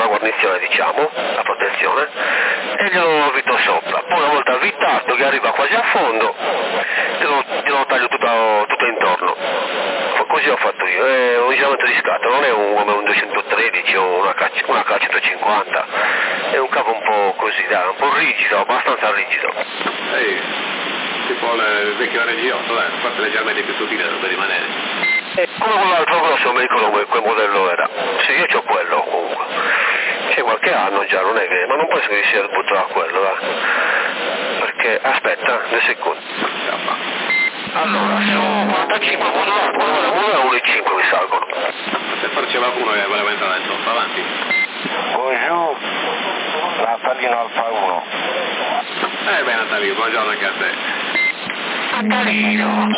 la guarnizione, diciamo, la protezione, e glielo avvito sopra. Poi una volta avvitato che arriva quasi a fondo, glielo taglio tutto intorno. Così ho fatto io, è un giramento di scatola, non è un 213 o una K150, è un cavo un po' così, dai, un po' rigido, abbastanza rigido. Tipo il vecchio RG8, dai, forse leggermente più sottile dovrebbe rimanere. Come quell'altro grosso, mi ricordo quel modello era. Sì, io c'ho quello comunque. C'è qualche anno già, non è che. Ma non può essere che sia dovuto a quello, dai. Perché, aspetta, 2 secondi. Allora, sono 45 modulato, 1,5 mi salgono. Se c'è qualcuno che voleva entrare nel sotto, avanti. Buongiorno, Natalino Alfa 1. Beh Natalino, buongiorno anche a te. Natalino.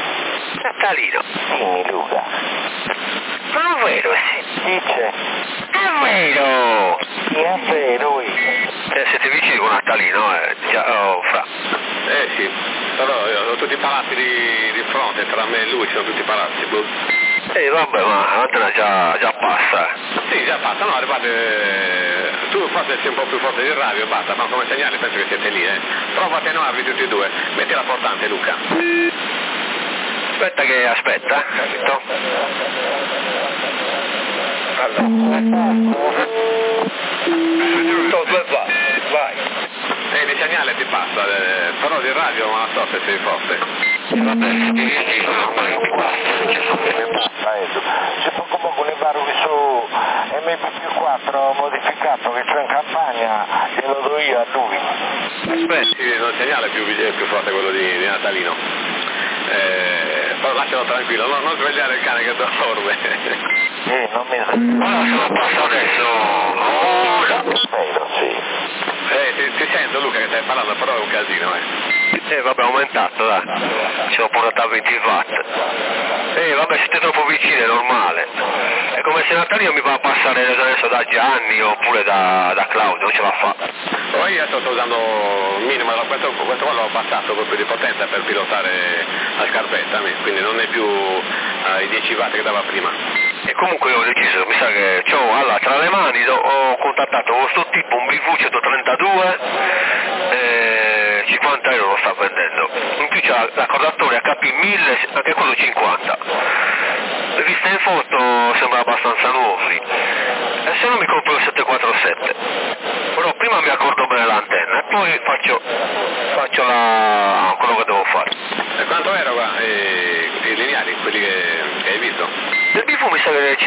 Dimmi Luca. Non è vero, sì. Dice. È vero. Sì, è vero. Siete vicini con Natalino, fra. Sì, però ho tutti i palazzi di fronte, tra me e lui ci sono tutti i palazzi. Vabbè, ma l'antena già passa. Sì, già passa, no, arrivate, tu forse sei un po' più forte del radio e basta, ma come segnale penso che siete lì, Prova a attenuarvi tutti e due, metti la portante Luca. Aspetta, capito? Vai. Il segnale ti passa, però di radio non la so se sei forte. Se può comunque levare su MP4 modificato che c'è in campagna, glielo do io a lui. Aspetti, il segnale è più forte quello di Natalino. Però lascialo tranquillo, non svegliare il cane che dorme. Non mi sveglio. Se lo passo adesso. Spero, sì. Ti sento Luca che stai parlando, però è un casino, vabbè, è aumentato, dai. Ci ho portato a 20 watt. Vabbè, siete troppo vicini, è normale. È come se Natalino mi va a passare adesso da Gianni oppure da Claudio, non ce la fa. Poi io sto usando il minimo, questo qua l'ho abbassato proprio di potenza per pilotare la scarpetta, quindi non è più i 10 watt che dava prima. E comunque io ho deciso, mi sa che allora, tra le mani ho contattato questo tipo, un BV 132, 50 euro lo sta vendendo. In più c'ha l'accordatore HP 1000, anche quello 50. Vista in foto sembra abbastanza nuovi. E se no mi compro il 747. Però prima mi accordo bene l'antenna e poi faccio quello che devo fare. E quanto era qua i lineari, quelli che hai visto? Il BV mi sa che è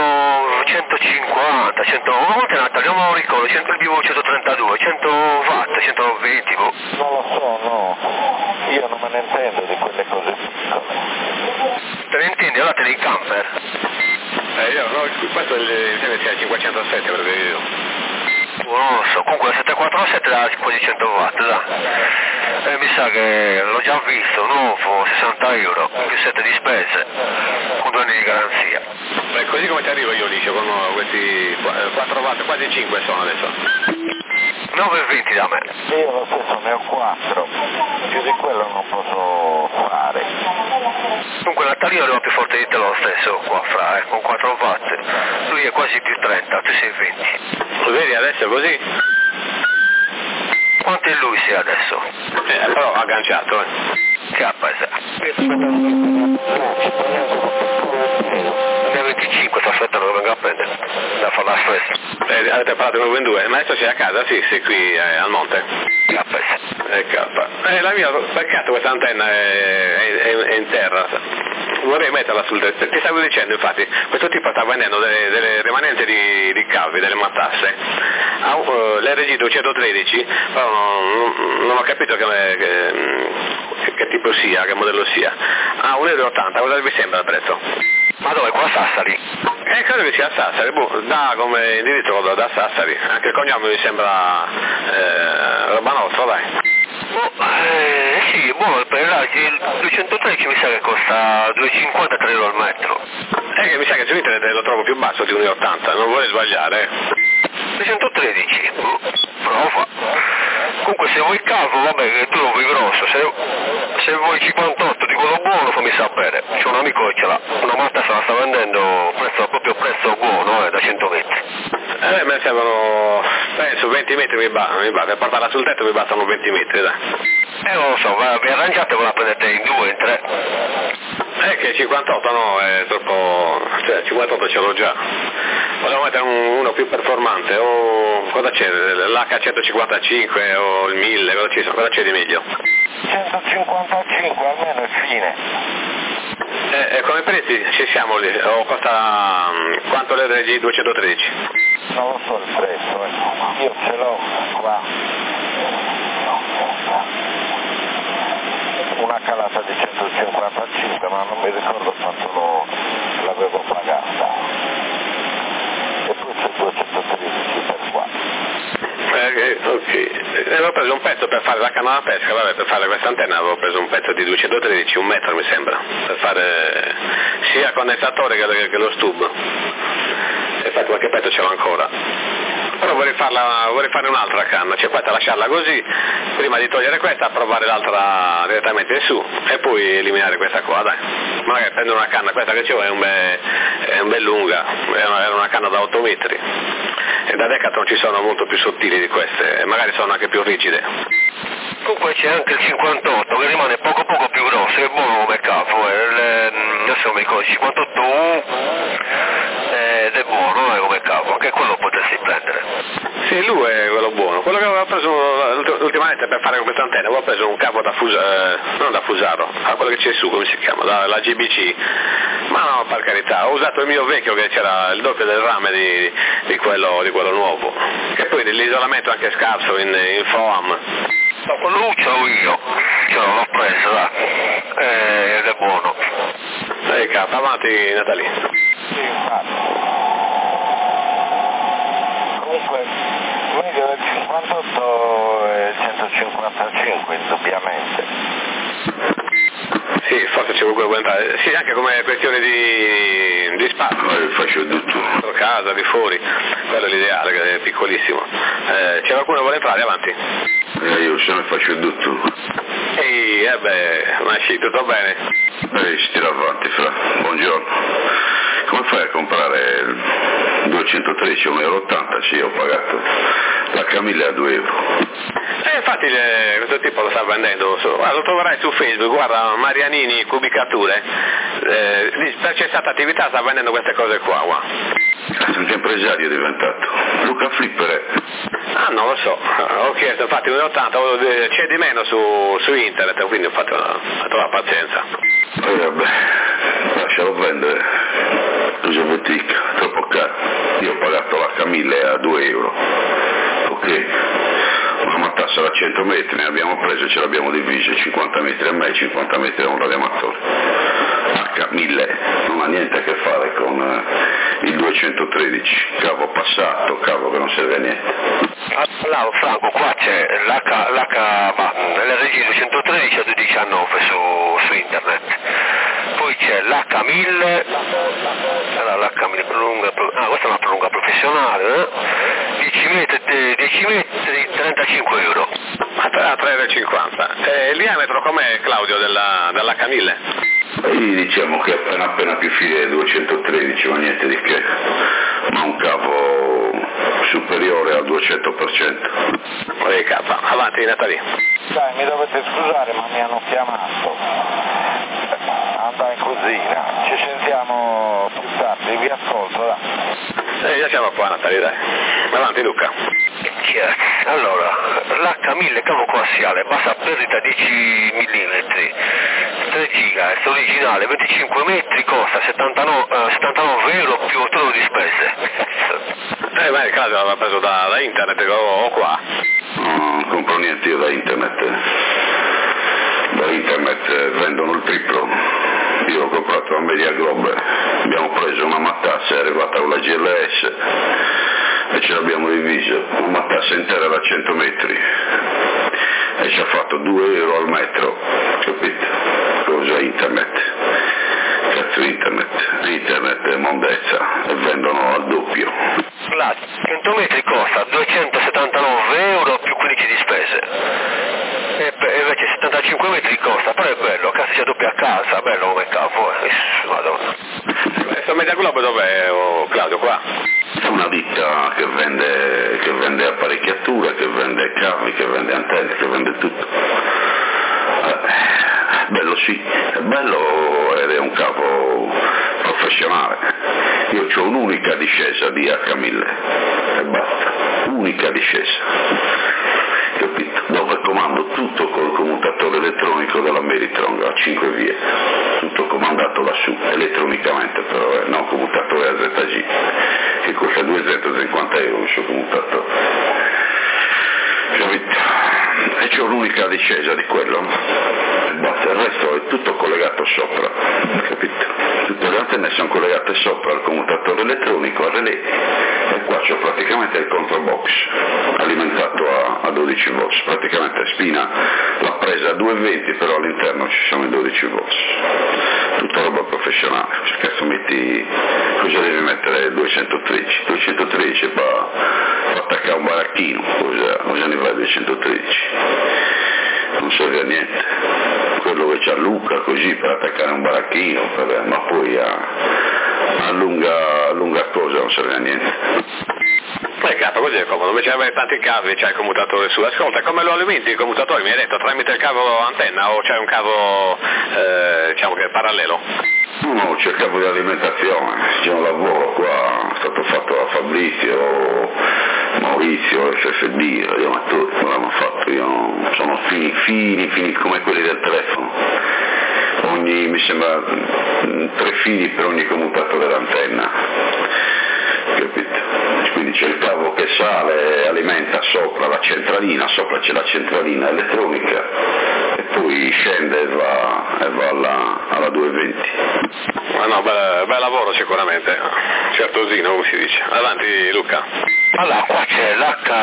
150, 100, quanto è Natalino? Non lo ricordo, il BV 132, 100 watt, 120, boh. Non lo so, no. Io non me ne intendo di quelle cose piccole. Te ne intendi? Allora te ne in camper? Questo è il 507 per vedere io. Non lo so, comunque il 747 da quasi 100 watt, dai. Mi sa che l'ho già visto, nuovo, 60 euro, più 7 di spese, con 2 anni di garanzia. Beh, così come ti arrivo io lì, con questi 4 watt, quasi 5 sono adesso. 9,20 da me. Io lo stesso ne ho 4, più di quello non posso fare. Dunque Natalino arriva più forte di te lo stesso qua fra, con 4 watt. Lui è quasi più 30, tu sei 20. Lo vedi adesso è così? Quanto è lui sia adesso? Però agganciato, Che ha preso? Ne ha 25, sto aspettando che venga a prendere, da fare la spesa. Avete parlato con 2, ma adesso sei a casa? Sì, sei qui al monte. Che ha preso? La mia, peccato questa antenna è in terra. Vorrei metterla sul tetto. Ti stavo dicendo infatti, questo tipo sta vendendo delle rimanenti di cavi, delle matasse. L'RG 213, però non ho capito che tipo sia, che modello sia. A 1,80 €, cosa vi sembra il prezzo? Ma dove? Qua a Sassari? Credo che sia a Sassari, da come indirizzo da Sassari, anche il cognome mi sembra roba nostra, dai. Sì, per il 213 mi sa che costa 2,50-3 euro al metro. Che mi sa che su internet lo trovo più basso di 1,80, non vorrei sbagliare. 213, prova. Comunque se vuoi cavo, vabbè, che tu lo vuoi grosso, se vuoi 58 di quello buono fammi sapere. C'è un amico che ce l'ha, una matta se la sta vendendo, prezzo buono, da 120. Me ne servono, penso 20 metri mi basta, per portarla sul tetto mi bastano 20 metri, dai. Non lo so, vi arrangiate, ve la prendete in 2, in 3? Che 58 no, è troppo, cioè 58 ce l'ho già. Volevo mettere uno più performante, o cosa c'è, l'H155 o il 1000, cosa c'è di meglio? 155 almeno è fine. Come prezzi ci siamo lì, o costa quanto l'RG 213? Non lo so il prezzo, io ce l'ho qua. Una calata di 155, ma non mi ricordo quanto l'avevo pagata. E poi c'è 213 per qua. Ok, avevo preso un pezzo per fare la canna da pesca, vabbè, per fare questa antenna avevo preso un pezzo di 213, 1 metro mi sembra, per fare sia condensatore che lo stub. Infatti qualche pezzo ce l'ho ancora. Però vorrei fare un'altra canna, cioè questa lasciarla così, prima di togliere questa, provare l'altra direttamente su e poi eliminare questa qua, dai. Magari prendo una canna, questa che c'ho è un bel lunga, era una canna da 8 metri. E da Decathlon ci sono molto più sottili di queste, e magari sono anche più rigide. Comunque c'è anche il 58 che rimane poco più grosso, è buono come capo, adesso non mi ricordo, 58U ed è buono come capo, anche quello potresti prendere. Sì, lui è quello buono. Quello che avevo preso ultimamente per fare questa antenna, avevo preso un cavo non da Fusaro, quello che c'è su, come si chiama, la GBC. Ma no, per carità, ho usato il mio vecchio che c'era il doppio del rame di quello nuovo. Che poi l'isolamento è anche scarso in foam. No, quello ce l'ho io, l'ho preso, ed è buono. Capo, avanti Natali. Sì, infatti. Comunque, meglio del 58 e 155, indubbiamente. Sì, forse c'è qualcuno che vuole entrare. Sì, anche come questione di spazio. Faccio tutto. Dentro casa, di fuori, quello è l'ideale, che è piccolissimo. C'è qualcuno che vuole entrare, avanti? Io se ne faccio tutto. Ehi, Masci, tutto bene? Stira avanti, fra. Buongiorno. Come fai a comprare il 213 1,80 €? Sì, ho pagato la Camilla a 2 €. Infatti questo tipo lo sta vendendo, lo troverai su Facebook, guarda, Marianini Cubicature, per cessata attività sta vendendo queste cose qua. Sono che impresario è diventato. Luca Flipper. Non lo so, ho chiesto, infatti 1,80 c'è di meno su internet, quindi ho fatto la pazienza. Vabbè, lascialo vendere. Cosa vuoi dire? Troppo caro. Io ho pagato la Camilla a 2 €. Ok. Una matassa da 100 metri ne abbiamo preso e ce l'abbiamo divisa, 50 metri a me, 50 metri a un radioamatore. H1000 non ha niente a che fare con il 213, cavo passato, cavo che non serve a niente. Allora Franco, qua c'è l'RG 213 a 219 su internet, poi c'è l'H1000, allora l'H1000 questa è una prolunga professionale, 10 metri 35 €. A 3,50 €. Il diametro com'è, Claudio, dell'H1000? Diciamo che è appena più fine 213, ma niente di che, ma un cavo superiore al 200%. Avanti Natali. Dai, mi dovete scusare, ma mi hanno chiamato. Andai in cucina. Ci sentiamo più tardi, vi ascolto, dai. Già siamo qua Natali, dai. Avanti Luca. Allora, l'H1000 cavo coassiale, bassa perdita 10 mm, 3 GHz, originale, 25 metri, costa 79 € più 8 € di spese. Ma il caso l'aveva preso da internet, che ho qua. Non compro niente io da internet. Da internet vendono il triplo. Io ho comprato a Media Globe, abbiamo preso una matassa, è arrivata con la GLS e ce l'abbiamo diviso, una matassa intera da 100 metri e ci ha fatto 2 € al metro, capito? Cosa internet? Cazzo internet è mondezza e vendono al doppio. La 100 metri costa 279 € più 15 di spese. E invece 75 metri costa, però è bello, cazzo c'è doppia casa, bello come capo, madonna. Questo Media Globe dov'è, Claudio, qua? È una ditta che vende apparecchiature, che vende cavi, che vende antenne, che vende tutto. Bello sì, è bello ed è un cavo professionale. Io ho un'unica discesa di H1000 e basta, unica discesa, capito? Dove comando tutto col commutatore elettronico della Meritron a 5 vie, tutto comandato lassù, elettronicamente però, non commutatore AZG, che costa 250 euro il suo commutatore, capito? E c'ho l'unica discesa di quello, e basta, il resto è tutto collegato sopra, capito? Tutte le antenne sono collegate sopra al commutatore elettronico, al relay, e qua c'ho praticamente il control box alimentato a 12 volts, praticamente spina l'ha presa a 220, però all'interno ci sono i 12 volts, tutta roba professionale. Cazzo metti, cosa devi mettere? 213 per attaccare un baracchino, cosa ne va 213? Non serve a niente, quello che c'ha Luca così per attaccare un baracchino, ma poi a lunga cosa non serve a niente. Capo, così è comodo, invece avere tanti cavi, c'è il commutatore su. Ascolta, come lo alimenti il commutatore? Mi hai detto tramite il cavo antenna o c'è un cavo diciamo che è parallelo? No, c'è il cavo di alimentazione, c'è un lavoro qua, è stato fatto da Fabrizio, Maurizio, FFB, abbiamo tutti, l'abbiamo fatto, sono fini come quelli del telefono, mi sembra 3 fili per ogni commutatore d'antenna, capito? Quindi c'è il cavo che sale, alimenta sopra la centralina, sopra c'è la centralina elettronica e poi scende e va alla 220. No, bel lavoro sicuramente, certosino come si dice. Avanti Luca. Allora, qua c'è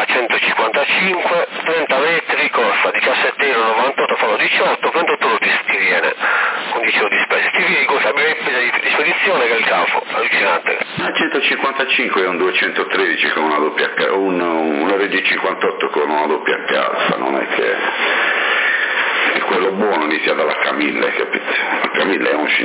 l'H155, 30 metri, costa 17,98 €, fanno 18, 28 € ti viene, con 10 € di spese. Ti viene con la di spedizione che è il cavo, allucinante. Il 155 è un 213 con una doppia un RD58 con una doppia alfa, non è che è quello buono, inizia dalla H1000, capito? La H1000 è un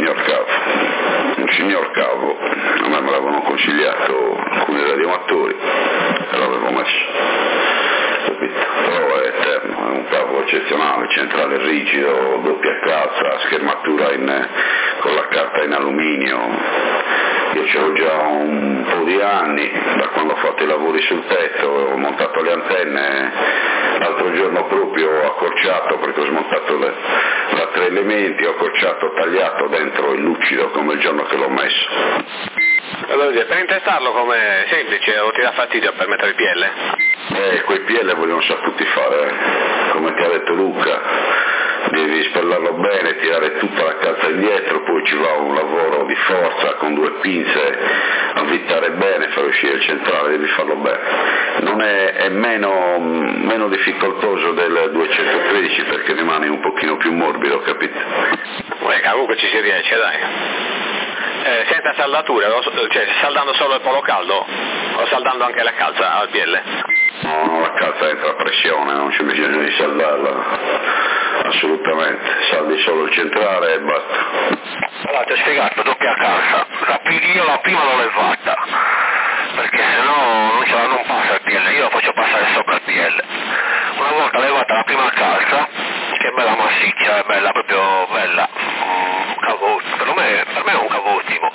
signor cavo, a me l'avevano consigliato alcuni radioamatori e l'avevo messo, capito? Però è eterno, è un cavo eccezionale, centrale rigido, doppia calza, schermatura con la carta in alluminio. Io ce l'ho già un po' di anni, da quando ho fatto i lavori sul tetto, ho montato le antenne, l'altro giorno proprio ho accorciato, perché ho smontato da 3 elementi, ho accorciato, tagliato dentro il lucido come il giorno che l'ho messo. Allora, per intestarlo come semplice o ti dà fastidio per mettere il PL? Quei PL vogliono saputi fare, come ti ha detto Luca. Devi spellarlo bene, tirare tutta la calza indietro, poi ci va un lavoro di forza con 2 pinze, avvitare bene, far uscire il centrale, devi farlo bene. Non è meno difficoltoso del 213 perché rimane un pochino più morbido, capito? Comunque ci si riesce, dai. Senza saldature, cioè saldando solo il polo caldo o saldando anche la calza al PL? No, la calza entra a pressione, non c'è bisogno di saldarla, assolutamente, saldi solo il centrale e basta. Allora ti ho spiegato, doppia calza, io la prima non l'ho fatta, perché sennò non passa il PL, io la faccio passare sopra il PL. Una volta levata la prima calza, che è bella massiccia, è bella, proprio bella, cavo, per me è un cavo ottimo.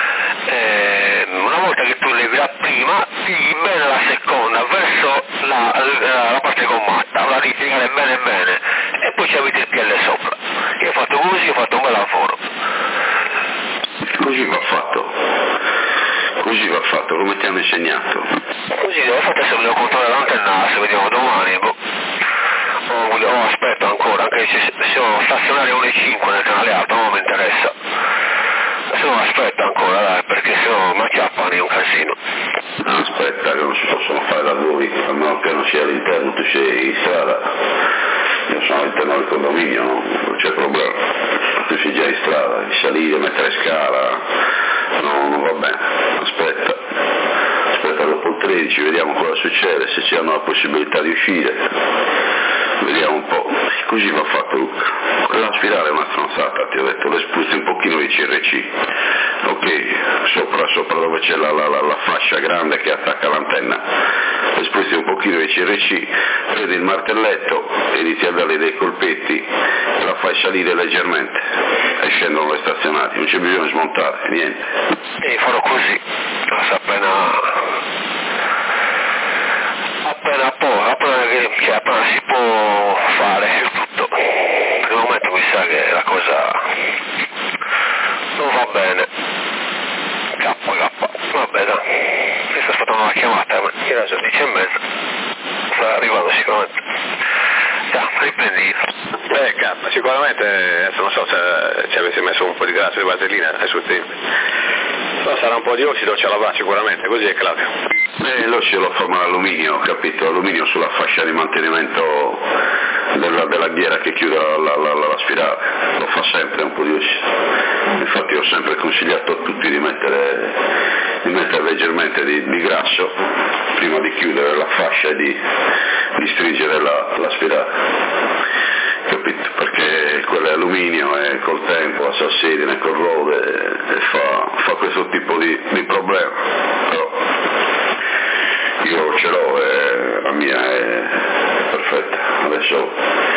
Una volta che tu levi la prima, tiri bene la seconda verso la parte gommata, la ripiegare bene e poi ci avete il PL sopra. Io ho fatto così, ho fatto un bel lavoro. Così va fatto, come ti hanno insegnato? Così devo fare, se volevo controllare l'antenna, se vediamo domani, aspetto ancora, anche se sono stazionario 1,5 nel canale alto, non mi interessa. Se no aspetta ancora, dai, perché se no mi acchiappano è un casino. Aspetta, che non si possono fare lavori, a meno che non sia all'interno, tu sei in strada. Io sono all'interno del condominio, non c'è problema. Tu sei già in strada, di salire, mettere scala, non va bene. Aspetta dopo il 13, vediamo cosa succede, se ci hanno la possibilità di uscire. Vediamo un po', così va fatto Luca. Quella spirale è una stronzata, ti ho detto, le spruzzi un pochino di CRC, ok, sopra dove c'è la fascia grande che attacca l'antenna, e sposti un pochino i CRC, prendi il martelletto e inizi a dargli dei colpetti e la fai salire leggermente e scendono le stazionari, non c'è bisogno di smontare, niente. E farò così, appena si può fare il tutto. Per il momento mi sa che la cosa non va bene. Vabbè dai, mi sto aspettando una chiamata, ma era già 10:30, sta arrivando sicuramente. Già, riprendi. K, sicuramente, adesso non so se ci avessi messo un po' di grasso di vasellina sul tempo. No, sarà un po' di ossido, ce l'avrà sicuramente, così è Claudio. L'ossido lo forma l'alluminio, capito? Alluminio sulla fascia di mantenimento della ghiera che chiude la spirale, lo fa sempre un po' di ossido. Infatti ho sempre consigliato a tutti di mettere leggermente di grasso prima di chiudere la fascia e di stringere la spirale, capito? Perché quello è alluminio e col tempo la salsedine corrode e fa questo tipo di problema. Però io ce l'ho e la mia è perfetta. Adesso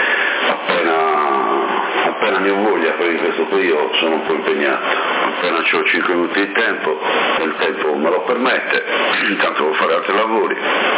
appena ne ho voglia, perché in questo periodo sono un po' impegnato, appena ho 5 minuti di tempo, e il tempo me lo permette, intanto devo fare altri lavori,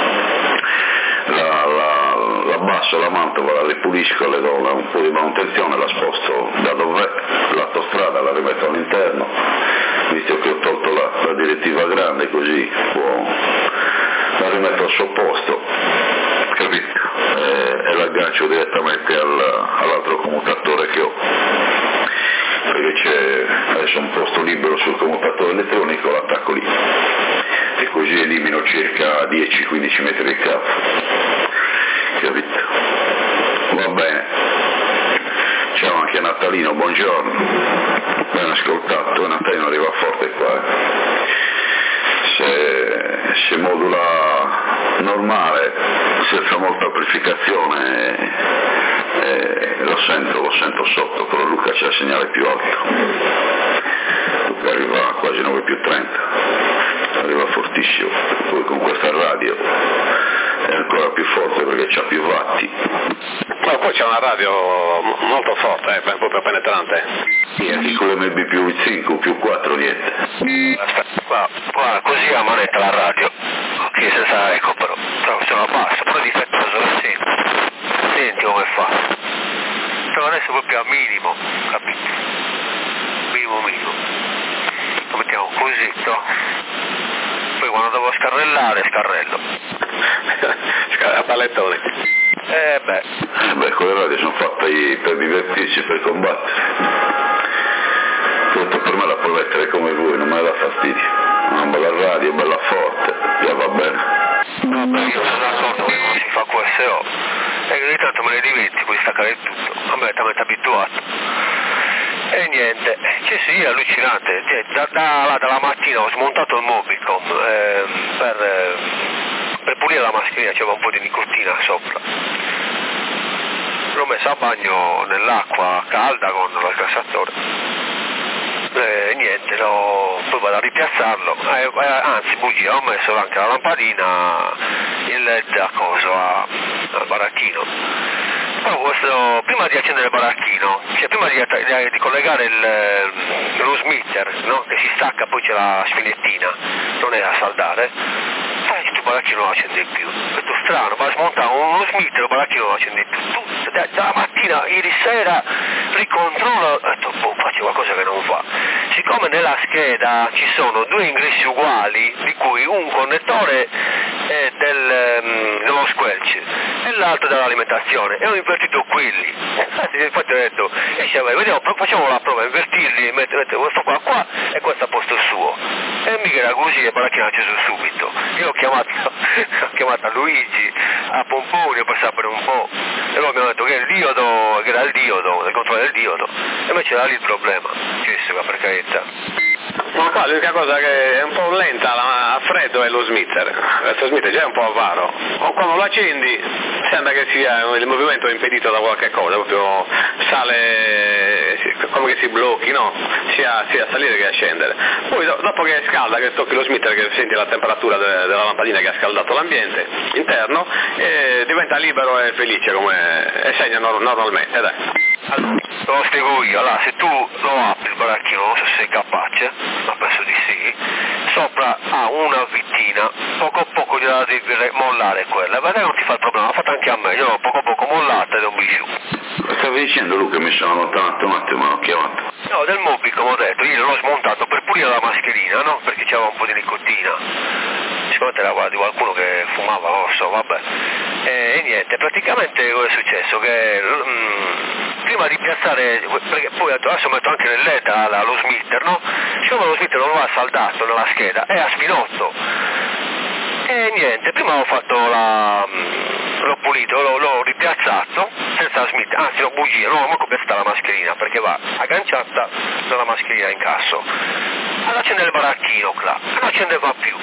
l'abbasso la mantova, la ripulisco, le do un po' di manutenzione, la sposto da dov'è, l'autostrada la rimetto all'interno, visto che ho tolto la direttiva grande, così la rimetto al suo posto, capito? E l'aggancio direttamente all'altro commutatore che ho, perché c'è adesso un posto libero sul commutatore elettronico, l'attacco lì e così elimino circa 10-15 metri di cavo, capito? Va bene, ciao anche a Natalino, buongiorno, ben ascoltato. Natalino arriva forte qua, se modula normale, senza molta amplificazione, lo sento sotto, però Luca c'ha il segnale più alto, Luca arriva a quasi 9+30, arriva fortissimo, poi con questa radio è ancora più forte perché c'ha più watti. Ma poi c'è una radio molto forte, proprio penetrante. Niente, con l'MB+5, +4, niente. Guarda, così a manetta la radio, che senza eco però se la passo, però difettoso lo senti come fa. Però adesso proprio a minimo, capito? Minimo. Lo mettiamo così, no? Poi quando devo scarrellare, scarrello. A pallettone. Beh, quelle radio sono fatte per divertirsi, per combattere. Tutto per me la puoi mettere come vuoi, non me dà fastidio. Una bella radio, bella forte, già va bene. Vabbè, io sono d'accordo che non si fa QSO. E che ogni tanto me ne dimentico di staccare tutto. A me è abituato. E niente, sì, è allucinante. Dalla mattina ho smontato il Mobicom per pulire la mascherina, c'era un po' di nicotina sopra. L'ho messo a bagno nell'acqua calda con il gassatore. Niente, poi vado a ripiazzarlo, anzi bugia, ho messo anche la lampadina, il LED al baracchino. Però prima di accendere il baracchino, cioè prima di collegare lo smitter, no? Che si stacca, poi c'è la spinettina, non è da saldare, sai, questo baracchino non lo accende più. Ho detto strano, ma smontavo uno smitter, il baracchino non lo accende più. Da mattina, ieri sera, ricontrollo, ho detto, faccio qualcosa che non va. Siccome nella scheda ci sono 2 ingressi uguali, di cui un connettore è dello squelch e l'altro dell'alimentazione, e ho invertito quelli. Infatti ho detto, vediamo, facciamo la prova, invertirli, mettere questo qua e questo a posto suo. E mica era così, e il baracchino ha acceso subito. Io ho chiamato a Luigi, a Pomponio per sapere un po', e loro mi hanno detto che era il diodo, il controllo del diodo, e invece era lì il problema, che per carità. Ma qua l'unica cosa che è un po' lenta a freddo è lo smitter. Questo smitter già è un po' avaro. O quando lo accendi sembra che sia il movimento impedito da qualche cosa, proprio sale come che si blocchi, no? Sia a salire che a scendere. Poi dopo che scalda, che tocchi lo smitter, che senti la temperatura della lampadina che ha scaldato l'ambiente interno, diventa libero e felice e segna normalmente, dai. Allora, te lo spiego io, allora, se tu lo apri il baracchino, non so se sei capace, ma penso di sì, sopra ha una vittina, poco a poco gliela devi mollare quella, vedrai non ti fa il problema, l'ha fatto anche a me, io l'ho poco a poco mollata ed è un bisciù. Stavi dicendo Luca, mi sono allontanato un attimo, l'ho chiamato. No, del Mobic, come ho detto, io l'ho smontato per pulire la mascherina, no? Perché c'aveva un po' di nicotina. Sicuramente era quella di qualcuno che fumava, non lo so, vabbè. E niente, praticamente cosa è successo? Che prima di piazzare, perché poi adesso metto anche nel LED lo smitter, no? Siccome lo smitter non lo ha saldato nella scheda, è a spinotto. E niente, prima ho fatto l'ho pulito, l'ho ripiazzato senza smitter, anzi l'ho bugia, non ho manco piazzata la mascherina perché va agganciata dalla mascherina in casso. Allora accende il baracchino, là, non accendeva più.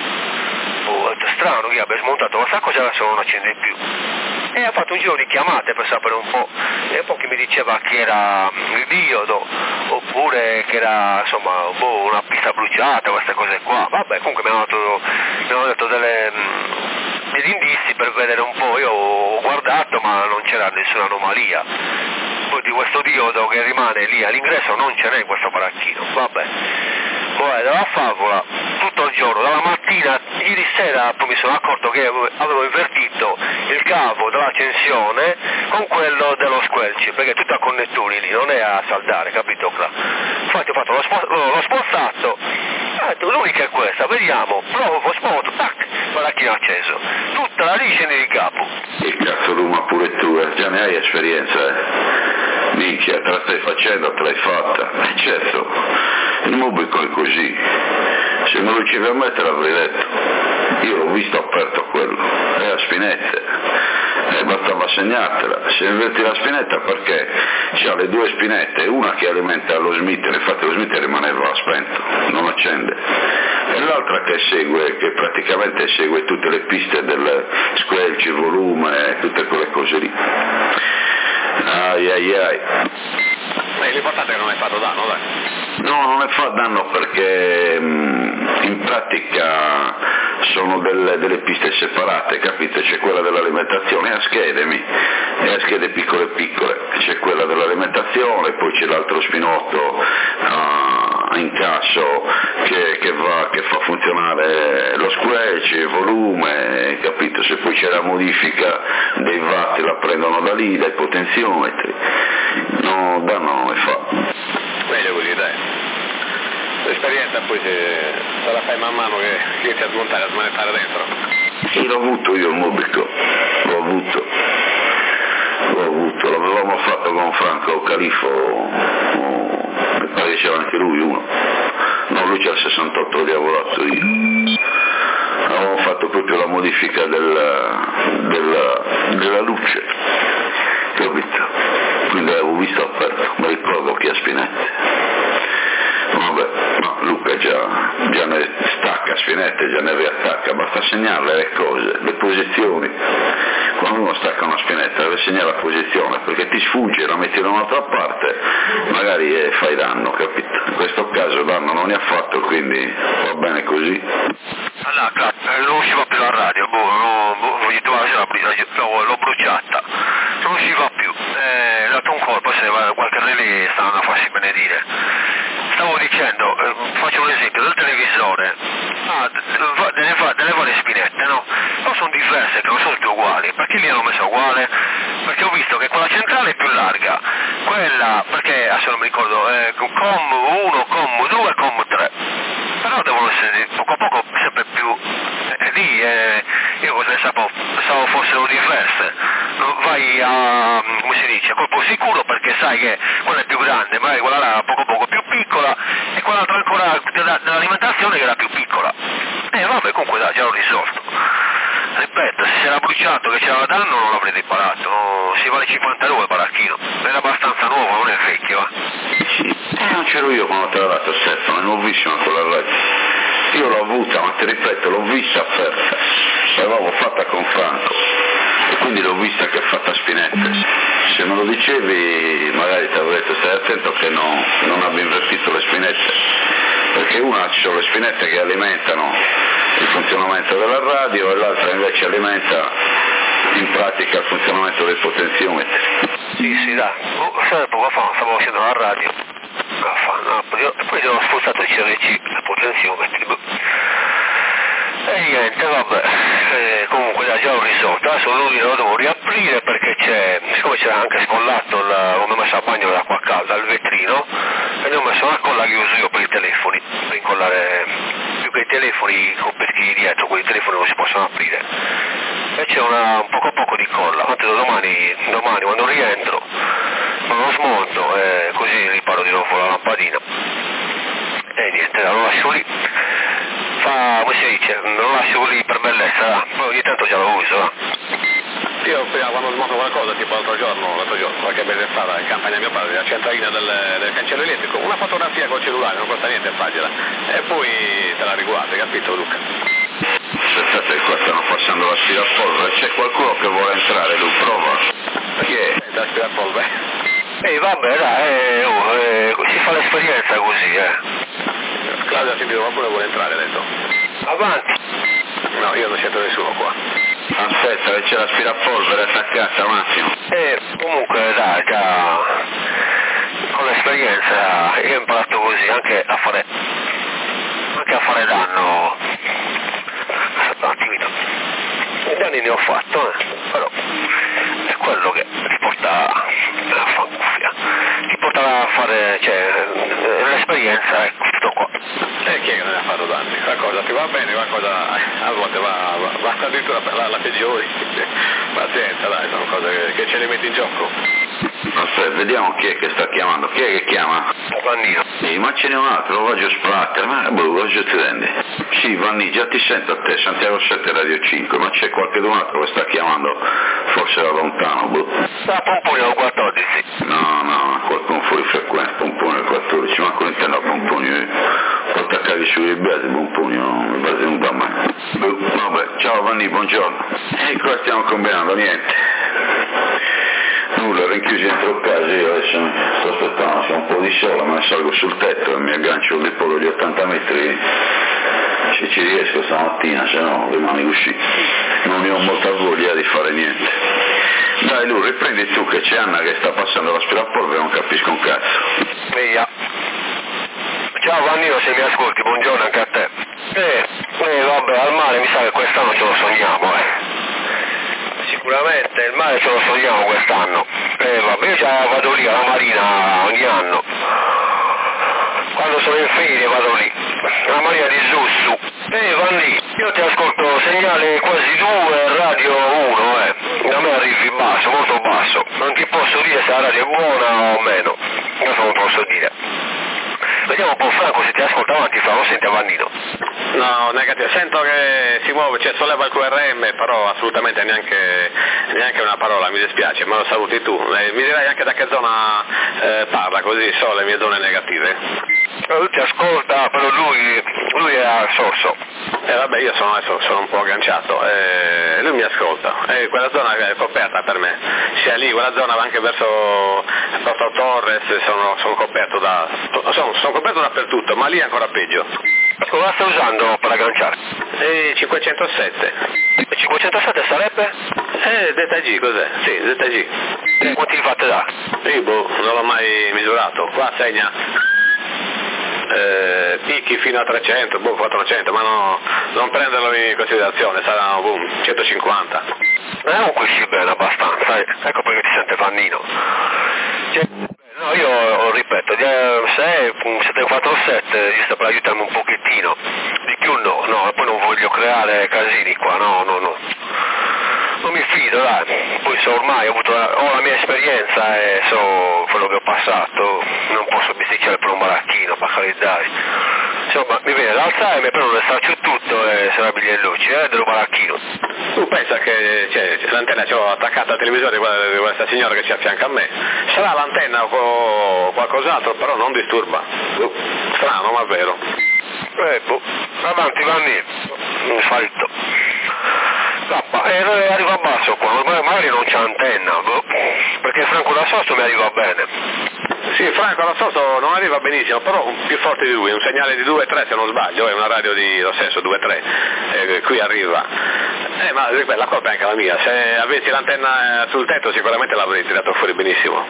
È strano che abbia smontato questa cosa adesso non accende più. E ha fatto un giro di chiamate per sapere un po', e poi che mi diceva che era il diodo, oppure che era insomma una pista bruciata, queste cose qua. Vabbè, comunque mi hanno detto degli indizi per vedere un po', io ho guardato ma non c'era nessuna anomalia. Poi di questo diodo che rimane lì all'ingresso non ce n'è in questo baracchino, vabbè. Poi dalla favola tutto il giorno, dalla mattina, ieri sera poi mi sono accorto che avevo invertito il cavo dell'accensione con quello dello squelch, perché è tutto a connetturi lì, non è a saldare, capito? Infatti ho fatto l'ho spostato, l'unica è questa, vediamo, provo, sposto, tac, baracchino acceso, tutta la lì scende di capo. Che cazzo Roma pure tu, già ne hai esperienza, Minchia, te la stai facendo, te l'hai fatta, certo, il Mobico è così, se non riuscivi a mettere l'avrei detto, io l'ho visto aperto quello, è a spinette, bastava segnartela, se inverti la spinetta perché c'ha le due spinette, una che alimenta lo smitter, infatti lo smitter rimaneva spento, non accende, e l'altra che praticamente segue tutte le piste del squelch, il volume, tutte quelle cose lì. Ai ai ai. L'importante è che non hai fatto danno, dai. No, non ne fa danno perché in pratica sono delle piste separate, capite? C'è quella dell'alimentazione a schede piccole piccole, c'è quella dell'alimentazione, poi c'è l'altro spinotto a incasso che fa funzionare lo squelch, il volume, capito? Se poi c'è la modifica dei watt la prendono da lì, dai potenziometri, no, danno non ne fa. Meglio così, dai. L'esperienza poi se la fai man mano che inizi a smontare, a smanettare dentro. Sì, l'ho avuto io il Mobico, l'ho avuto, l'avevamo fatto con Franco Califo, mi pare che c'era anche lui uno, no, lui c'ha il 68, li avevo lavorato io. Avevamo fatto proprio la modifica della luce, capito? Quindi l'avevo visto aperto, mi ricordo che a spinette. Vabbè, ma Luca già ne stacca spinette, già ne riattacca, basta segnarle le cose, le posizioni. Quando uno stacca una spinetta deve segnare la posizione, perché ti sfugge, la metti da un'altra parte, magari fai danno, capito? In questo caso danno non ne ha fatto, quindi va bene così. Allora, non usciva più la radio, l'ho bruciata, non usciva più, ho dato un colpo, se qualche relè stanno a farsi benedire. Stavo dicendo, faccio un esempio, del televisore, delle varie spinette, no? Però sono diverse, che non sono tutte uguali, perché lì hanno messo uguale? Perché ho visto che quella centrale è più larga, quella, perché adesso non mi ricordo, COM 1, COM 2, COM 3, però devono essere poco a poco sempre più, lì io cosa ne pensavo fossero diverse, vai a, come si dice, a colpo sicuro perché sai che quella è più grande, magari quella là poco a poco più piccola e quell'altra ancora dell'alimentazione che era più piccola. Vabbè, comunque dai, già l'ho risolto. Ripeto, se si era bruciato che c'era danno non l'avrei riparato, si vale 52 il baracchino, era abbastanza nuovo, non è vecchio, Sì, non c'ero io quando te l'ho dato Stefano, è nuovissima quella radio. Io l'ho avuta, ma ti ripeto, l'ho vista aperta, l'avevo fatta con Franco e quindi l'ho vista che è fatta a spinette. Se me lo dicevi magari ti avrei detto stai attento che non abbia invertito le spinette, perché una ci sono le spinette che alimentano il funzionamento della radio e l'altra invece alimenta in pratica il funzionamento dei potenziometri. Sì, dai, poco fa stavo facendo la radio, poi sono spostato il CRC, il potenziometri. E niente, vabbè, comunque dai, già ho risolto, adesso lui lo devo riaprire perché siccome c'era anche scollato, ho messo a bagno l'acqua calda, il vetrino, e ne ho messo una colla che uso io per i telefoni, per incollare, più che i telefoni con peschi dietro, quei telefoni non si possono aprire. E c'è un poco di colla, tanto domani quando rientro, non lo smonto e così riparo di nuovo la lampadina. E niente, lo lascio lì. Come si dice, lo lascio lì per bellezza, poi ogni tanto già lo uso. Io prima quando smonto qualcosa, tipo l'altro giorno, qualche mese fa, in campagna mio padre, la centralina del cancello elettrico, una fotografia col cellulare, non costa niente fargliela, e poi te la riguardi, capito Luca? Aspettate, qua stanno passando l'aspirapolvere, c'è qualcuno che vuole entrare, lui prova. Chi è? L'aspirapolvere. Vabbè dai, si fa l'esperienza così, Claudia ha sentito qualcuno che vuole entrare, ha detto. Avanti. No, io non sento nessuno qua. Aspetta, che c'è l'aspirapolvere attaccata, Massimo. Comunque dai, già con l'esperienza io ho imparato così anche a fare danno. Un attimino. I danni ne ho fatto, però è quello che ti porta a fare, l'esperienza è tutto qua. E chi è che non ne ha fatto danni? Qualcosa ti va bene, qualcosa a volte va addirittura per la peggiori. Pazienza, dai, sono cose che ce le metti in gioco. Aspetta, vediamo chi è che sta chiamando. Chi è che chiama? Vannino. Sì, ma ce n'è un altro, lo voglio splatter, ma oggi ti rendi? Sì, Vanni, già ti sento a te, Santiago 7 Radio 5, ma c'è qualcun altro che sta chiamando, forse da lontano, Da Pomponio 14. No, qualcuno fuori frequenza, Pomponio 14, ma quello intendo a Pomponio, può attaccare su eBay, Pomponio, mi base un po' mai. Vabbè, ciao Vanni, buongiorno. E qua stiamo combinando, niente. Nulla, rinchiusi dentro casa, io adesso sto aspettando, c'è un po' di sole, ma salgo sul tetto e mi aggancio lì polo di 80 metri, se ci riesco stamattina, se no rimani così. Non ne ho molta voglia di fare niente. Dai Lu, riprendi tu che c'è Anna che sta passando l'aspirapolvere e non capisco un cazzo. Via. Ciao Vannino, se mi ascolti, buongiorno anche a te. Vabbè, al mare mi sa che quest'anno ce lo sogniamo, Sicuramente il mare ce lo sogniamo quest'anno. Vabbè, io già vado lì alla marina ogni anno. Quando sono in ferie vado lì, alla marina di Sussu. Vanni, io ti ascolto segnale quasi 2, radio 1, Da me arrivi basso, molto basso. Non ti posso dire se la radio è buona o meno. Questo non posso dire. Vediamo un po' Franco se ti ascolta avanti, Franco, senti a Vannino. No, negativo, sento che si muove, solleva il QRM, però assolutamente neanche una parola, mi dispiace, ma lo saluti tu. Mi direi anche da che zona parla, così so le mie zone negative. Lui ti ascolta, però lui è al sorso. Vabbè, io sono un po' agganciato, lui mi ascolta, quella zona è coperta per me, sia lì, quella zona va anche verso Porto Torres, sono coperto sono coperto dappertutto, ma lì è ancora peggio. Cosa stai usando per agganciare? 507. 507 sarebbe? ZG, cos'è? Sì, ZG. Quanti li fate da? Non l'ho mai misurato, qua segna picchi fino a 300, 400, ma non prenderlo in considerazione, saranno 150. Comunque sì, bene, abbastanza, ecco perché ti sente Vannino. No, io ripeto, se 747 giusto per aiutarmi un pochettino, di più no, poi non voglio creare casini qua, no. Non mi fido, dai, poi ormai ho la mia esperienza e so quello che ho passato, non posso bisticciare per un baracchino, per carità. insomma mi viene l'Alzheimer, però non starci tutto e sarà bigliellucci, dello baracchino. Tu pensa che l'antenna ce l'ho attaccata al televisore di questa signora che ci affianca a me, sarà l'antenna o qualcos'altro, però non disturba. Strano, ma vero. Avanti Vanni, salto. Arriva a basso qua, magari non c'è antenna, perché Franco da Sosto mi arriva bene. Sì, Franco da Sosto non arriva benissimo, però più forte di lui, un segnale di 2,3 se non sbaglio, è una radio di, lo stesso, 2,3, qui arriva. Ma la colpa è anche la mia, se avessi l'antenna sul tetto sicuramente l'avrei tirato fuori benissimo.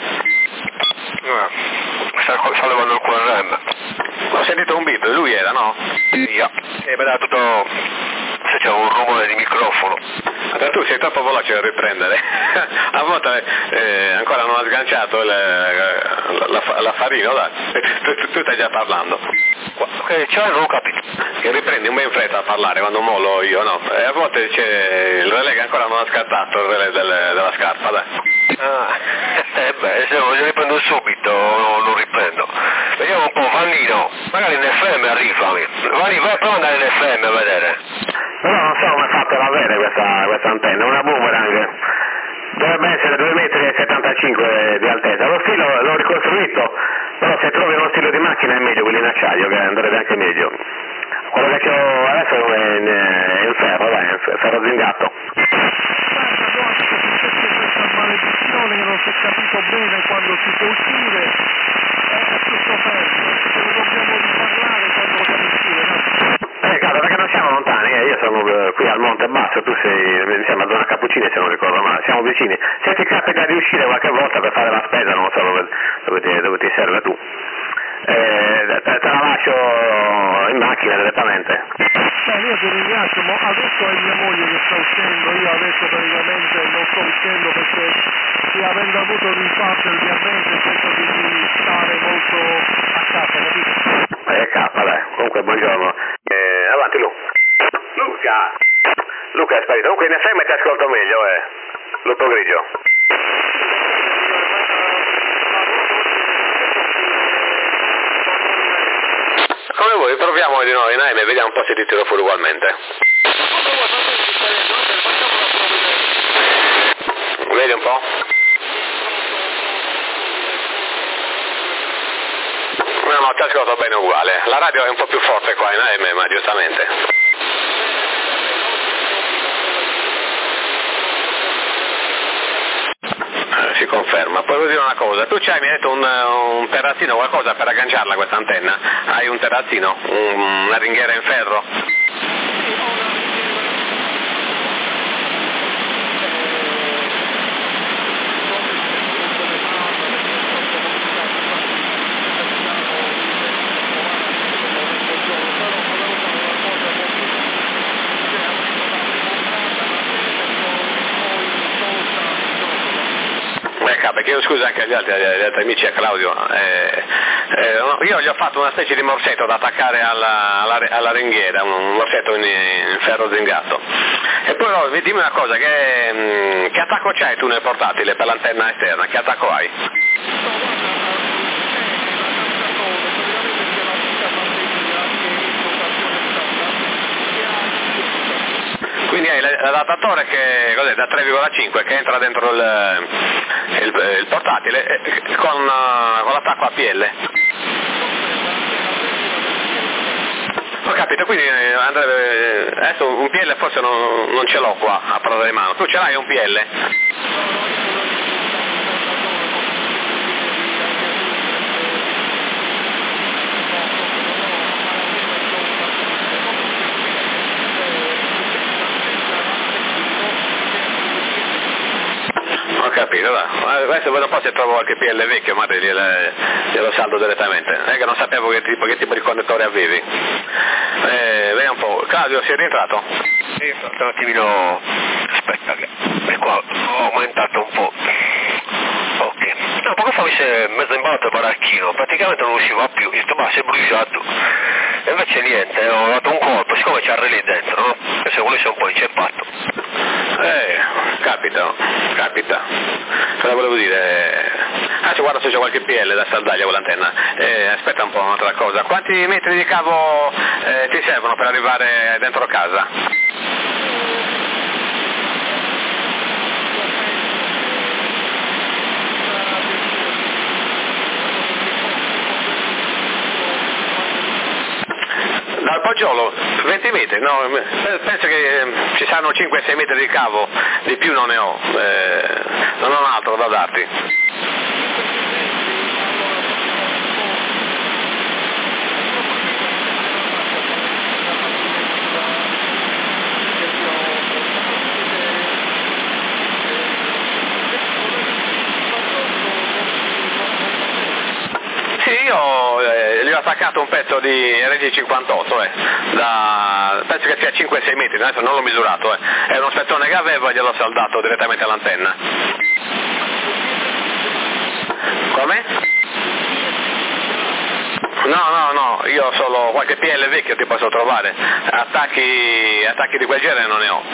Sta levando il QRM. Ho sentito un beep, lui era, no? Sì, e mi ha dato tutto... se c'è un rumore di microfono. Tu sei troppo veloce per riprendere. A volte ancora non ha sganciato l'affarino, dai. Tu stai già parlando. Che c'è? Non ho capito. Che riprendi un po' in fretta a parlare quando mollo io, no? E a volte c'è il relè che ancora non ha scattato, il relè della scarpa, dai. Se lo riprendo subito, non riprendo. Vediamo un po', Vannino, magari in FM arriva. Vanni, vai prova ad andare in FM a vedere. Però non so come fatela avere questa antenna, una boomerang. Dovrebbe essere 2,75 m di altezza. Lo stilo l'ho ricostruito, però se trovi uno stilo di macchina è meglio quello in acciaio, che andrebbe anche meglio. Quello che ho adesso è in ferro, dai, è in ferro zingato. Maledizione che non si è capito bene quando si può uscire, è tutto fermo, ce ne dobbiamo riparlare quando dobbiamo uscire, no? Cazzo, perché non siamo lontani, io sono qui al Monte Basso, tu sei insieme a Zona Cappuccini se non ricordo male, siamo vicini. Se ti capita di uscire qualche volta per fare la spesa, non so dove ti serve tu, te la lascio in macchina direttamente. Io ti ringrazio, ma adesso è mia moglie che sta uscendo, io adesso praticamente non sto uscendo perché avendo avuto un infarto il diabete cerco di stare molto a casa, capito? Dai, comunque buongiorno. Avanti Luca è sparito, comunque in FM ti ascolto meglio, Lupo grigio. Come vuoi, proviamo di nuovo in AM e vediamo un po' se ti tiro fuori ugualmente. Vedi un po'? No, ti ascolto bene uguale. La radio è un po' più forte qua in AM, ma giustamente. Si conferma. Poi voglio dire una cosa, tu mi hai detto un terrazzino, qualcosa per agganciarla questa antenna? Hai un terrazzino? Una ringhiera in ferro? Perché io scuso anche agli altri amici, a Claudio, io gli ho fatto una specie di morsetto da attaccare alla ringhiera, un morsetto in ferro zingato. E poi dimmi una cosa, che attacco c'hai tu nel portatile per l'antenna esterna? Che attacco hai? Quindi hai l'adattatore che cos'è, da 3,5 che entra dentro il portatile con l'attacco a PL. Ho capito, quindi adesso un PL forse non ce l'ho qua a portata di mano. Tu ce l'hai un PL? Ho capito, dai. Adesso vedo un po' se trovo qualche PL vecchio, magari glielo saldo direttamente. È che non sapevo che tipo di connettore avevi. Vediamo un po'. Claudio, sei rientrato? Sì, un attimino. Aspetta che qua ho aumentato un po'. Ok. No, poco fa mi si è mezzo imballato il baracchino, praticamente non usciva più, ho detto ma si è bruciato. E invece niente, ho dato un colpo, siccome c'è il relè dentro, no? E se volesse un po' inceppato. capita. Cosa volevo dire? Anzi, guarda se c'è qualche PL da saldaglia con l'antenna. Aspetta un po', un'altra cosa. Quanti metri di cavo ti servono per arrivare dentro casa? Dal Poggiolo 20 metri, no, penso che ci saranno 5-6 metri di cavo, di più non ne ho, non ho altro da darti. Sì, io gli ho attaccato un pezzo di RG58, penso che sia 5-6 metri, adesso non l'ho misurato, è uno spezzone che avevo e gliel'ho saldato direttamente all'antenna. Come? No, io ho solo qualche PL vecchio ti posso trovare, attacchi di quel genere non ne ho.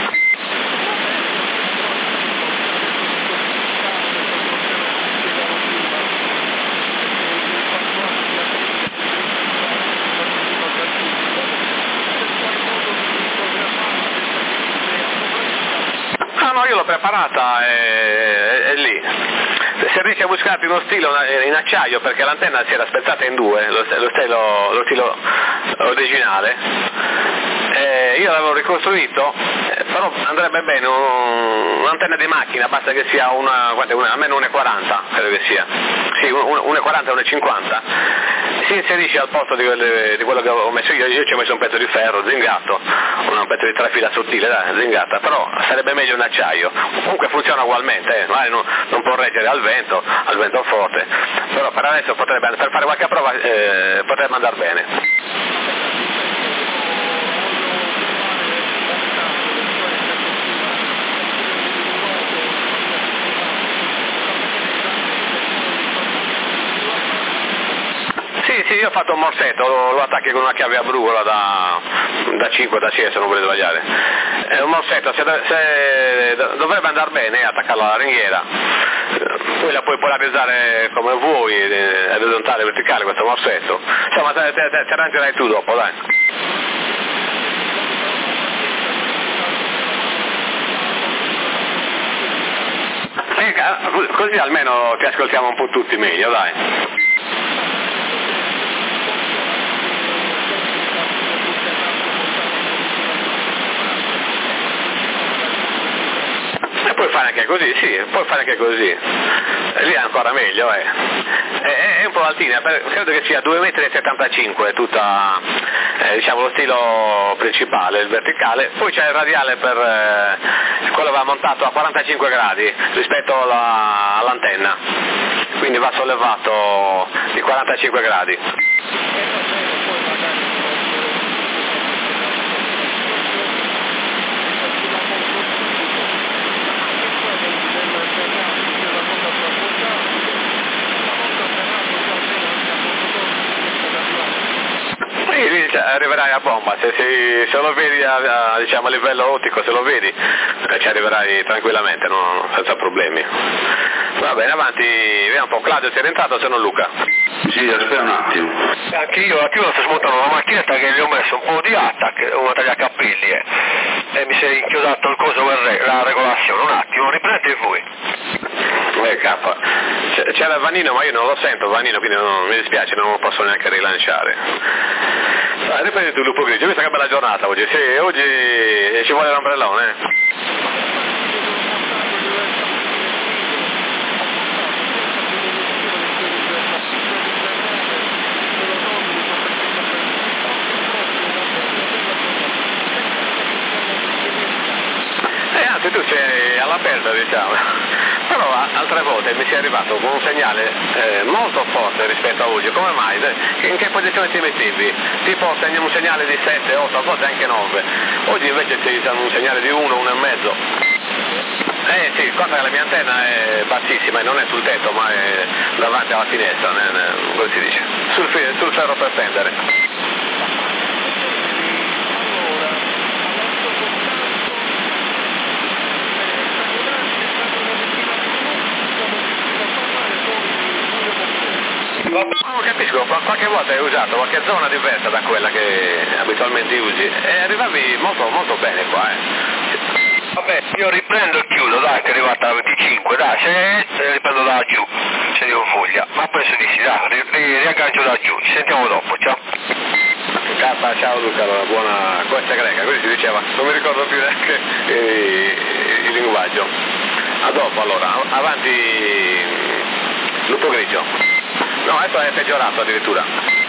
No, io l'ho preparata, è lì. Se riesci a buscarti uno stilo in acciaio, perché l'antenna si era spezzata in due, lo stilo originale, io l'avevo ricostruito, però andrebbe bene un'antenna di macchina, basta che sia almeno 1,40, credo che sia, sì, 1,40 1,50, si inserisce al posto di quello che ho messo io ci ho messo un pezzo di ferro zingato, un pezzo di trafila sottile, zingata, però sarebbe meglio un acciaio, comunque funziona ugualmente, magari non può reggere al vento forte, però per adesso per fare qualche prova potrebbe andare bene. Sì, io ho fatto un morsetto, lo attacchi con una chiave a brugola da 5 da 6 se non volete sbagliare. È un morsetto, dovrebbe andare bene attaccarlo alla ringhiera, poi la puoi polarizzare come vuoi, orizzontale, verticale questo morsetto, insomma te arrangerai tu dopo, dai. Così almeno ti ascoltiamo un po' tutti meglio, dai. Puoi fare anche così, sì, puoi fare anche così. Lì è ancora meglio, È un po' altina, credo che sia 2,75 m tutta, diciamo, lo stilo principale, il verticale, poi c'è il radiale per quello va montato a 45 gradi rispetto all'antenna, quindi va sollevato di 45 gradi. Arriverai a bomba, se lo vedi diciamo, a livello ottico, se lo vedi ci arriverai tranquillamente, senza problemi. Va bene, avanti, vediamo un po'. Claudio, sei rientrato se non Luca? Sì, aspetta un attimo. Anche io sto smontando una macchinetta che gli ho messo un po' di attack, una tagliacapelli e mi si è inchiodato il coso per la regolazione. Un attimo, riprendete voi. C'era Vanino, ma io non lo sento Vanino, quindi mi dispiace, non lo posso neanche rilanciare. Riprendi tu Lupo Grigio, questa che bella giornata oggi, sì, oggi ci vuole l'ombrellone. Anzi tu sei all'aperto, diciamo, però altre volte mi sei arrivato con un segnale molto forte rispetto a oggi. Come mai? In che posizione ti mettevi? Tipo un segnale di 7, 8, a volte anche 9, oggi invece ti danno un segnale di 1, 1,5. Sì, conta che la mia antenna è bassissima e non è sul tetto ma è davanti alla finestra, come si dice, sul ferro per pendere. Non capisco, qualche volta hai usato qualche zona diversa da quella che abitualmente usi e arrivavi molto molto bene qua, Vabbè, io riprendo e chiudo, dai, che è arrivata alla 25, dai, se riprendo da giù, se devo foglia, ma penso di sì, dai, riaggancio da giù, ci sentiamo dopo, ciao. Ciao Luca, allora, buona questa greca, così si diceva, non mi ricordo più neanche il linguaggio. A dopo allora, avanti lupo grigio. No, adesso è peggiorato addirittura.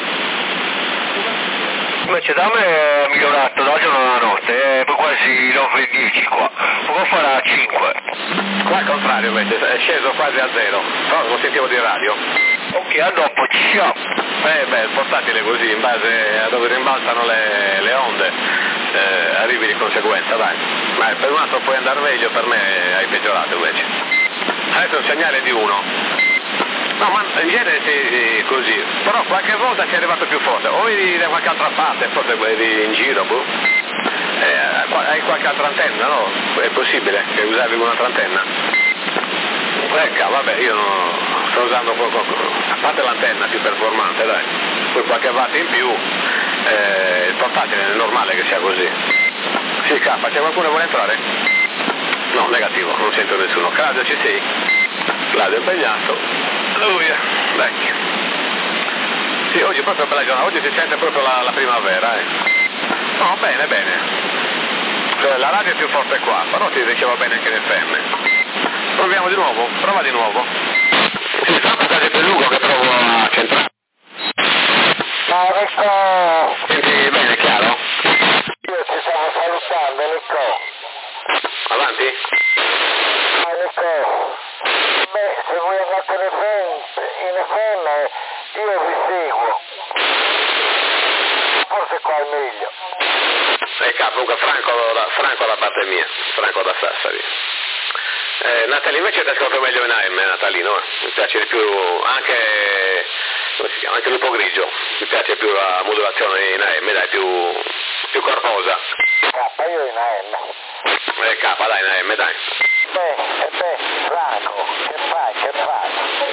Invece da me è migliorato da giorno alla notte, poi quasi 9-10 qua, può fare a 5. Qua al contrario invece, è sceso quasi a 0, però lo sentivo di radio. Ok, a dopo, ciao. Il portatile così, in base a dove rimbalzano le onde, arrivi di conseguenza, dai. Ma per un altro puoi andare meglio, per me hai peggiorato invece. Adesso è un segnale di 1. No, ma in genere sì, così, però qualche volta sei arrivato più forte, o eri da qualche altra parte, forse eri in giro, boh. Hai qualche altra antenna, no? È possibile che usavi un'altra antenna? Ecco, vabbè, io sto usando a parte l'antenna più performante, dai, poi qualche watt in più, il portatile è normale che sia così. Sì, K, c'è qualcuno che vuole entrare? No, negativo, non sento nessuno. Claudio, ci sei? Claudio è impegnato. Alleluia, vecchio. Sì, oggi è proprio bella giornata, oggi si sente proprio la primavera, No, bene, bene. La radio è più forte qua, però si diceva bene anche nel FM. Proviamo di nuovo, prova di nuovo. Sì, fa un passaggio più lungo che provo a centrare. Ciao Nico! Senti bene, chiaro? Io ti stavo salutando, Nico. Avanti? Ciao Nico! Beh, se vuoi andare in FM, io vi seguo. Forse qua è meglio. Comunque Franco da parte mia, Franco da Sassari. Natali invece ti ascolto meglio in AM, Natalino, mi piace di più anche, come si chiama, anche Lupo Grigio, mi piace più la modulazione in AM, dai, più corposa. Io in AM. K, dai, in AM, dai. Franco, che fai?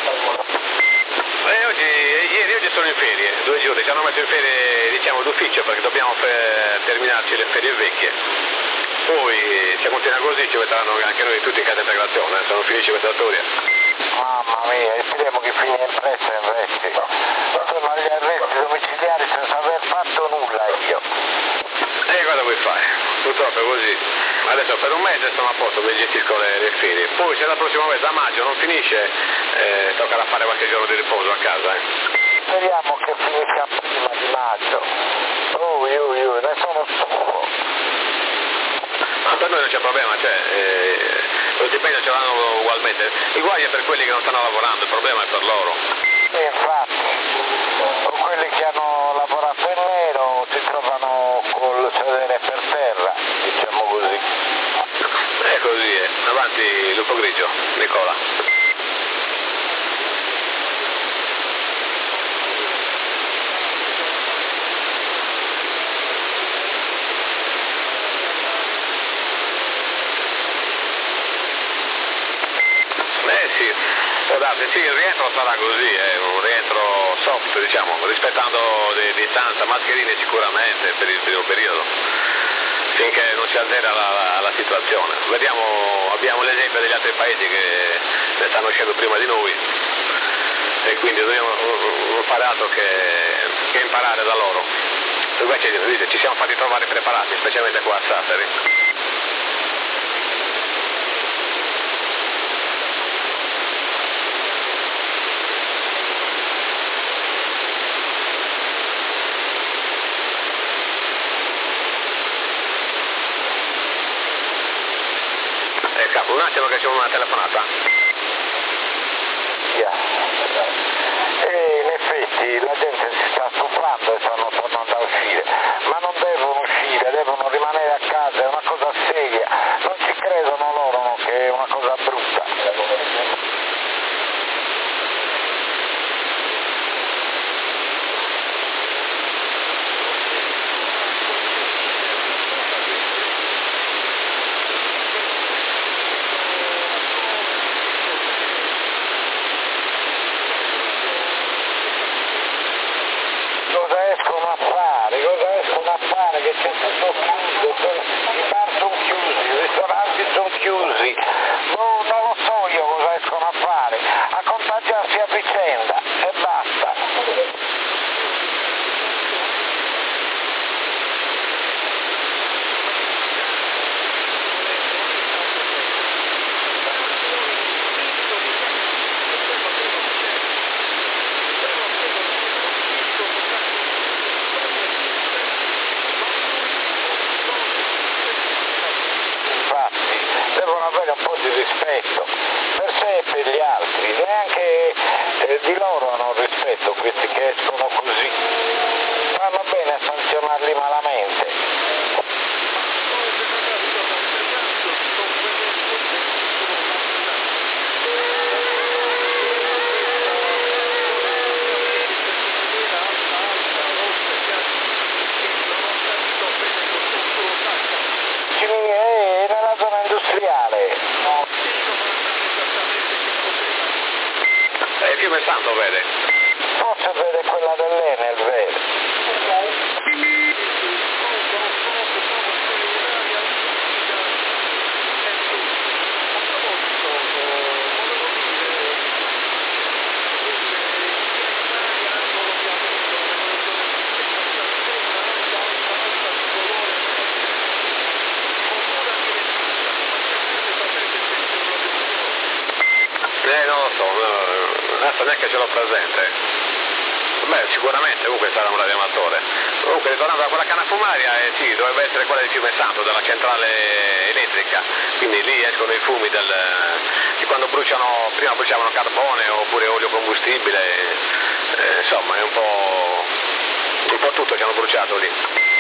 Oggi sono in ferie, 2 giorni, ci hanno messo in ferie, diciamo, d'ufficio perché dobbiamo terminarci le ferie vecchie. Poi se continua così ci metteranno anche noi tutti in cassa integrazione, se non finisce questa storia. Mamma mia, speriamo che finisca presto in arresti. Sono agli arresti domiciliari senza aver fatto nulla io. E cosa vuoi fare? Purtroppo è così. Adesso per un mese sono a posto, mi gestisco le ferie. Poi se la prossima mese a maggio non finisce, toccherà fare qualche giorno di riposo a casa. Speriamo che finisca prima di maggio. Ne sono stufo. Ma per noi non c'è problema, cioè, lo stipendio ce l'hanno ugualmente. Il guai è per quelli che non stanno lavorando, il problema è per loro. Infatti, con quelli che hanno lavorato in nero si trovano col sedere per terra, diciamo così. È così, avanti Lupo Grigio, Nicola. Sì, il rientro sarà così, un rientro soft, diciamo, rispettando le distanze, mascherine sicuramente per il primo periodo, finché non si azzera la situazione. Vediamo, abbiamo l'esempio degli altri paesi che ne stanno uscendo prima di noi e quindi dobbiamo non fare altro che imparare da loro. Invece ci siamo fatti trovare preparati, specialmente qua a Sassari. Un attimo che c'è una telefonata. In effetti la gente si sta stufando e stanno tornando a uscire, ma non devono uscire, devono rimanere a casa, è una cosa seria, non ci credono loro no, che è una cosa brutta. di loro hanno rispetto questi che escono così. Vanno bene a sanzionarli malamente. Nella zona industriale. Il fiume Santo vede? Forse vede quella dell'Enel, vede. Non lo so, adesso neanche ce l'ho presente. Beh, sicuramente comunque sarà un radioamatore. Comunque ritornando a quella canna fumaria, sì, dovrebbe essere quella di Fiume Santo, della centrale elettrica, quindi lì escono i fumi di quando bruciano, prima bruciavano carbone oppure olio combustibile, insomma è un po' tutto che hanno bruciato lì.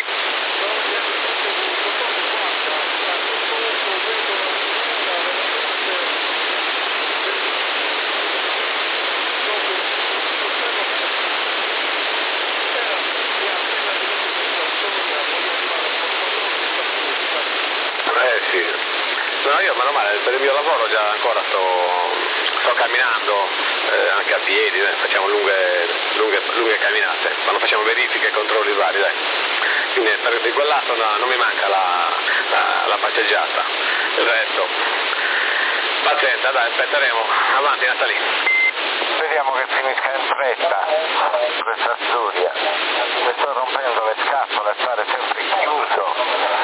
Sì. No, io meno male, per il mio lavoro già ancora sto camminando, anche a piedi, facciamo lunghe camminate, quando facciamo verifiche e controlli vari, dai. Quindi di quel lato non mi manca la passeggiata, il resto. Pazienza, dai, aspetteremo, avanti Natalì. Speriamo che finisca in fretta questa storia. Mi sto rompendo le scatole a stare sempre chiuso.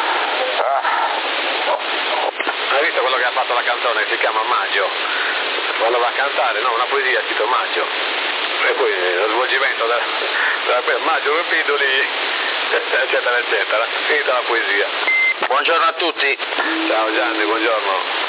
Hai visto quello che ha fatto la canzone? Si chiama Maggio. Quando va a cantare, no, una poesia scritto Maggio. E poi lo svolgimento della Maggio Pidoli, eccetera, eccetera. Finita la poesia. Buongiorno a tutti. Ciao Gianni, buongiorno.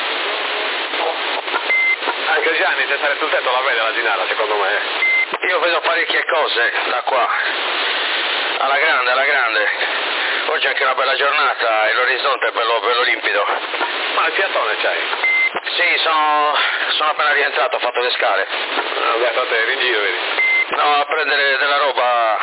Anche Gianni, se stare sul tetto la vede la Ginara, secondo me. Io vedo parecchie cose da qua. Alla grande. Oggi è anche una bella giornata e l'orizzonte è bello limpido. Ma il fiatone c'hai? Sì, sono appena rientrato, ho fatto le scale. Vabbè, fate in giro, vedi? No, a prendere della roba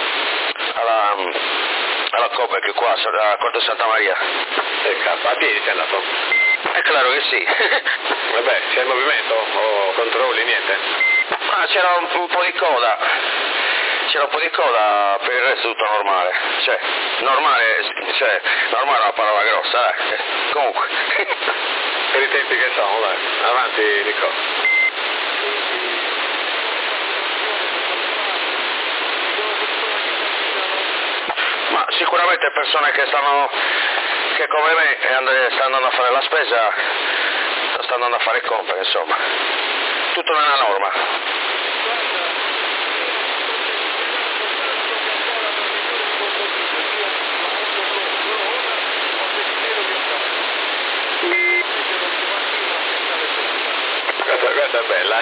alla Cobec qua, a Corte Santa Maria. E cazzo, a piedi sei andato? È chiaro che sì. Vabbè, c'è il movimento o controlli, niente? Ma c'era un po' di coda. Per il resto tutto normale. Normale è una parola grossa, comunque. Per i tempi che sono, dai. Avanti, Nico. Ma sicuramente persone che come me stanno andando a fare la spesa, stanno andando a fare compere, insomma. Tutto nella norma. Questa è bella,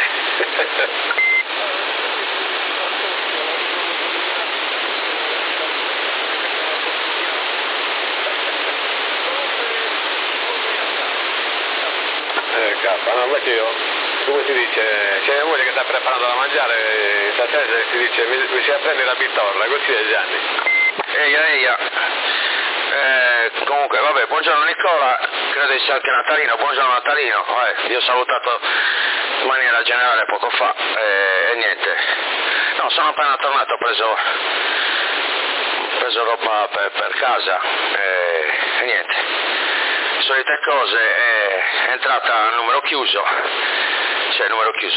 no, invece io, come si dice, c'è mia moglie che sta preparando da mangiare, stasera si dice mi si apprende la bitorra, così è Gianni. Eia. Comunque, vabbè, buongiorno Nicola, credo sia anche Natalino, buongiorno Natalino, vi ho salutato in maniera generale poco fa e niente. No, sono appena tornato, ho preso roba per casa e niente. Solite cose, è entrata a numero chiuso, numero chiuso,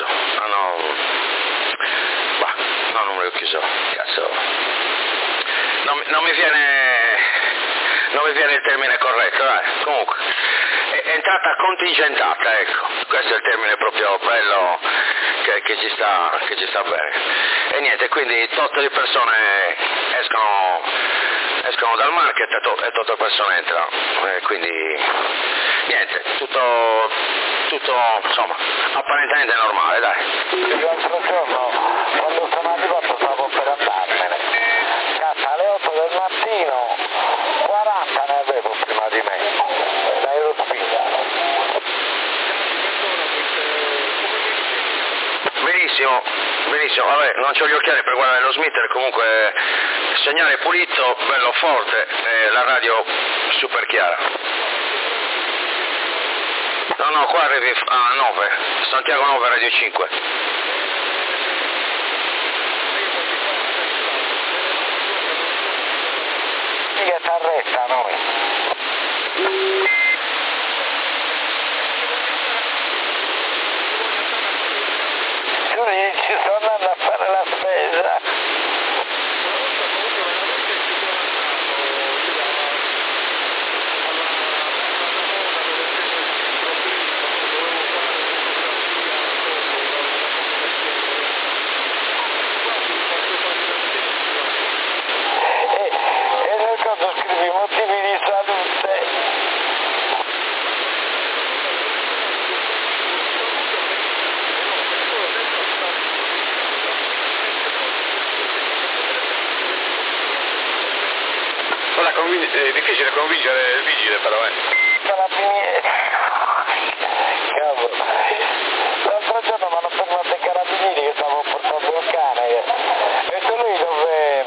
numero chiuso, cazzo, non mi viene il termine corretto, comunque, è entrata contingentata, ecco, questo è il termine proprio bello che ci sta bene, e niente, quindi tutte le persone escono dal market e tutte le persone entrano, quindi niente, tutto tutto, insomma, apparentemente normale, dai. L'altro giorno, quando sono arrivato, stavo per andarmene. Cazzo, alle 8 del mattino, 40 ne avevo prima di me, da Eurospin. Benissimo, benissimo, vabbè, non c'ho gli occhiali per guardare lo smitter, comunque segnale pulito, bello forte, la radio super chiara. No, qua arrivi a 9, Santiago 9, Radio 5. Che ti arresta noi. Ci sto andando a fare la spesa. E nel caso scrivi motivi di salute. Ora è difficile convincere il vigile però, Carabinieri. Cavolo. L'altro giorno mi hanno fermato i carabinieri che stavo portando il cane. E tu lui dove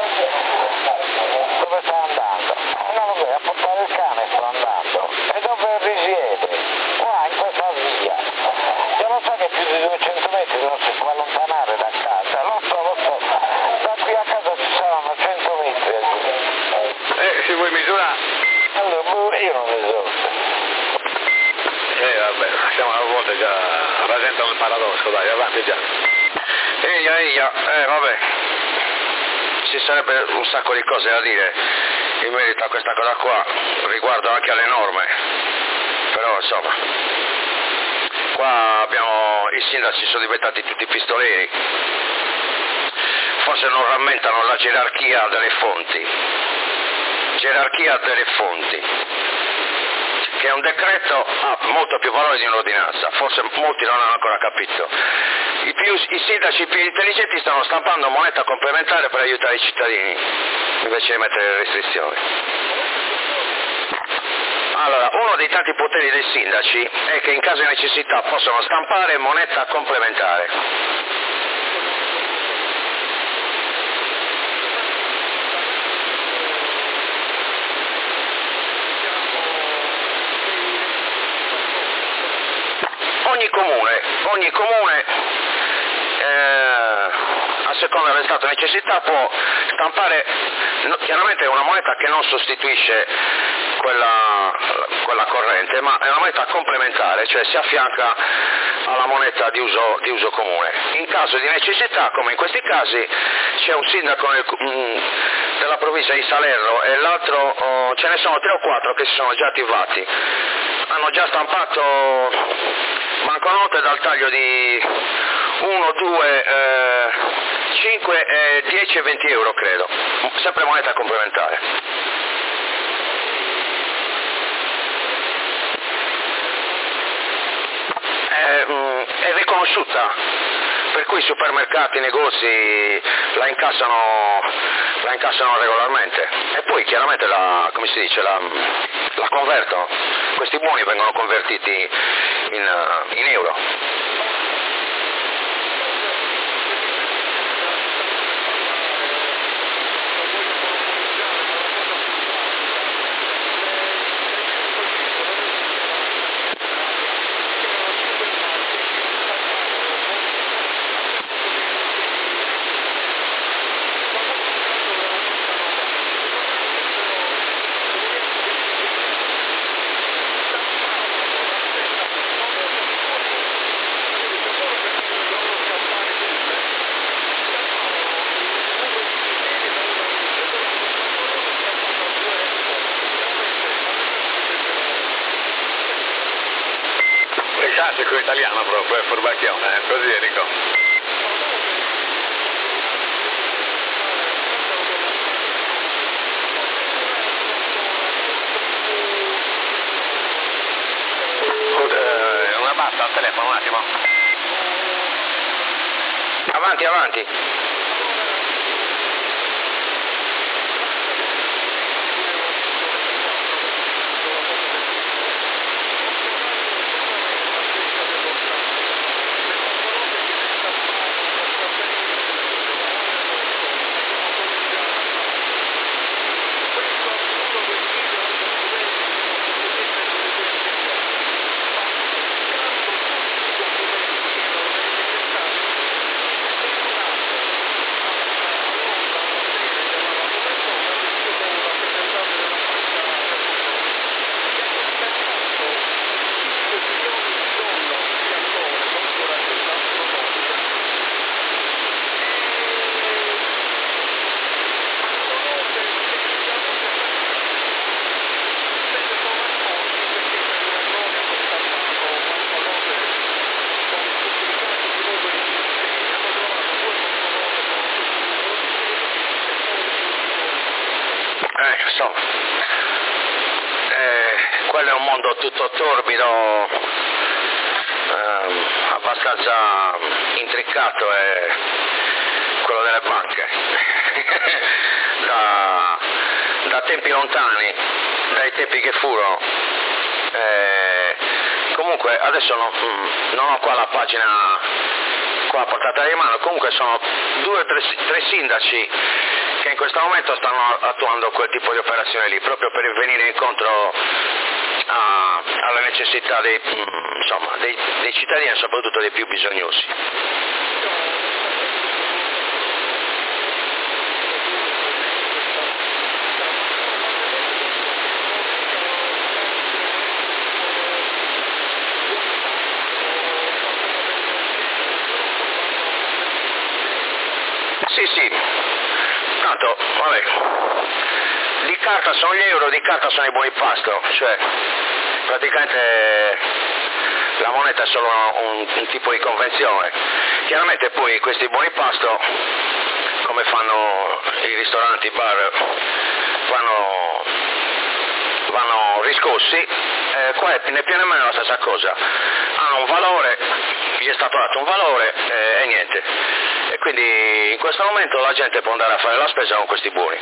sta andando? No, vabbè, a portare il cane sto andando. E dove risiede? Qua, in questa via. Io lo so che più di 200 metri non si può allontanare da casa. Lo so. Da qui a casa ci saranno 100 metri. Se vuoi misurare? Allora, io non ne so. Vabbè, siamo a volte già rasentano il paradosso, dai, avanti già. Eia, vabbè, ci sarebbe un sacco di cose da dire in merito a questa cosa qua, riguardo anche alle norme, però insomma, qua abbiamo, i sindaci sono diventati tutti pistoleri, forse non rammentano la gerarchia delle fonti, che un decreto ha molto più valore di un'ordinanza, forse molti non hanno ancora capito. I sindaci più intelligenti stanno stampando moneta complementare per aiutare i cittadini, invece di mettere le restrizioni. Allora, uno dei tanti poteri dei sindaci è che in caso di necessità possono stampare moneta complementare. Ogni comune a seconda dello stato di necessità può stampare, chiaramente è una moneta che non sostituisce quella corrente, ma è una moneta complementare, cioè si affianca alla moneta di uso comune. In caso di necessità, come in questi casi, c'è un sindaco della provincia di Salerno e l'altro, ce ne sono 3 o 4 che si sono già attivati, hanno già stampato banconote dal taglio di 1, 2, 5, 10 e 20 euro credo, sempre moneta complementare. È riconosciuta, per cui i supermercati, i negozi la incassano regolarmente e poi chiaramente la convertono, questi buoni vengono convertiti in euro. Classico italiano proprio, è furbacchione, così Enrico. Una basta al telefono un attimo. Avanti, avanti. Insomma, quello è un mondo tutto torbido, abbastanza intricato, è quello delle banche. da tempi lontani, dai tempi che furono. Comunque adesso non ho qua la pagina qua a portata di mano, comunque sono 2 o 3 sindaci che in questo momento stanno attuando quel tipo di operazione lì, proprio per venire incontro alle necessità dei cittadini e soprattutto dei più bisognosi. Sì, tanto, vabbè, di carta sono gli euro, di carta sono i buoni pasto, cioè praticamente la moneta è solo un tipo di convenzione. Chiaramente poi questi buoni pasto, come fanno i ristoranti, i bar, vanno riscossi, qua nel PNM è la stessa cosa, hanno un valore, gli è stato dato un valore e niente, e quindi in questo momento la gente può andare a fare la spesa con questi buoni.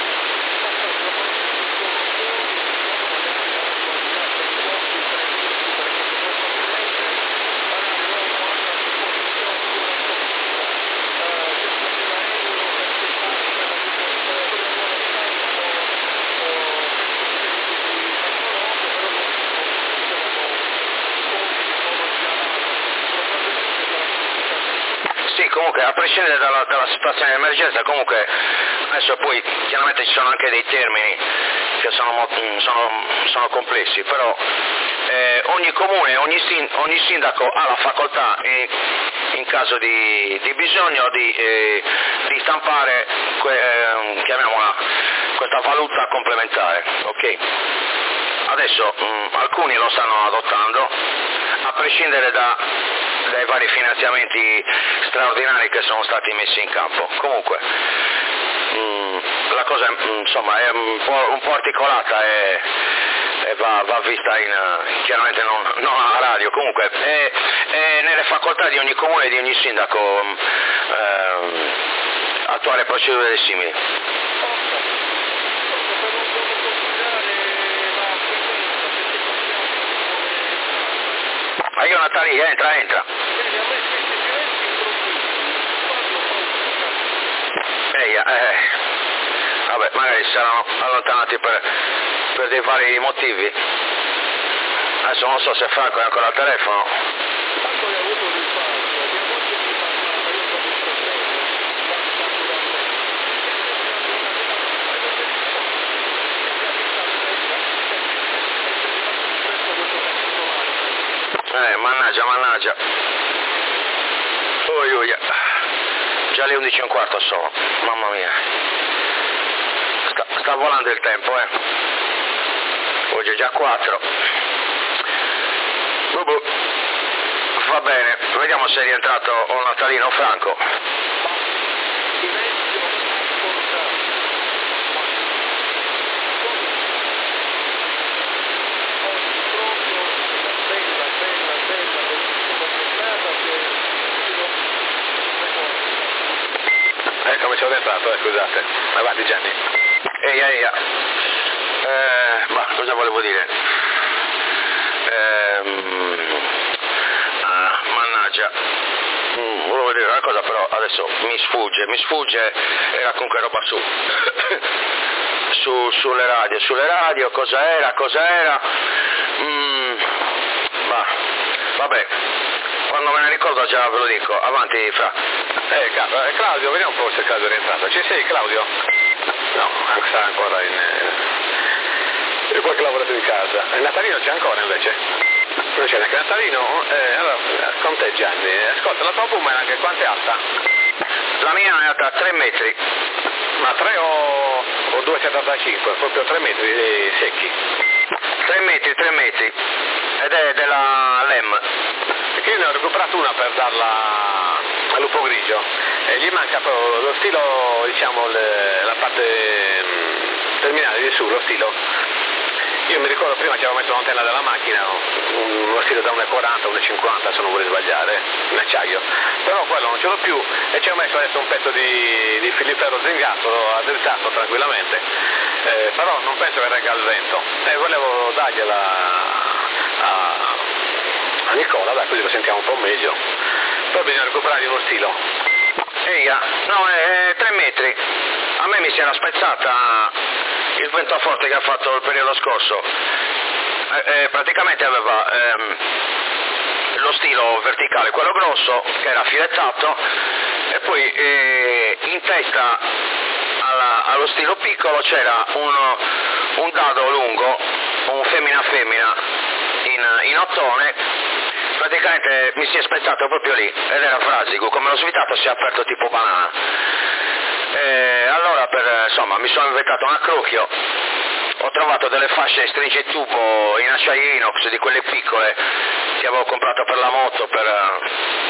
Comunque, a prescindere dalla situazione di emergenza, comunque adesso poi chiaramente ci sono anche dei termini che sono complessi, però ogni comune, ogni sindaco ha la facoltà in caso di bisogno di stampare chiamiamola questa valuta complementare, ok? Adesso alcuni lo stanno adottando, a prescindere dai vari finanziamenti straordinari che sono stati messi in campo. Comunque la cosa insomma è un po' articolata e va vista chiaramente non alla radio. Comunque è nelle facoltà di ogni comune e di ogni sindaco attuare procedure simili. Ma io Natali, entra. Vabbè, magari si saranno allontanati per dei vari motivi. Adesso non so se Franco è ancora al telefono. Mannaggia. Già le 11:15 sono, mamma mia. Sta volando il tempo, Oggi è già 4. Va bene, vediamo se è rientrato o Natalino o Franco. come ci ho entrato, scusate. Avanti Gianni. Eia. Ma cosa volevo dire? Mannaggia. Volevo dire una cosa, però adesso mi sfugge, era comunque roba sulle radio, cosa era? Vabbè, quando me ne ricordo già ve lo dico, avanti Fra. Claudio, vediamo un po' se Claudio è rientrato. Ci sei Claudio? No, sta ancora in qualche lavorato di casa. Natalino c'è ancora invece? Non c'è neanche Natalino? Allora, con te Gianni, ascolta, la tua boomerang quanto è alta? La mia è alta 3 metri. Ma 3 o 2,75? Proprio 3 metri secchi? 3 metri. Ed è della LEM. Perché io ne ho recuperato una per darla al lupo grigio e gli manca proprio lo stilo, diciamo, la parte terminale di su, lo stilo. Io mi ricordo prima ci avevo messo l'antenna della macchina, uno stilo da 1,40, 1,50 se non vorrei sbagliare, in acciaio, però quello non ce l'ho più e ci ho messo adesso un pezzo di filiferro zingato, l'ho addrizzato tranquillamente, però non penso che regga il vento e volevo dargliela a Nicola, dai, così lo sentiamo un po' meglio. Poi bisogna recuperare uno stilo. No, è 3 metri. A me mi si era spezzata il vento forte che ha fatto il periodo scorso. Praticamente aveva lo stilo verticale, quello grosso, che era filettato, e poi in testa allo stilo piccolo c'era un dado lungo, un femmina in ottone. Praticamente mi si è spezzato proprio lì ed era frasico, come l'ho svitato si è aperto tipo banana. Allora mi sono inventato un accrocchio, ho trovato delle fasce stringettubo in acciaio inox di quelle piccole che avevo comprato per la moto per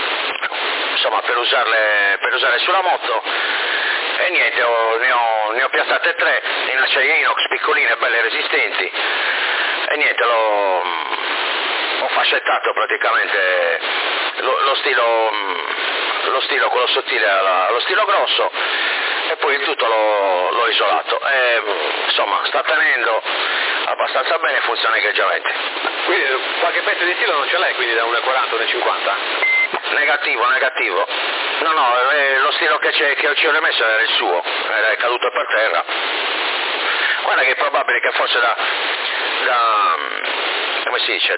usare sulla moto e niente, ne ho piazzate 3 in acciaio inox piccoline, belle resistenti e niente, ho fascettato praticamente lo stilo quello sottile allo stilo grosso e poi il tutto l'ho isolato e sta tenendo abbastanza bene, funziona egregiamente. Quindi qualche pezzo di stilo non ce l'hai, quindi da 1,40, 1,50? Negativo. No, lo stilo che ci ho rimesso era il suo, era caduto per terra. Guarda che è probabile che fosse come si dice,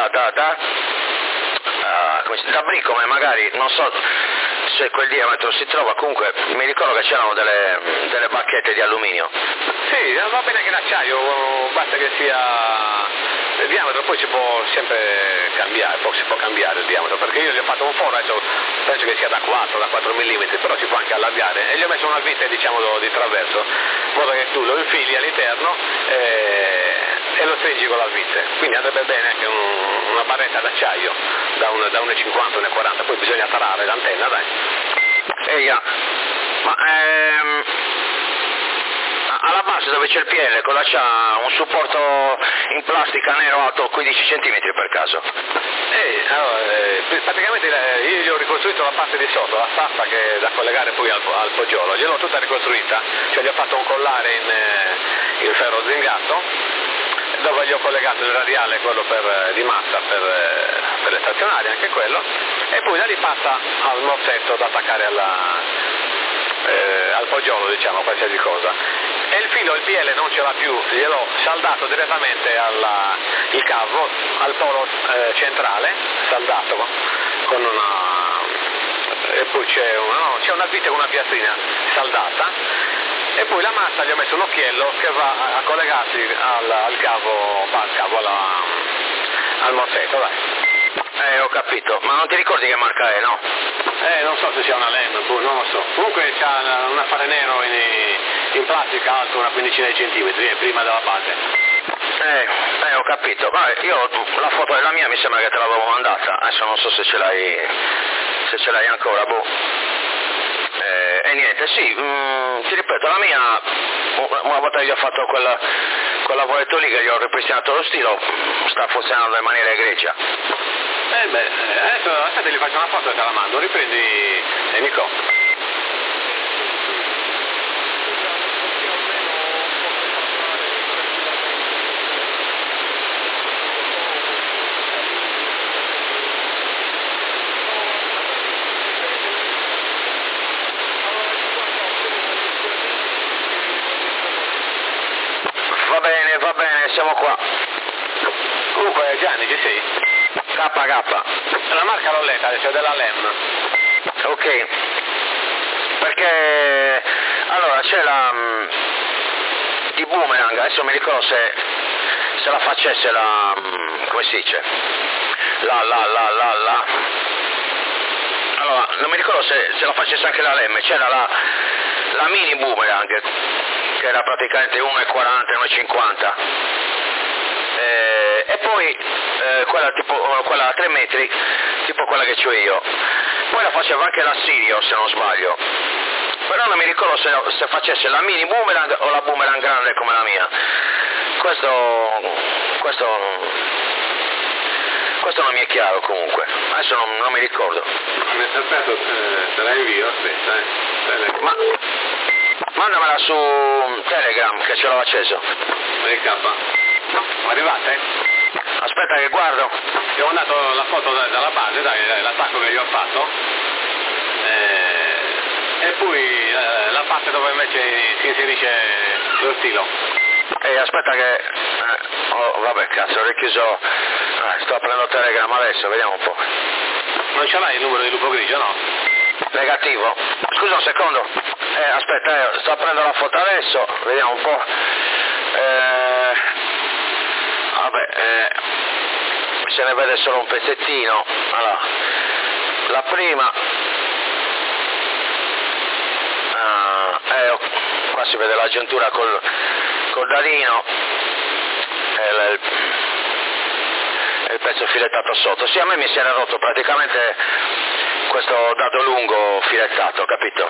da bricome magari, non so se quel diametro si trova, comunque mi ricordo che c'erano delle bacchette di alluminio. Sì, va bene che l'acciaio, basta che sia il diametro, poi si può sempre cambiare, si può cambiare il diametro, perché io gli ho fatto un foro, adesso penso che sia da 4 mm, però si può anche allargare e gli ho messo una vite di traverso, in modo che tu lo infili all'interno e lo stringi con la vite, quindi andrebbe bene anche una barretta d'acciaio da 1,50, 1,40, poi bisogna tarare l'antenna, dai. Ma alla base dove c'è il PL, cosa c'ha? Un supporto in plastica nero alto 15 cm per caso? Praticamente io gli ho ricostruito la parte di sotto, la staffa che è da collegare poi al poggiolo, gliel'ho tutta ricostruita, cioè gli ho fatto un collare in ferro zingato, dove gli ho collegato il radiale, quello di massa per le stazionarie, anche quello, e poi da lì passa al morsetto da attaccare al poggiolo, diciamo, qualsiasi cosa. E il filo, il PL non ce l'ha più, gliel'ho saldato direttamente il cavo al polo centrale, saldato con e poi c'è una vite con una piastrina saldata, e poi la massa gli ho messo un occhiello che va a collegarsi al cavo al morsetto, dai. Ho capito, ma non ti ricordi che marca è, no? Non so se sia una LEM, non lo so. Comunque c'ha un affare nero in plastica alto una quindicina di centimetri, prima della base. Ho capito. Vabbè, io la foto della mia mi sembra che te l'avevo mandata, adesso non so se ce l'hai ancora, boh. E niente, sì, ti ripeto, la mia, una volta che gli ho fatto quel lavoretto lì, che gli ho ripristinato lo stilo, sta funzionando in maniera egregia. Adesso gli faccio una foto e te la mando, riprendi Nico. siamo qua. Comunque Gianni, ci sei? KK. La marca l'ho letta, cioè della LEM. Ok. Perché allora c'è di Boomerang, adesso mi ricordo se la facesse come si dice? Allora, non mi ricordo se la facesse anche la LEM, c'era la mini Boomerang, che era praticamente 1,40, 1,50. E poi quella a 3 metri, tipo quella che ho io. Poi la faceva anche la Sirio, se non sbaglio. Però non mi ricordo se facesse la mini Boomerang o la Boomerang grande come la mia. Questo non mi è chiaro comunque. Adesso non mi ricordo. Aspetta, te la invio, aspetta, Ma mandamela su Telegram che ce l'ho acceso. Arrivate? Aspetta che guardo. Ti ho mandato la foto dalla base, dai, l'attacco che gli ho fatto. E poi la parte dove invece si inserisce lo stilo. Aspetta che... vabbè, cazzo, ho richiuso... sto aprendo Telegram adesso, vediamo un po'. Non ce l'hai il numero di Lupo Grigio, no? Negativo. Scusa un secondo. Aspetta, sto aprendo la foto adesso, vediamo un po'. Se ne vede solo un pezzettino. Allora, la prima... qua si vede la giuntura col dadino e il pezzo filettato sotto. Sì, a me mi si era rotto praticamente questo dado lungo filettato, capito?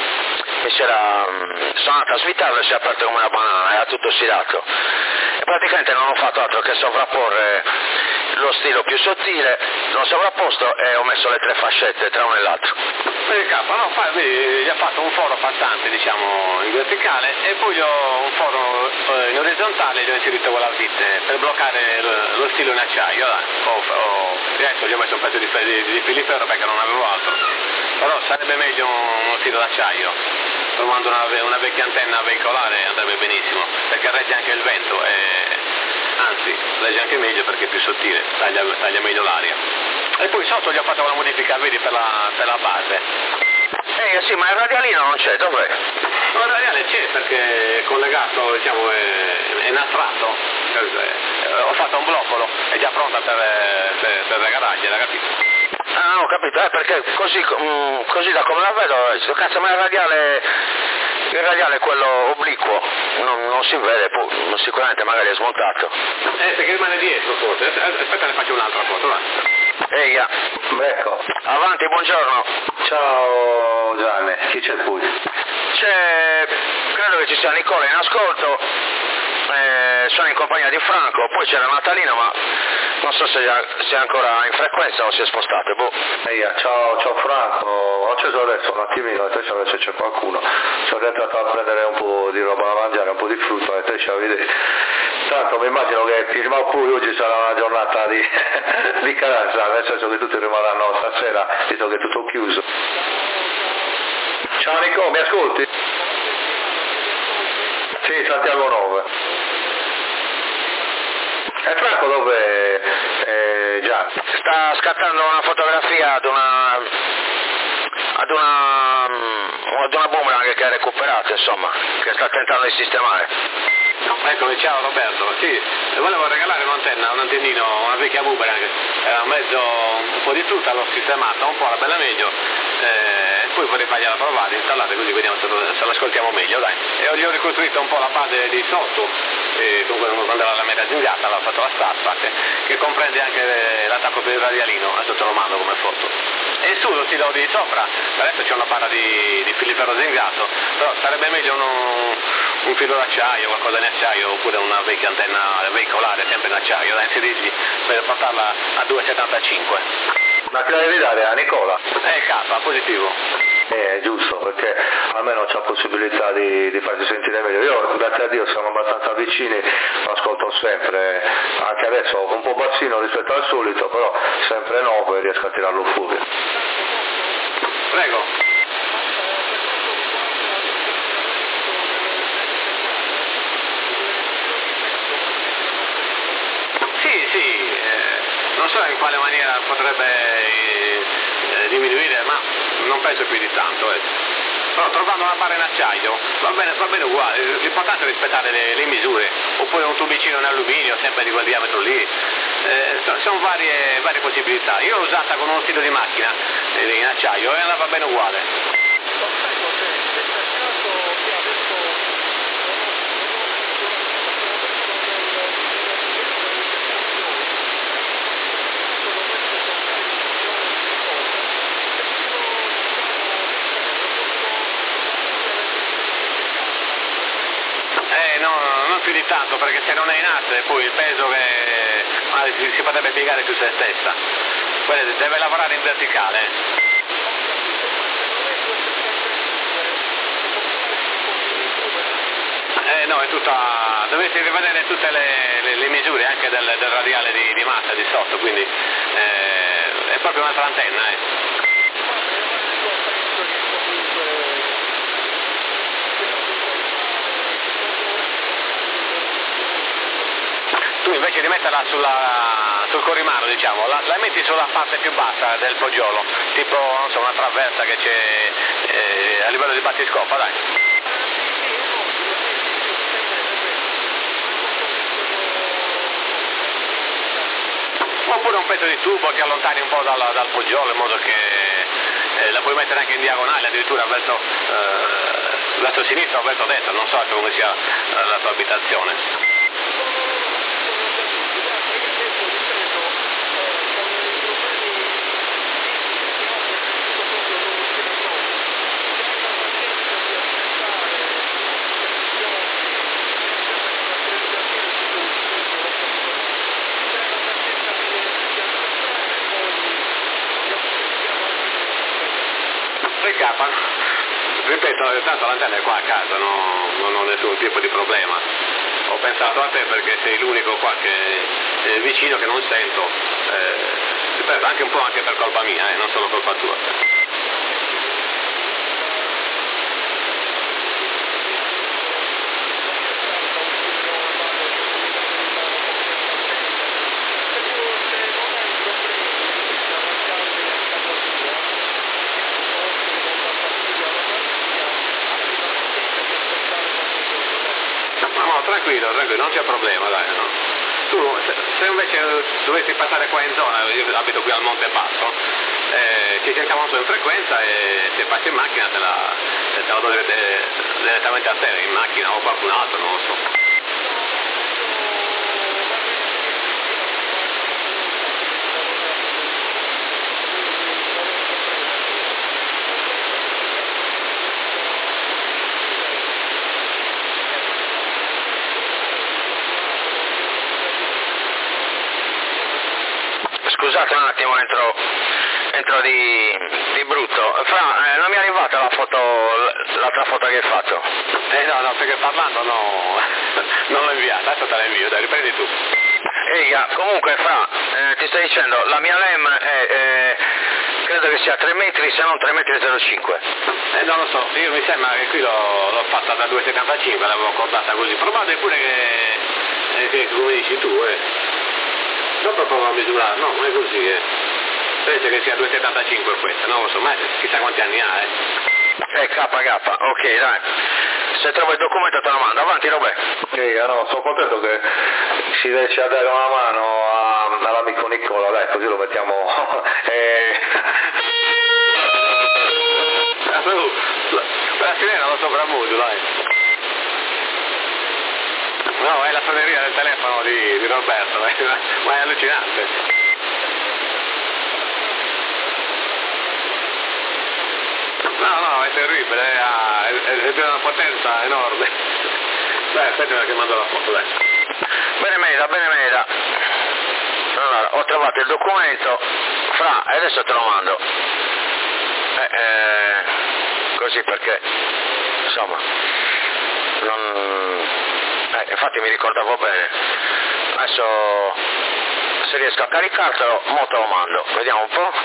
Sono andato a svitarlo e si è aperto come una banana, era tutto stirato. E praticamente non ho fatto altro che sovrapporre lo stilo più sottile, l'ho sovrapposto e ho messo le 3 fascette tra uno e l'altro. Gli ha fatto un foro passante, diciamo, in verticale e poi un foro in orizzontale gli ho inserito quella vite per bloccare lo stilo in acciaio. Adesso gli ho messo un pezzo di filiferro perché non avevo altro, però sarebbe meglio uno stilo d'acciaio. Trovando una vecchia antenna veicolare andrebbe benissimo, perché regge anche il vento anzi, regge anche meglio perché è più sottile, taglia meglio l'aria. E poi sotto gli ho fatto una modifica, vedi, per la base. Sì, ma il radialino non c'è, dov'è? No, il radiale c'è perché è collegato, diciamo, è nastratto. Ho fatto un bloccolo, è già pronta per le garaglie, l'ha capito? Ah, ho capito, perché così da come la vedo, cazzo, ma il radiale è quello obliquo, non si vede, poi sicuramente magari è smontato. Perché rimane dietro forse, aspetta ne faccio un'altra foto, va. Ecco. Avanti, buongiorno. Ciao Gianni, chi c'è poi? Credo che ci sia Nicola in ascolto, sono in compagnia di Franco, poi c'era Natalino, ma non so se è ancora in frequenza o si è spostato. Ciao Franco, ho acceso adesso un attimino, adesso se c'è qualcuno, sono entrato a prendere un po' di roba da mangiare, un po' di frutta, e te ci avete. Tanto mi immagino che prima o poi oggi sarà una giornata di carenza, nel senso che tutti rimarranno stasera, visto che è tutto chiuso. Ciao Nico, mi ascolti? Sì, Santiago 9. E Franco dove è Gianni? Sta scattando una fotografia ad una Boomerang che ha recuperato, insomma, che sta tentando di sistemare. Eccomi, ciao Roberto, sì, volevo regalare un'antennino, una vecchia Boomerang, era mezzo un po' di tutta, l'ho sistemata un po', la bella meglio, poi vorrei fargliela provare, installate così vediamo se l'ascoltiamo meglio, dai. E gli ho ricostruito un po' la base di sotto, comunque quando era la media zingata, l'ho fatto la staffa, che comprende anche l'attacco per il radialino, adesso te lo mando come foto. E su lo stilo di sopra, adesso c'è una barra di filiferro zingato, però sarebbe meglio un filo d'acciaio, qualcosa in acciaio, oppure una vecchia antenna veicolare sempre in acciaio da inserirgli per portarla a 2,75. Ma te la devi dare a Nicola? K, positivo. Giusto, perché almeno c'ha possibilità di farsi sentire meglio. Io, grazie a Dio, siamo abbastanza vicini, lo ascolto sempre, anche adesso un po' bassino rispetto al solito, però sempre nuovo e riesco a tirarlo fuori. Prego. non so in quale maniera potrebbe diminuire, ma non penso più di tanto. Però trovando una barra in acciaio va bene uguale, l'importante è rispettare le misure, oppure un tubicino in alluminio sempre di quel diametro lì, sono varie possibilità. Io l'ho usata con uno stilo di macchina in acciaio e andava bene uguale. No, non più di tanto, perché se non è in asse poi il peso che si potrebbe piegare su se stessa, poi deve lavorare in verticale. No, è tutta, dovete rivedere tutte le misure anche del radiale di massa di sotto, quindi è proprio un'altra antenna. Tu invece di metterla sul corrimano, diciamo, la metti sulla parte più bassa del poggiolo, tipo, non so, una traversa che c'è a livello di battiscopa, dai. Oppure un pezzo di tubo che allontani un po' dal poggiolo, in modo che la puoi mettere anche in diagonale, addirittura verso sinistra o verso destra, non so come sia la tua abitazione. Ripeto, tanto l'antenna è qua a casa, non ho nessun tipo di problema. Ho pensato a te perché sei l'unico qua che è vicino, che non sento, ripeto, anche un po' anche per colpa mia, non solo colpa tua. Tranquillo, non c'è problema, dai, no. Tu, se invece dovessi passare qua in zona, io abito qui al Monte Basso, ci sentiamo solo in frequenza e se passi in macchina te la do direttamente a te, in macchina o qualcun altro, non lo so. Scusate un attimo, entro di brutto. Non mi è arrivata l'altra foto che hai fatto? No, perché parlando non l'ho inviata, adesso te la invio, dai, riprendi tu. Comunque ti stai dicendo, la mia LEM è credo che sia 3 metri, se non 3,05 metri. Non lo so, io mi sembra che qui l'ho fatta da 2,75, l'avevo accordata così, provate pure che come dici tu, dopo provo a misurare, no, ma è così, penso che sia 2,75 questa, non lo so, ma chissà quanti anni ha, KK, ok, dai. Se trovo il documento te lo mando, avanti Robè. No, sono contento che si riesce a dare una mano all'amico Nicola, dai, così lo mettiamo. La sirena lo sopravvuto, dai. No, è la suoneria del telefono di Roberto, ma è allucinante. No, è terribile, è di una potenza enorme. Dai, aspetta che mando la foto, dai. Bene Meda. Allora, ho trovato il documento, e adesso te lo mando. Così perché, insomma, infatti mi ricordavo bene. Adesso se riesco a caricartelo, mo te lo mando, vediamo un po'.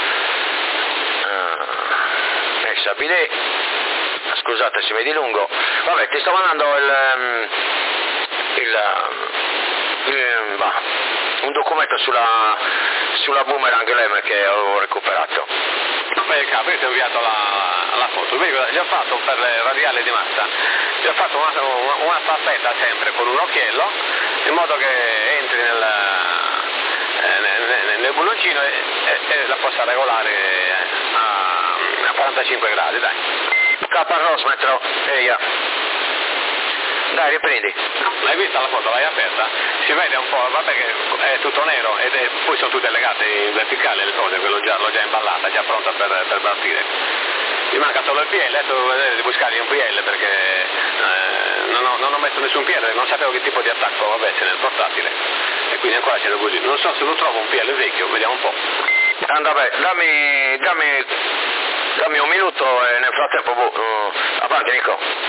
Sabile, scusate se mi dilungo. Vabbè, ti sto mandando un documento sulla Boomerang Lem che ho recuperato. Beh, capo, io ti ho inviato la foto, gli ho fatto per le radiali di massa, gli ho fatto una staffetta sempre con un occhiello, in modo che entri nel bulloncino e la possa regolare a 45 gradi, dai. K-rosmetro, dai, riprendi. L'hai vista la foto? L'hai aperta? Si vede un po', vabbè che è tutto nero poi sono tutte legate in verticale le cose, l'ho già imballata, già pronta per partire. Mi manca solo il PL, adesso devo vedere di buscargli un PL perché non ho messo nessun PL, non sapevo che tipo di attacco avesse nel portatile e quindi ancora c'era così. Non so se lo trovo un PL vecchio, vediamo un po'. Vabbè, dammi un minuto e nel frattempo avanti Nico.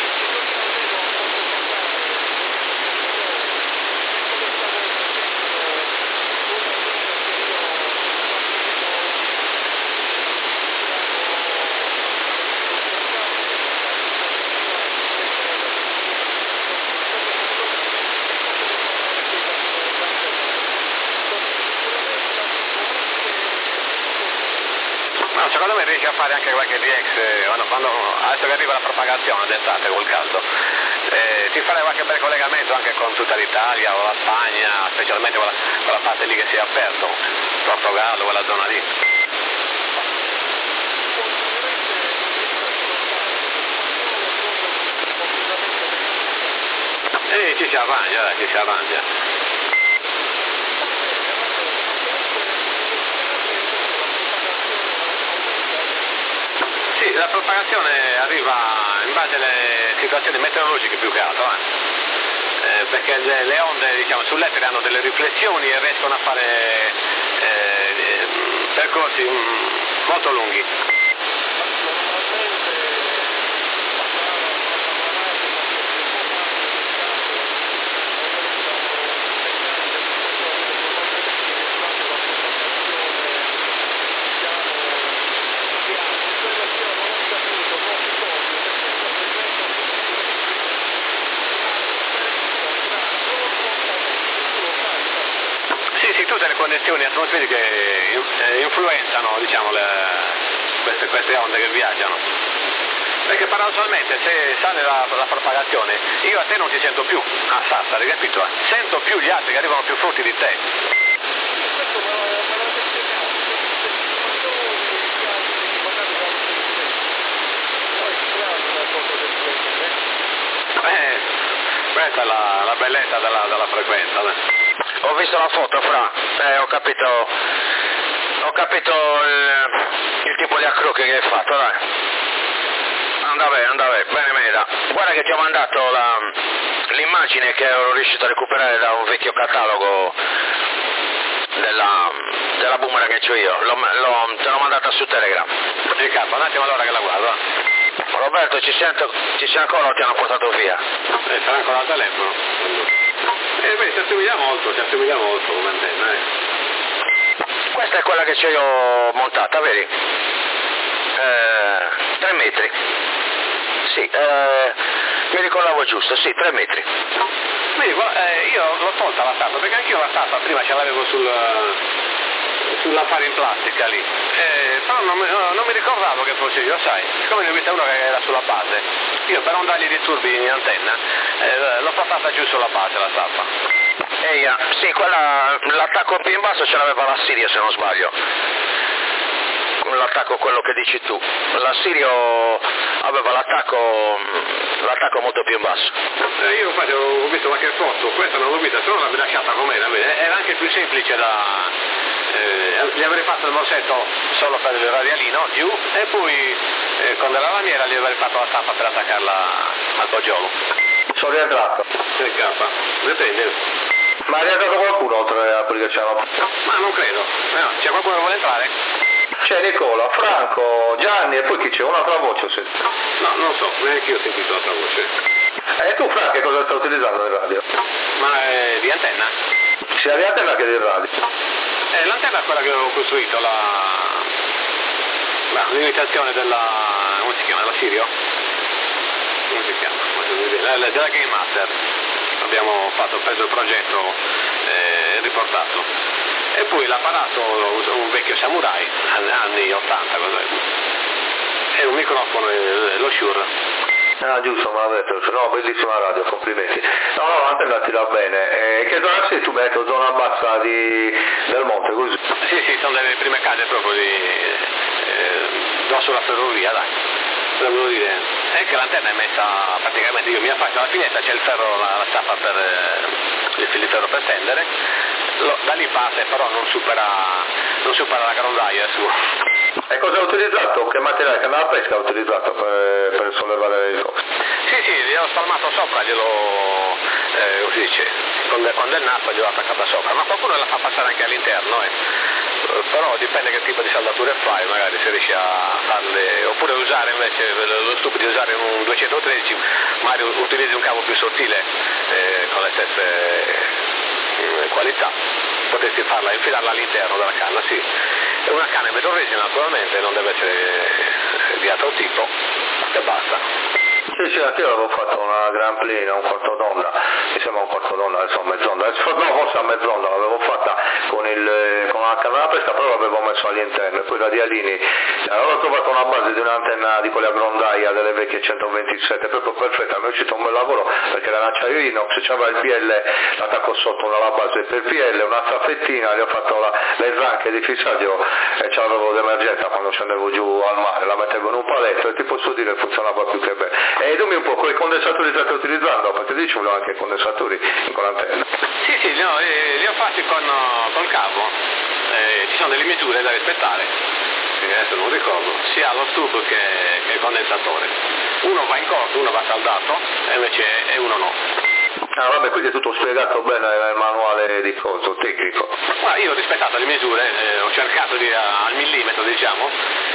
Secondo me riesce a fare anche qualche DX adesso che arriva la propagazione d'estate col caldo, ti farei qualche bel collegamento anche con tutta l'Italia o la Spagna, specialmente quella parte lì che si è aperto, Portogallo, quella zona lì. Ci si arrangia, ci si arrangia. Sì, la propagazione arriva in base alle situazioni meteorologiche più che altro, perché le onde, diciamo, sull'etere hanno delle riflessioni e riescono a fare percorsi molto lunghi. Tutte le connessioni atmosferiche influenzano, diciamo, queste onde che viaggiano, perché paradossalmente se sale la propagazione io a te non ti sento più a Sassari, capito? Sento più gli altri che arrivano più forti di te. Questa è la bellezza della frequenza. Ho visto la foto, Fra, ho capito il tipo di accrocche che hai fatto, dai. Andava bene Meda. Guarda che ti ho mandato l'immagine che ero riuscito a recuperare da un vecchio catalogo della Boomerang che ho io. Te l'ho mandata su Telegram. Sì, capo, un attimo allora che la guardo. Roberto, ci sei ancora o ti hanno portato via? Sarà ancora al telefono. Beh, si assomiglia molto come antenna, Questa è quella che ci ho montata, vedi? 3 metri. Sì, mi ricordavo giusto, sì, 3 metri. Vedi, io l'ho tolta la tappa, perché anch'io la tappa prima ce l'avevo sull'affare in plastica lì, però non mi ricordavo che fosse io, sai, siccome ne ho vista uno che era sulla base, io per non dargli disturbi in antenna l'ho portata giù sulla base la tappa. Sì, l'attacco più in basso ce l'aveva la Sirio se non sbaglio, l'attacco quello che dici tu, la Sirio aveva l'attacco molto più in basso. Io infatti ho visto qualche foto, questa non l'ho vista, se no l'avrei lasciata com'era, era anche più semplice gli avrei fatto il morsetto solo per il radialino giù e poi con della lamiera gli avrei fatto la tappa per attaccarla al poggiolo. Sono rientrato. Che cappa, dipende. Ma è rientrato qualcuno oltre a quelli che c'erano? Ma non credo, no, c'è qualcuno che vuole entrare? C'è Nicola, Franco, Gianni e poi chi c'è? Un'altra voce ho sentito. No, non so, neanche io ho sentito l'altra voce. E tu Franco che cosa stai utilizzando nel radio? Ma di antenna? Sia di antenna che di radio? L'antenna è quella che ho costruito, l'imitazione della... come si chiama? Della Sirio? Come si chiama? Della Game Master. abbiamo preso il progetto e riportato. E poi l'apparato, un vecchio Samurai, anni 80, e un microfono, lo Shure. Ah, giusto, me l'ha detto, no, bellissima radio, complimenti. No, l'antenna ti va bene. Che zona sei tu, Beto? Zona bassa del monte, così? Sì, sono delle prime case proprio dosso la ferrovia, dai. Volevo dire, è che l'antenna è messa praticamente, io mi affaccio alla finestra, c'è il ferro, la staffa per il filo di ferro per stendere, da lì parte, però non supera la grondaia su. E cosa ha utilizzato? Che materiale, che pesca ha utilizzato per sollevare il costo? Sì, gliel'ho spalmato sopra, come si dice, quando è il nastro gliel'ho attaccata sopra, ma qualcuno la fa passare anche all'interno, però dipende che tipo di saldature fai, magari se riesci a farle, oppure usare invece, lo stupido di usare un 213, magari utilizzi un cavo più sottile con le stesse qualità, potresti infilarla all'interno della canna, sì. È una canna in vetro resina naturalmente, non deve essere di altro tipo, e basta. Sì, anche io avevo fatto una gran plena, un quarto d'onda, mi sembra un quarto d'onda, adesso mezz'onda, no, forse a mezz'onda l'avevo fatta con la canna da pesca, però l'avevo messo all'interno, e poi da Dialini avevo trovato una base di un'antenna di quelle a grondaia delle vecchie 127, proprio perfetta, mi è uscito un bel lavoro, perché era un acciaio inox, c'aveva il PL, l'attacco sotto alla base per PL, una staffettina, gli ho fatto le zanche di fissaggio e ce l'avevo d'emergenza quando scendevo giù al mare, la mettevo in un paletto e ti posso dire funzionava più che bene. E dimmi un po' quei condensatori state utilizzando, perché lì ci vogliono anche i condensatori con l'antenna. Sì, li ho fatti col cavo, ci sono delle misure da rispettare, che adesso non ricordo, sia lo stubo che il condensatore. Uno va in corto, uno va saldato, e invece uno no. Ah, vabbè, quindi è tutto spiegato bene nel manuale di coso tecnico. Ma io ho rispettato le misure, ho cercato al millimetro, diciamo,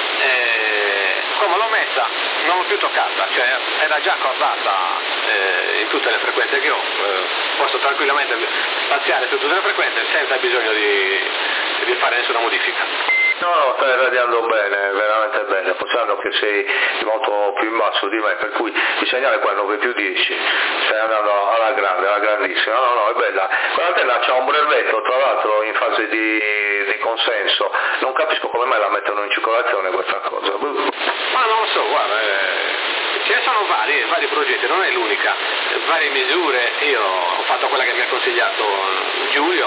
come l'ho messa non l'ho più toccata, cioè era già accordata in tutte le frequenze che ho, posso tranquillamente spaziare su tutte le frequenze senza bisogno di fare nessuna modifica. No, stai radiando bene, veramente bene, pensando che sei molto più in basso di me, per cui il segnale qua è 9+10, stai andando alla grande, alla grandissima, no, è bella. Quell'antenna c'ha un brevetto, tra l'altro in fase di consenso, non capisco come mai la mettono in circolazione questa cosa. Ma non lo so, guarda, ce ne sono vari progetti, non è l'unica, varie misure, io ho fatto quella che mi ha consigliato Giulio,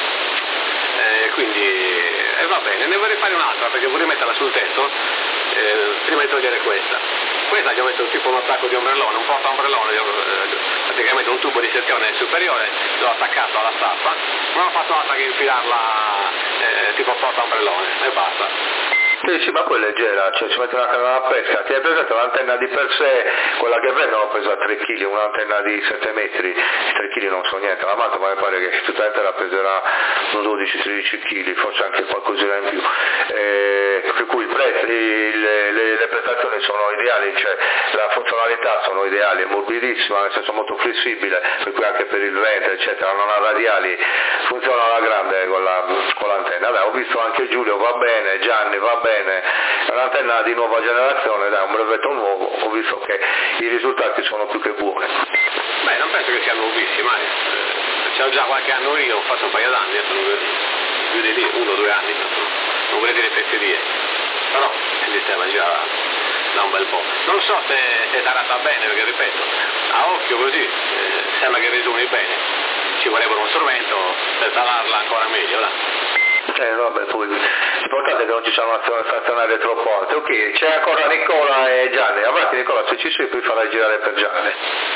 quindi va bene, ne vorrei fare un'altra perché vorrei metterla sul tetto prima di togliere questa gli ho messo tipo un attacco di ombrellone, un porta ombrellone, praticamente un tubo di sezione superiore, l'ho attaccato alla staffa, non ho fatto altro che infilarla tipo porta ombrellone e basta. Sì, ma poi è leggera, cioè ci mette una canna da pesca, ti hai presente l'antenna di per sé, quella che vendono pesa 3 kg, un'antenna di 7 metri, 3 kg non so niente, la manta mi pare che tutta l'intera peserà un 12-13 kg, forse anche qualcosina in più, per cui le prestazioni sono ideali, cioè la funzionalità sono ideali, è morbidissima, nel senso molto flessibile, per cui anche per il vento eccetera, non ha radiali, funziona alla grande con l'antenna. Dai, ho visto anche Giulio, va bene, Gianni, va bene, è un'antenna di nuova generazione, dai, un brevetto nuovo, ho visto che i risultati sono più che buoni. Beh, non penso che sia nuovissima, c'ho già qualche anno io, ho fatto un paio d'anni, sono più di lì, 1 o 2 anni, non vorrei dire fesserie, però il sistema già da un bel po'. Non so se è tarata bene, perché ripeto, a occhio così sembra che risumi bene, ci vorrebbe uno strumento per talarla ancora meglio, là. Vabbè, poi l'importante è che non ci sia una stazionaria troppo alta. Ok, c'è ancora Nicola e Gianni, avanti Nicola, se ci sei poi farai girare per Gianni.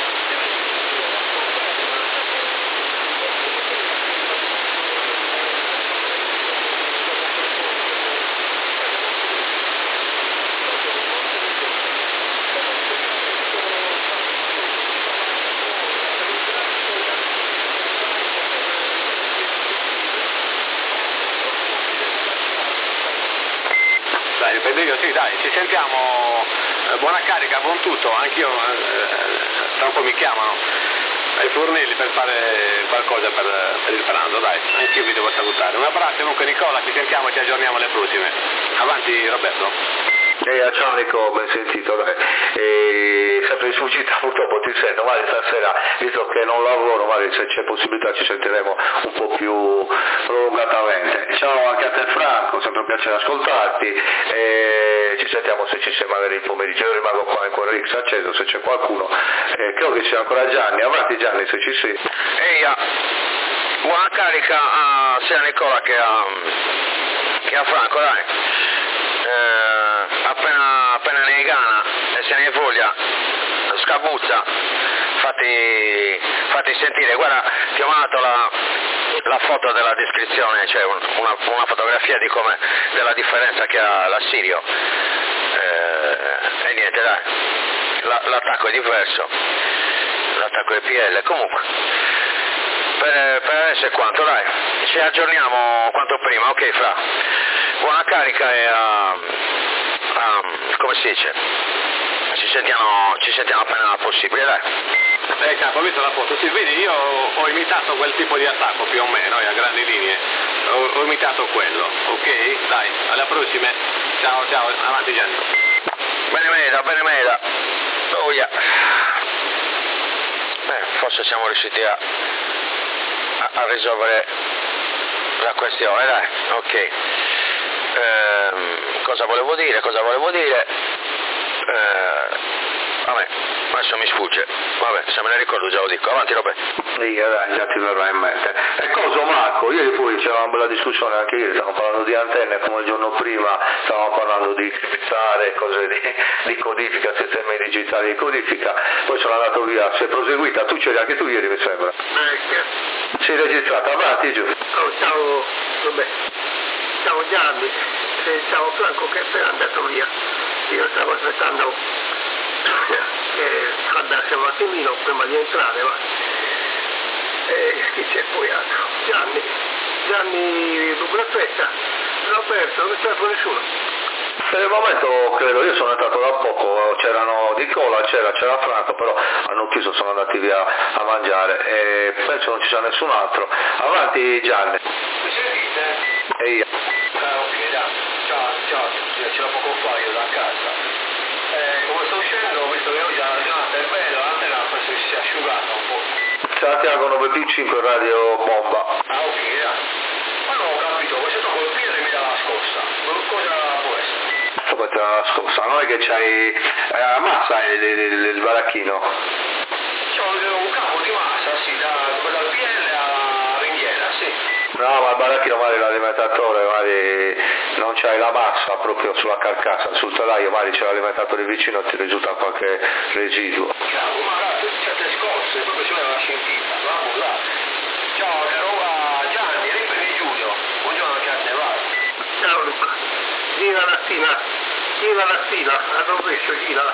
Sì, dai, ci sentiamo, buona carica, buon tutto, anch'io tra un po' mi chiamano ai fornelli per fare qualcosa per il pranzo, dai, anch'io vi devo salutare. Un abbraccio comunque Nicola, ci sentiamo e ci aggiorniamo alle prossime. Avanti Roberto. A Cionico ben sentito, dai. E sempre in sfuggita purtroppo ti sento, magari stasera, visto che non lavoro, magari se c'è possibilità ci sentiremo un po' più prolungatamente. Ciao anche a te Franco, sempre un piacere ascoltarti e ci sentiamo se ci sei magari il pomeriggio, io rimango qua con Rix acceso se c'è qualcuno, credo che sia ancora Gianni, avanti Gianni se ci sei. Eia, buona carica sia a Nicola che a Franco, dai. Appena ne gana e se ne voglia scabuzza, fatti sentire. Guarda, ti ho mandato la foto della descrizione, cioè una fotografia della differenza che ha l'Assirio, e niente, dai, l'attacco è diverso, l'attacco è PL. Comunque per adesso è quanto, dai, ci aggiorniamo quanto prima, ok Fra? Buona carica e come si dice, ci sentiamo appena possibile, dai. Capo, ho visto la foto, sì, vedi, io ho imitato quel tipo di attacco più o meno, a grandi linee, ho imitato quello, ok? Dai, alla prossima, ciao, avanti gente. Bene meda, oh yeah. Forse siamo riusciti a risolvere la questione, dai, ok. Cosa volevo dire? Vabbè, adesso mi sfugge, vabbè, se me ne ricordo già lo dico, avanti Roberto. Dai, già ti verrà in mente. E cosa Marco, ieri poi c'era una bella discussione, anche ieri stavamo parlando di antenne, come il giorno prima stavamo parlando di criptare, cose di codifica, sistemi digitali di codifica, poi sono andato via, si è proseguita, tu c'eri anche tu ieri mi sembra. Si è registrata, avanti giù. Ciao Roberto, ciao Gianni, ciao Franco che è appena andato via, io stavo aspettando che scaldasse un attimino prima di entrare, ma chi c'è poi altro? Gianni Bugrafetta, Roberto, non c'è più nessuno. Per il momento credo, io sono entrato da poco, c'erano Nicola, c'era Franco, però hanno chiuso, sono andati via a mangiare e penso non ci sia nessun altro. Avanti Gianni. Mi sentite? E io. Ok, dai. Ciao, ce la poco fa io da casa. Come sto uscendo, ho visto che oggi la giornata è bella, l'antena penso che si sia asciugata un po'. Santiago 9+5 Radio Bomba. Ok, dai. Ma non ho capito, questo tocco il piede mi dà la scossa. Cosa può essere? Come la scossa, non è che c'hai massa il baracchino? C'ho un capo di massa, sì, dal piede alla ringhiera, sì. No, ma il baracchino magari l'alimentatore, magari non c'hai la massa proprio sulla carcassa, sul telaio magari c'è l'alimentatore vicino e ti risulta qualche residuo. Ma ragazzi, certe scosse, proprio c'è una scintilla, bravo, là. Ciao, caro Gianni, ripremi Giulio, buongiorno anche a te, vai. Ciao Luca, gira la stina, a rovescio, gira,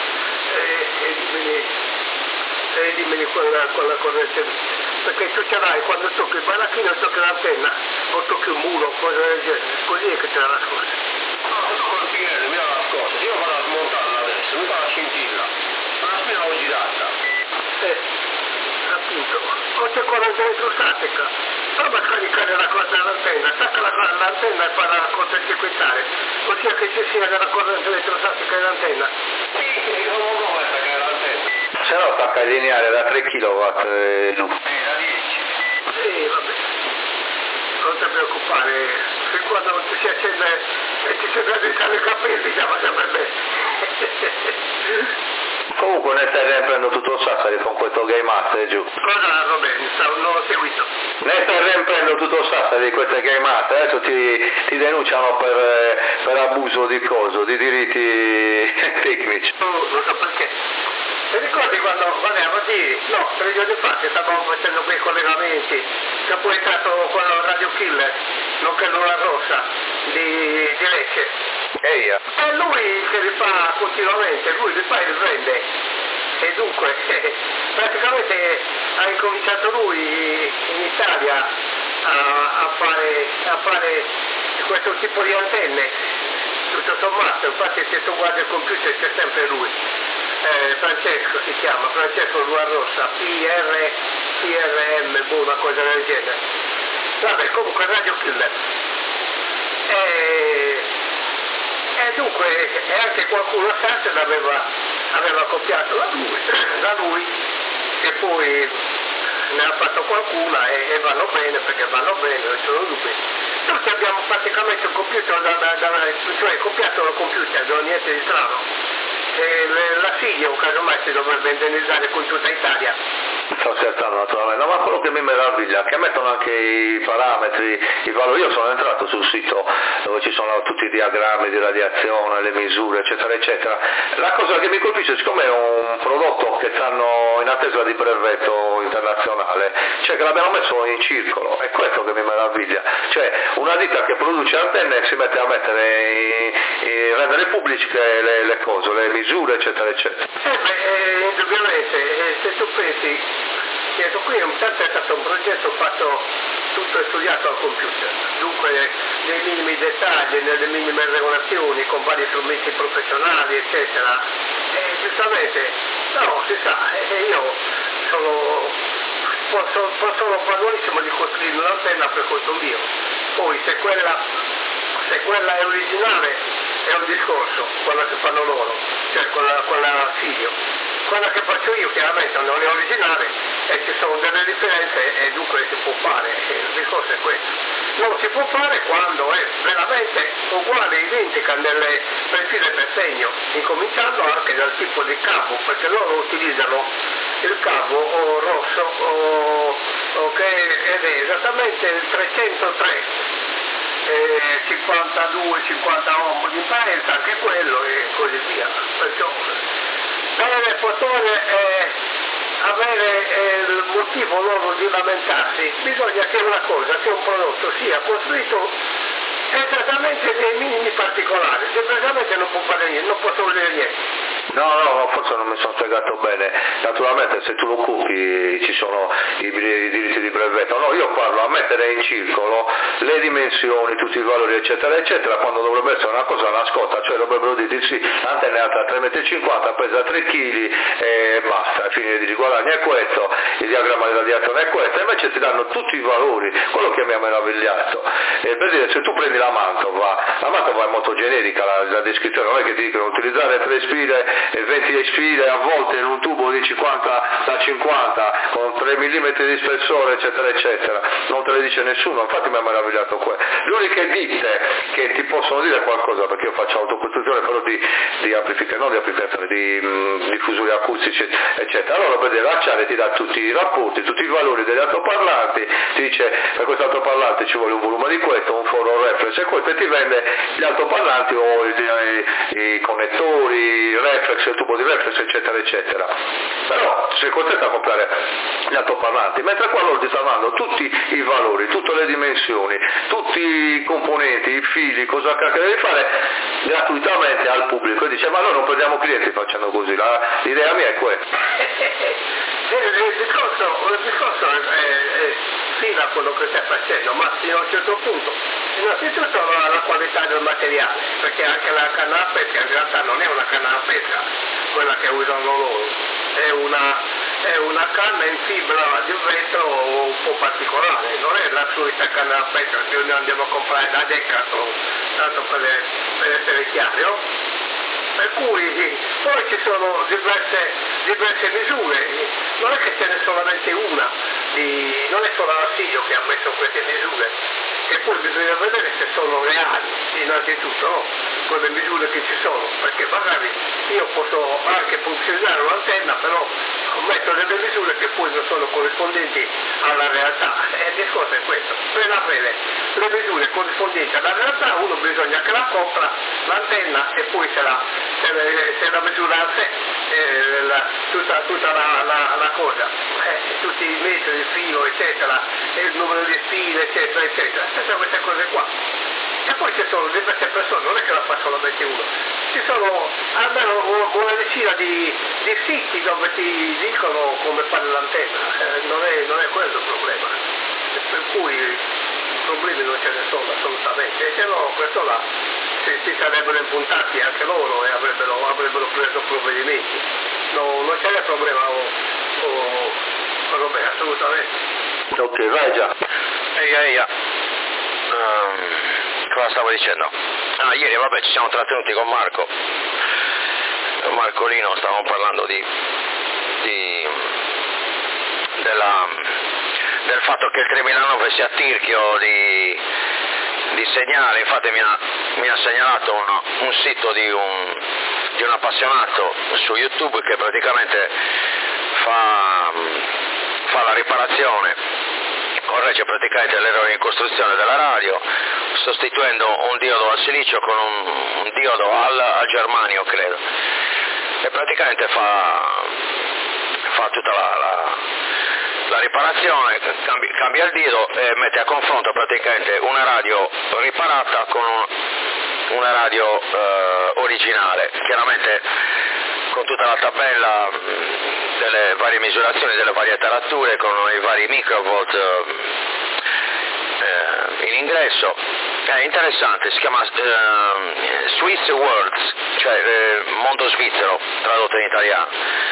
e dimmeli con la corrente, perché tu ce l'hai, quando tocchi il baracchino tocchi l'antenna, o tocchi un muro, cose del genere, così è che te la scorsa. No, tocco il piede, mi dà la scossa, io vado a smontarla adesso, mi fa la scintilla, la spina l'ho girata. Appunto, o c'è corrente elettrostatica, prova a caricare la cosa dell'antenna, stacca l'antenna e fa la cortocircuitare, ossia che ci sia della corrente elettrostatica nell'antenna. Sì, io non ho attaccare l'antenna. Se no attacca il lineare da 3 kW giù. Da 10. Sì, vabbè, non ti preoccupare, fin quando ti si accende e ti si vede i capelli, siamo sempre bene. Comunque ne stai riempiendo tutto il Sassari con questo Game Master giù. Cosa Roberto? Non l'ho seguito. Ne stai riempiendo tutto il Sassari di queste Game Master, adesso ti denunciano per abuso di diritti tecnici. Non so perché. Ti ricordi quando parliamo di... No, 3 giorni fa che stavamo facendo quei collegamenti, che poi è stato quello Radio Killer, nonché l'Ora Rossa di Lecce. Eia. È lui che li fa continuamente, lui li fa e li prende. E dunque, praticamente ha incominciato lui in Italia a fare questo tipo di antenne, tutto sommato, infatti se tu guardi il computer c'è sempre lui. Francesco si chiama, Francesco Lua Rossa, PRM, una cosa del genere. Vabbè, comunque Radio Killer. E dunque anche qualcuno a Sassari aveva copiato da lui, che poi ne ha fatto qualcuna e vanno bene, perché vanno bene, non sono dubbi. Tutti abbiamo praticamente un computer, cioè copiato dal computer, non niente di strano. La figlia, casomai, si dovrebbe indennizzare con tutta Italia. Sto scherzando naturalmente, no, ma quello che mi meraviglia, che mettono anche i parametri, i valori. Io sono entrato sul sito dove ci sono tutti i diagrammi di radiazione, le misure, eccetera, eccetera. La cosa che mi colpisce, siccome è un prodotto che stanno in attesa di brevetto internazionale, cioè che l'abbiamo messo in circolo, è questo che mi meraviglia. Cioè una ditta che produce antenne si mette a mettere rendere pubbliche le cose, le misure, eccetera, eccetera. Indubbiamente, se tu pensi, qui intanto è stato un progetto fatto tutto studiato al computer, dunque nei minimi dettagli, nelle minime regolazioni, con vari strumenti professionali, eccetera. E giustamente, no, si sa, io sono padronissimo di costruire un'antenna per conto mio, poi se quella è originale è un discorso, quella che fanno loro, cioè quella figlio. Quella che faccio io chiaramente non è originale e ci sono delle differenze e dunque si può fare, il discorso è questo. Non si può fare quando è veramente uguale, identica nelle perfile per segno, incominciando anche dal tipo di cavo, perché loro utilizzano il cavo rosso ed è esattamente il 303. 52-50 ohm di impedenza, anche quello e così via. Perciò deve poter avere il motivo loro di lamentarsi, bisogna che una cosa, che un prodotto sia costruito esattamente nei minimi particolari, semplicemente non può fare niente, non posso vedere niente. No, forse non mi sono spiegato bene. Naturalmente se tu lo copi ci sono i diritti di brevetto. No, io parlo a mettere in circolo le dimensioni, tutti i valori, eccetera, eccetera, quando dovrebbe essere una cosa nascosta, cioè dovrebbero dire sì, l'antenna è alta 3,50 m, pesa 3 kg e basta, fine di guadagno è questo, il diagramma di radiazione è questo, e invece ti danno tutti i valori, quello che mi ha meravigliato. Per dire, se tu prendi la Mantova è molto generica la descrizione, non è che ti dicono utilizzare 3 spire e 20 spire a volte in un tubo di 50 da 50 con 3 mm di spessore, eccetera, eccetera, non te le dice nessuno. Infatti mi ha meravigliato quello. Le uniche ditte che ti possono dire qualcosa, perché io faccio autocostruzione però di amplificatori, non di amplificatori, di diffusori acustici, eccetera. Allora per dire, l'Acciaria ti dà tutti i rapporti, tutti i valori degli altoparlanti, ti dice per questo altoparlante ci vuole un volume di questo, un foro reflex e questo, e ti vende gli altoparlanti o i connettori, il reflex, il tubo di reflex, eccetera, eccetera. Però sei costretto a comprare gli altoparlanti, mentre qua loro ti stanno dando tutti i valori, tutte le dimensioni, tutti i componenti, i fili, cosa cacchio devi fare gratuitamente al pubblico, e dice ma noi non prendiamo clienti facendo così, l'idea mia è questa. Il discorso è fino a quello che stai facendo, ma fino a un certo punto. Innanzitutto la qualità del materiale, perché anche la canna a pesca in realtà non è una canna a pesca, quella che usano loro, è una canna in fibra di vetro un po' particolare, non è la solita canna a pesca che noi andiamo a comprare da Decathlon, tanto per essere chiari, no? Per cui poi ci sono diverse misure, non è che ce n'è solamente una, non è solo l'Arsiglio che ha messo queste misure, e poi bisogna vedere se sono reali, innanzitutto, no? Quelle misure che ci sono, perché magari io posso anche funzionare un'antenna, però metto delle misure che poi non sono corrispondenti alla realtà, e il discorso è questo, per avere le misure corrispondenti alla realtà uno bisogna che la compra l'antenna e poi se la misura a sé, tutta la cosa, tutti i metri di filo, eccetera, il numero di spine, eccetera, eccetera, tutte queste cose qua. E poi ci sono diverse persone, non è che la fa solamente uno, ci sono almeno una decina di siti dove ti dicono come fare l'antenna, non è quello il problema, per cui problemi non ce ne sono assolutamente, e se no questo là si sarebbero impuntati anche loro e avrebbero preso provvedimenti, non c'è problema vabbè, assolutamente. Ok, vai già. Cosa stavo dicendo? Ieri vabbè ci siamo trattenuti con Marcolino, stavamo parlando del fatto che il 3009 sia a tirchio di segnale. Infatti mi ha segnalato un sito di un appassionato su YouTube che praticamente fa la riparazione, corregge praticamente l'errore in costruzione della radio, sostituendo un diodo al silicio con un diodo al germanio, credo, e praticamente fa tutta la riparazione, cambia il diodo e mette a confronto praticamente una radio riparata con una radio originale, chiaramente con tutta la tabella delle varie misurazioni, delle varie tarature, con i vari microvolt in ingresso. È interessante, si chiama Swiss Words, cioè mondo svizzero tradotto in italiano.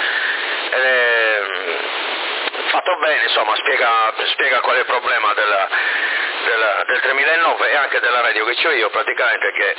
Fatto bene, insomma, spiega qual è il problema del 3009 e anche della radio che c'ho io, praticamente, che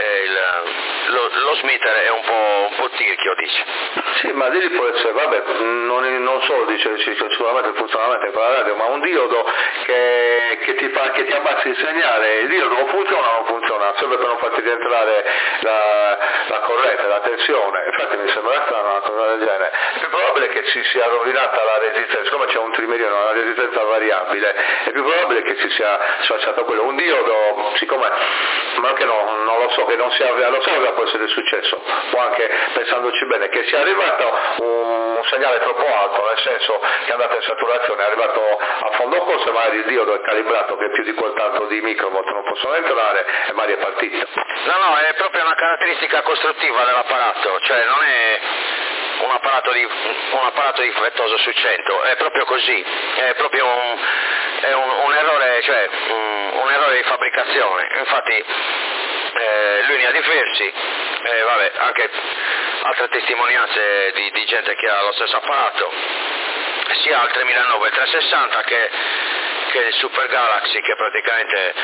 lo smitter è un po' tirchio, dice. Sì, ma lì può essere, vabbè, non solo dice sicuramente il funzionamento con la radio, ma un diodo che ti abbassi il segnale, il diodo non funziona, serve per non farti rientrare la corrente, la tensione. Infatti mi sembra strano una cosa del genere. È più probabile che si sia rovinata la resistenza, siccome c'è un trimerione, una resistenza variabile, è più probabile che si sia sfasciato quello. Un diodo, siccome, ma anche non lo so, che non sia, lo so che può essere successo, o anche pensandoci bene, che sia arrivato un segnale troppo alto, nel senso che è andato in saturazione, è arrivato a fondo corso e magari il diodo è calibrato che più di quel tanto di microvolt non possono entrare e magari è partito. No, è proprio una caratteristica costruttiva dell'apparato, cioè non è un apparato difettoso su 100, è proprio così, è proprio un errore, cioè un errore di fabbricazione. Infatti lui ne ha diversi, vabbè, anche altre testimonianze di gente che ha lo stesso apparato, sia al 3009 e 360 che il Super Galaxy, che praticamente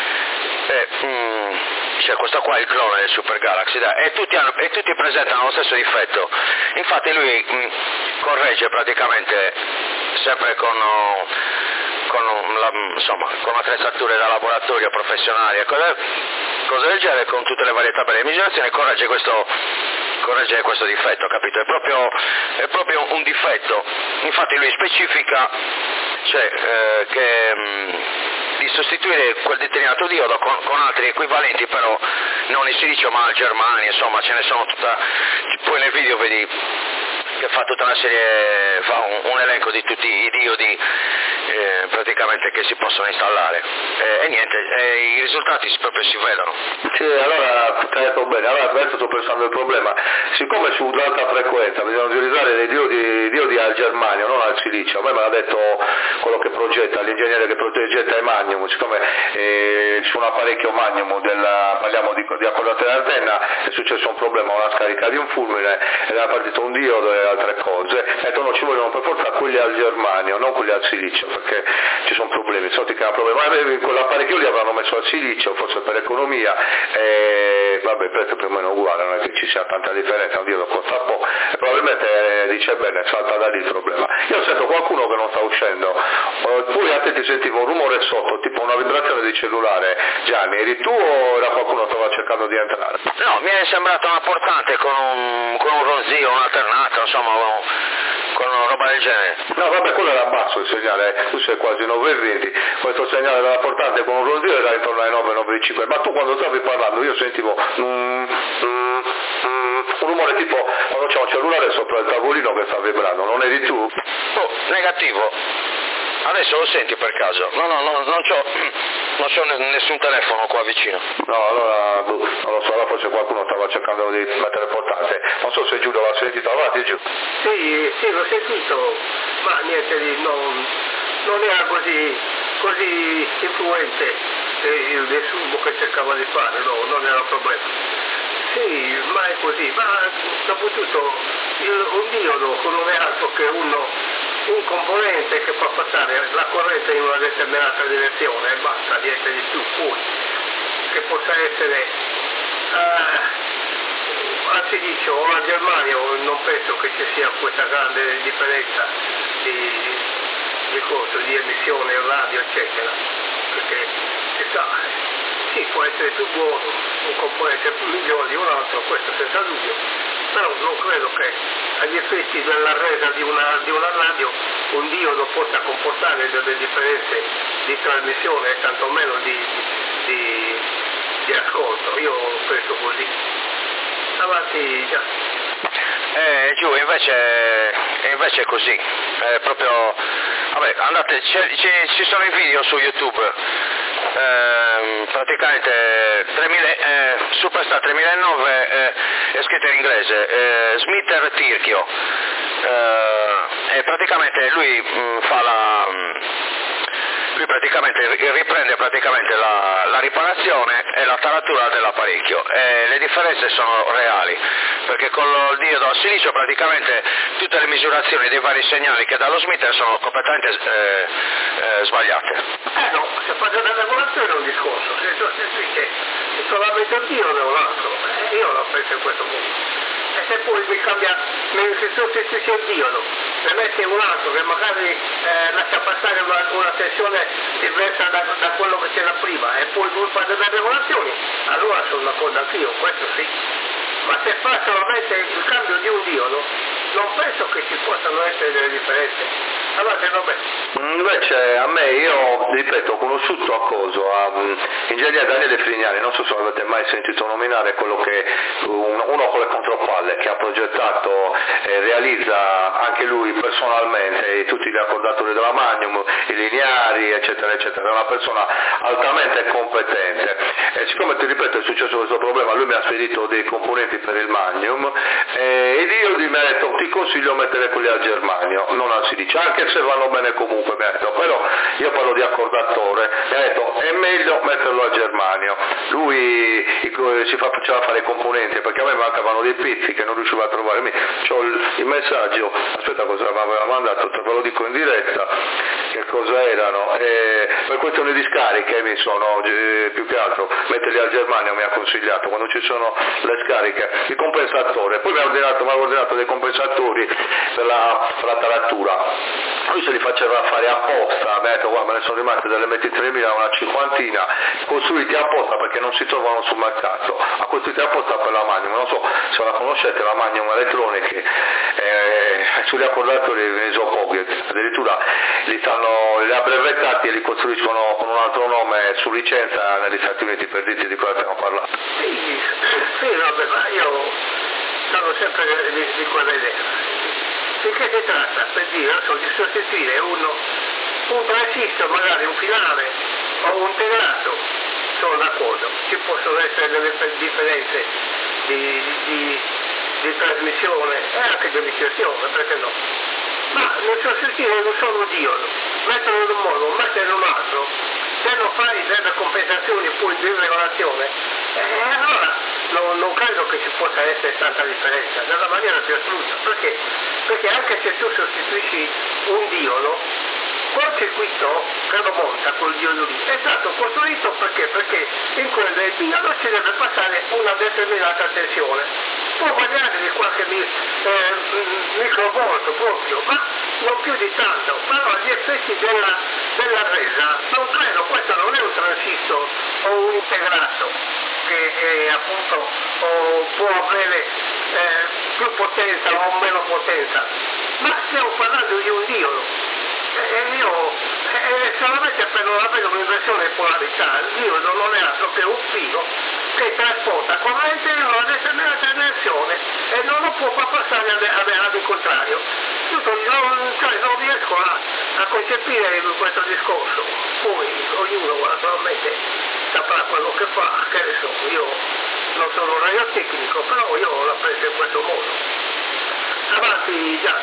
cioè questo qua è il clone del Super Galaxy, e tutti presentano lo stesso difetto. Infatti lui corregge praticamente sempre con attrezzature da laboratorio professionali e cose del genere, con tutte le varie tabelle di misurazione, corregge questo difetto, capito? È proprio un difetto. Infatti lui specifica, cioè, di sostituire quel determinato diodo con altri equivalenti, però non il silicio ma il germanio, insomma ce ne sono poi nel video vedi che fa tutta una serie, fa un elenco di tutti i diodi praticamente che si possono installare e niente, i risultati proprio si vedono. Sì, allora hai detto bene, allora adesso sto pensando il problema, siccome su un'alta frequenza bisogna utilizzare dei diodi al germanio, non al silicio, a me me l'ha detto quello che progetta, l'ingegnere che progetta il Magnum, siccome su un apparecchio Magnum parliamo di accordatore antenna, è successo un problema, una scarica di un fulmine ed era partito un diodo e altre cose, detto no, ci vogliono per forza quelli al germanio, non quelli al silicio, perché ci sono problemi, so che è un problema, quell'apparecchio lì avranno messo al silicio, forse per economia, vabbè, il prezzo più o meno uguale, non è che ci sia tanta differenza, un diodo costa poco, e probabilmente dice bene, salta da lì il problema. Io sento qualcuno che non sta uscendo, pure a te ti sentivo un rumore sotto, tipo una vibrazione di cellulare. Gianni, eri tu o era qualcuno che stava cercando di entrare? No, mi è sembrato una portante con un ronzio, un'alternata, insomma, con una roba del genere. No, vabbè, quello era basso il segnale, tu sei quasi 9,20, questo segnale della portante con un ronzio era intorno ai 9,95, ma tu quando stavi parlando io sentivo un rumore tipo quando c'è un cellulare sopra il tavolino che sta vibrando, non eri tu? Oh, negativo. Adesso lo senti per caso? No, non c'ho nessun telefono qua vicino. No, allora, non lo so, allora forse qualcuno stava cercando di mettere portante. Non so se Giulio l'ha sentito, avanti Giulio. Sì, l'ho sentito, ma niente, non era così influente il sumo che cercava di fare, no, non era un problema. Sì, ma è così, ma soprattutto un diodo non è altro che un componente che fa passare la corrente in una determinata direzione e basta, niente di più, poi che possa essere dice, o la Germania, o non penso che ci sia questa grande differenza di emissione radio, eccetera, perché si sa, sì, può essere più buono, un componente migliore di un altro, questo senza dubbio, però non credo che agli effetti della resa di una radio un diodo possa comportare delle differenze di trasmissione e tantomeno di ascolto. Io penso così. Avanti già. Giù invece è così, proprio, vabbè, andate, ci sono i video su YouTube, praticamente Superstar 3009 è scritto in inglese, Smith Tirchio, e praticamente lui riprende praticamente la riparazione e la taratura dell'apparecchio, e le differenze sono reali, perché con il diodo a silicio praticamente tutte le misurazioni dei vari segnali che dà lo Smith sono completamente sbagliate. No, se fate la regolazione è un discorso, se sostituisce solamente il diodo è un altro, io la penso in questo modo. E se poi mi cambia, se sostituisce il diodo, ne mette un altro che magari lascia passare una tensione diversa da quello che c'era prima e poi lui fa delle regolazioni, allora sono d'accordo anch'io, questo sì. Ma se fa solamente il cambio di un diodo, non penso che ci possano essere delle differenze. Allora se no Invece a me, io ripeto, ho conosciuto l'ingegnere Daniele Frignani, non so se avete mai sentito nominare, quello che uno con le contropalle che ha progettato e realizza anche lui personalmente tutti gli accordatori della Magnum, i lineari, eccetera eccetera, è una persona altamente competente, e siccome ti ripeto è successo questo problema, lui mi ha spedito dei componenti per il Magnum e io mi ha detto ti consiglio mettere quelli al germanio, non al silicio, anche se vanno bene comunque, mi ha detto, però io parlo di accordatore, mi ha detto è meglio metterlo al germanio, lui faceva fare i componenti perché a me mancavano dei pezzi che non riuscivo a trovare, c'ho il messaggio, aspetta cosa mi aveva mandato, te lo dico in diretta che cosa erano, per questione di scariche mi sono più che altro metterli al germanio mi ha consigliato quando ci sono le scariche, il compensatore, poi mi ha ordinato dei compensatori per la taratura. Lui se li faceva fare apposta, mi ha detto guarda me ne sono rimaste delle MT3000 una cinquantina, costruiti apposta perché non si trovano sul mercato, ha costruiti apposta per la Magnum, non so se la conoscete la Magnum Electronic, sugli accordatori ne so pochi, addirittura li ha brevettati e li costruiscono con un altro nome su licenza negli Stati Uniti, per dirti di cosa stiamo parlando. Sì, vabbè, ma io sono sempre di quella idea. Finché si tratta, per dire, di sostituire un transistor, magari un finale o un integrato, sono d'accordo, ci possono essere delle differenze di trasmissione e anche di emissione, perché no? Ma non sostituire un solo diodo, metterlo in un modo, metterlo in un altro, se non fai delle compensazioni poi di regolazione, allora non credo che ci possa essere tanta differenza, nella maniera più assoluta, perché anche se tu sostituisci un diodo, quel circuito che lo monta quel diodo lì è stato costruito perché in quel del diodo ci deve passare una determinata tensione, poi magari di qualche microvolt proprio, ma non più di tanto, però gli effetti della resa non credo, questo non è un transistor o un integrato che appunto può avere più potenza o meno potenza, ma stiamo parlando di un diodo solamente per non avere un'inversione di polarità. Il diodo non è altro che un filo che trasporta corrente in una determinata direzione e non lo può far passare al contrario. Non riesco a concepire questo discorso, poi ognuno naturalmente saprà quello che fa, che ne so, io non sono un radiotecnico, però io la penso in questo modo. Avanti Gianni.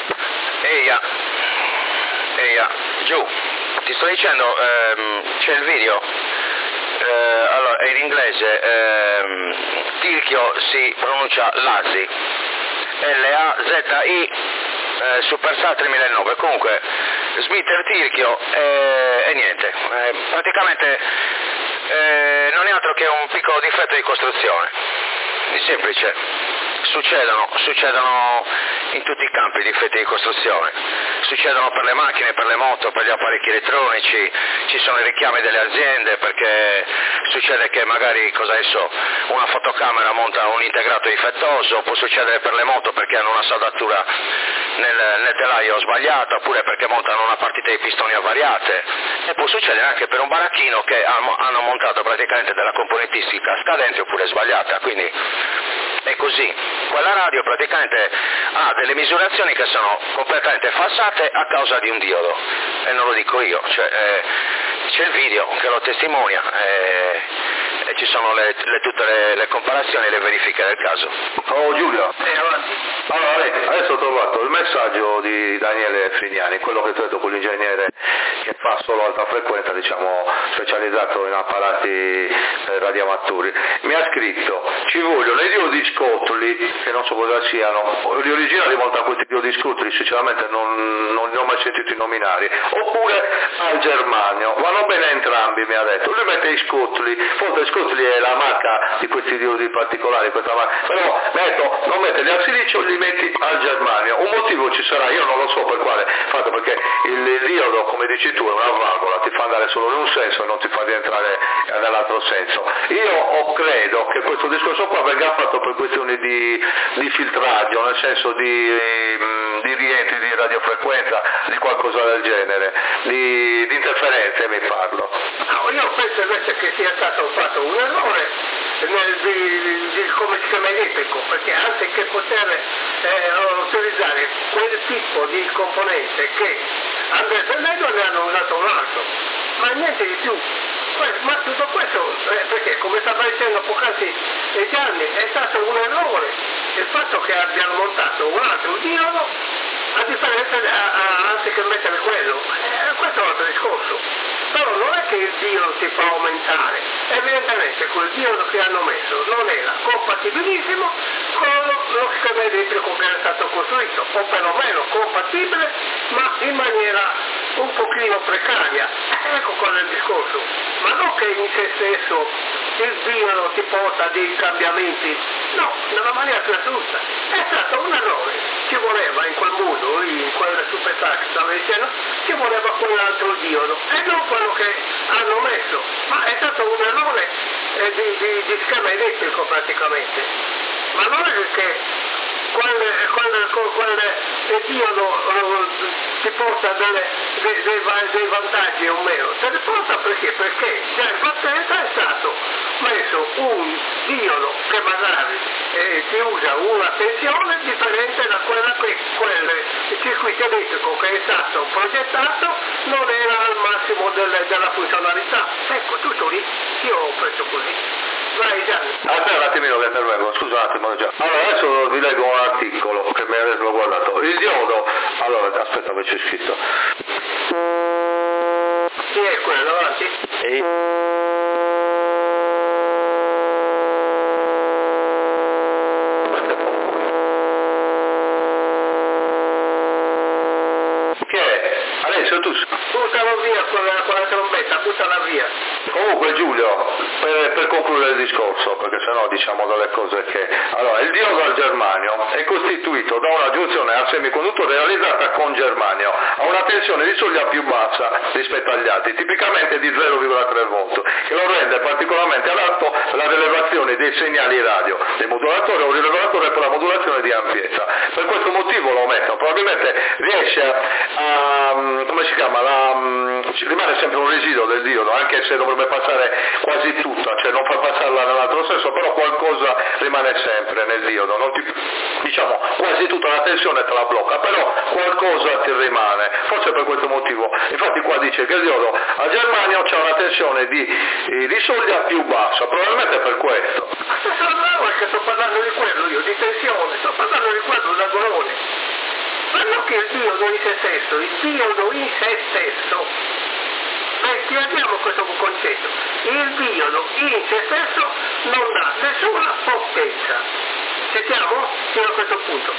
Eia, giù, ti sto dicendo, c'è il video, allora è in inglese, Tirchio si pronuncia Lazzi, L-A-Z-I, Superstar 3009, comunque Smith Tirchio e niente, praticamente non è altro che un piccolo difetto di costruzione, di semplice. Succedono in tutti i campi difetti di costruzione, succedono per le macchine, per le moto, per gli apparecchi elettronici, ci sono i richiami delle aziende perché succede che magari, una fotocamera monta un integrato difettoso, può succedere per le moto perché hanno una saldatura nel telaio sbagliata, oppure perché montano una partita di pistoni avariate, e può succedere anche per un baracchino che hanno montato praticamente della componentistica scadente oppure sbagliata, quindi è così. Quella radio praticamente ha delle misurazioni che sono completamente falsate a causa di un diodo, e non lo dico io, c'è il video che lo testimonia, e ci sono tutte le comparazioni e le verifiche del caso. Oh Giulio, allora adesso ho trovato il messaggio di Daniele Frignani, quello che tu hai detto, quell'ingegnere che fa solo alta frequenza, specializzato in apparati radioamatori. Mi ha scritto: ci vogliono i diodi scotoli, che non so cosa siano, gli originali montano questi diodi scotoli, sinceramente non ne ho mai sentito nominare, oppure al germanio, vanno bene entrambi, mi ha detto. Lui mette i scotoli, forse scotoli è la marca di questi diodi particolari, questa marca, però mi ha detto non mette gli al silicio, li metti al germanio. Un motivo ci sarà, io non lo so per quale fatto, perché il diodo, come dici tu, è una valvola, ti fa andare solo in un senso e non ti fa rientrare nell'altro senso. Io credo che questo discorso qua venga fatto per questioni di filtraggio, nel senso di rientri di radiofrequenza, di qualcosa del genere, di interferenze mi parlo. No, io penso invece che sia stato fatto un errore come schema elettrico, perché anziché poter utilizzare quel tipo di componente che Andrea Fernando ne hanno usato un altro, ma niente di più. Ma tutto questo, perché come stava dicendo poc'anzi Gianni, è stato un errore il fatto che abbiano montato un altro diodo a differenza anziché mettere quello. Questo è un altro discorso. Però non è che il diodo si può aumentare, evidentemente quel diodo che hanno messo non era compatibilissimo con lo schema elettrico che era stato costruito, o perlomeno compatibile ma in maniera un pochino precaria. Ecco qual è il discorso, ma non che in se stesso il diodo ti porta dei cambiamenti, no, nella maniera più assoluta. È stato un errore, ci voleva in quel mondo, in quel superstar che stava dicendo, ci voleva quell'altro diodo e non quello che hanno messo, ma è stato un errore di schema elettrico praticamente. Ma non è che il diodo ti porta dei vantaggi o meno, te ne porta perché già in partenza è stato messo un diodo che magari ti usa una tensione differente da quella che il circuito elettrico che è stato progettato non era al massimo della funzionalità. Ecco, tutto lì, io ho preso così. Vai Gianni. Aspetta un attimino che intervengo, scusa un attimo già. Allora adesso vi leggo un articolo che mi avevo guardato. Il diodo, allora aspetta che c'è scritto. Sì, è quello, avanti. Adesso tu buttalo via con la trombetta, buttala via. Comunque Giulio, per concludere il discorso, perché sennò diciamo delle cose che... Allora, il diodo al germanio è costituito da una giunzione al semiconduttore realizzata con germanio, a una tensione di soglia più bassa rispetto agli altri, tipicamente di 0,3 volt, che lo rende particolarmente adatto alla rilevazione dei segnali radio, del modulatore o rilevatore per la modulazione di ampiezza. Per questo motivo lo metto, probabilmente riesce come si chiama, rimane sempre un residuo del diodo, anche se dovrebbe passare quasi tutta, cioè non far passarla nell'altro senso, però qualcosa rimane sempre nel diodo, non ti, diciamo quasi tutta la tensione te la blocca, però qualcosa ti rimane, forse per questo motivo. Infatti qua dice che il diodo al germanio c'è una tensione di soglia più bassa, probabilmente per questo. No, è che sto parlando di quello io, di tensione, sto parlando di quello da golone. Ma non che il diodo in se stesso, spieghiamo questo concetto, il diodo in se stesso non dà nessuna potenza, siamo fino a questo punto.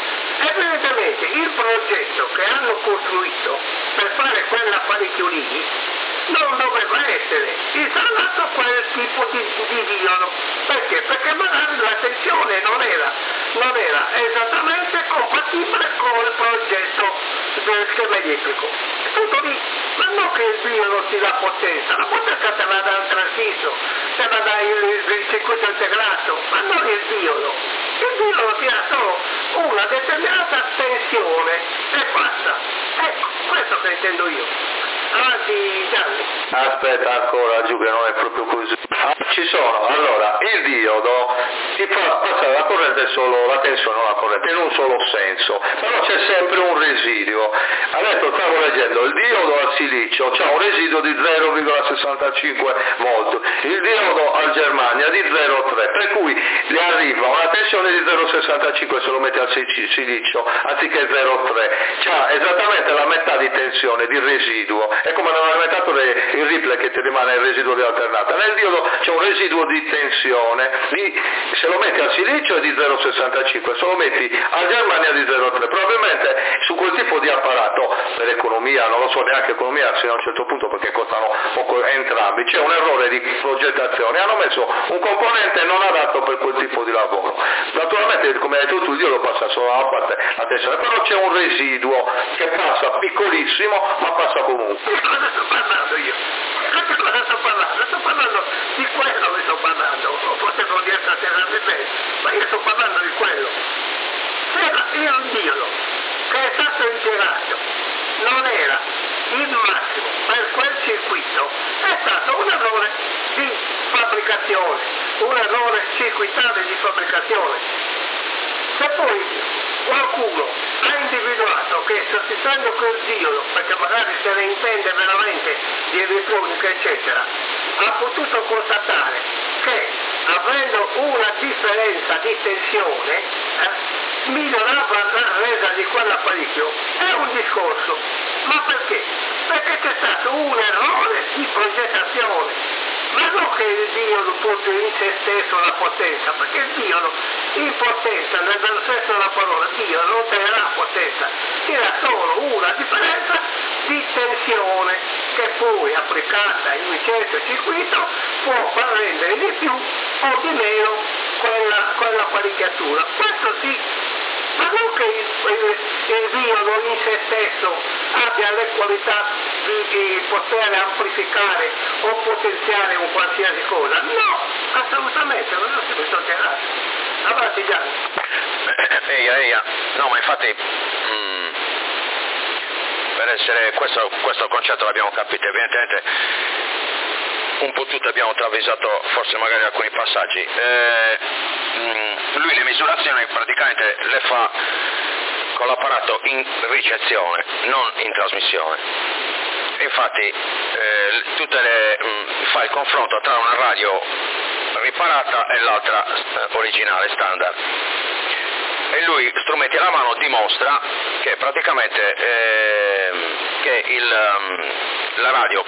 Evidentemente il progetto che hanno costruito per fare quell'apparecchio lì non doveva essere installato quel tipo di violo. Perché? Perché magari la tensione non era esattamente compatibile con il progetto del schema elettrico. Tutto lì, ma non che il violo ti dà potenza, la potenza te la dà il transistor, te la dà il circuito integrato, ma non il violo. Il violo ti dà solo una determinata tensione e basta. Ecco, questo che intendo io. Avanti Gianni. Aspetta ancora giù che non è proprio così. Ci sono, allora, il diodo ti fa passare la corrente solo, la tensione o la corrente, in un solo senso, però c'è sempre un residuo. Adesso stavo leggendo, il diodo al silicio c'ha un residuo di 0,65 volt, il diodo al germanio di 0,3, per cui gli arriva una tensione di 0,65 se lo metti al silicio anziché 0,3, c'ha esattamente la metà di tensione, di residuo, è come non hai mettato il ripple che ti rimane il residuo di alternata. Nel diodo c'è un residuo di tensione, se lo metti al silicio è di 0,65, se lo metti al germanio è di 0,3. Probabilmente su quel tipo di apparato, per economia, non lo so neanche economia fino a un certo punto perché costano poco entrambi, c'è un errore di progettazione, hanno messo un componente non adatto per quel tipo di lavoro. Naturalmente, come hai detto tu, il diodo passa solo da una parte la tensione, però c'è un residuo che passa piccolissimo ma passa comunque. Di cosa sto parlando io? Di cosa sto parlando? Sto parlando di quello che sto parlando, o forse non riesco a tirarmi bene, ma io sto parlando di quello. Se il diodo che è stato impiegato non era il massimo per quel circuito, è stato un errore di fabbricazione, un errore circuitale di fabbricazione. Se poi qualcuno ha individuato che sostituendo quel diodo, perché magari se ne intende veramente di elettronica eccetera, ha potuto constatare che avendo una differenza di tensione migliorava la resa di quell'apparecchio, è un discorso. Ma perché? Perché c'è stato un errore di progettazione, ma non che il diodo proprio in se stesso la potenza, perché il diodo in potenza, nel vero senso della parola, Dio non te la potenza, era solo una differenza di tensione che poi applicata in un certo circuito può far rendere di più o di meno quell'apparecchiatura. Questo sì, ma non che il diodo in se stesso abbia le qualità di poter amplificare o potenziare un qualsiasi cosa. No, assolutamente, non si mi sono chiarato. Avanti Gianni. Eia, no, ma infatti per essere questo concetto l'abbiamo capito, evidentemente un po' tutti abbiamo travisato forse magari alcuni passaggi. Lui le misurazioni praticamente le fa con l'apparato in ricezione, non in trasmissione. Infatti fa il confronto tra una radio riparata e l'altra originale, standard. E lui, strumenti alla mano, dimostra che praticamente che la radio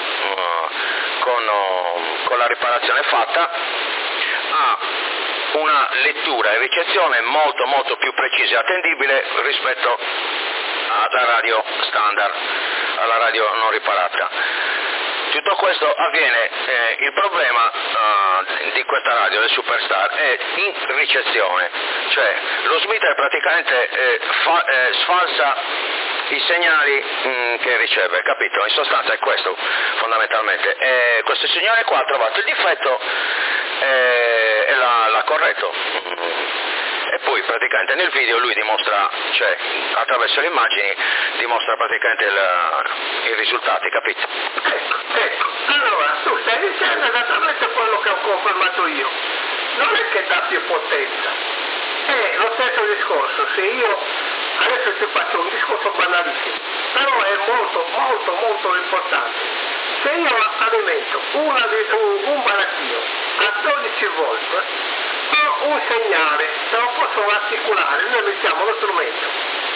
con la riparazione fatta ha una lettura e ricezione molto molto più precisa e attendibile rispetto alla radio standard, alla radio non riparata. Tutto questo avviene, il problema di questa radio, del Superstar, è in ricezione, cioè lo Smith praticamente sfalsa i segnali che riceve, capito? In sostanza è questo fondamentalmente. Questo signore qua ha trovato il difetto e l'ha corretto. E poi praticamente nel video lui dimostra, cioè attraverso le immagini dimostra praticamente i risultati, capito? Ecco, allora tu stai dicendo esattamente quello che ho confermato io. Non è che dà più potenza, è lo stesso discorso. Se io adesso ti faccio un discorso banalissimo, però è molto molto molto importante. Se io alimento un baracchino a 12 volt, ho un segnale, se lo posso articolare, noi mettiamo lo strumento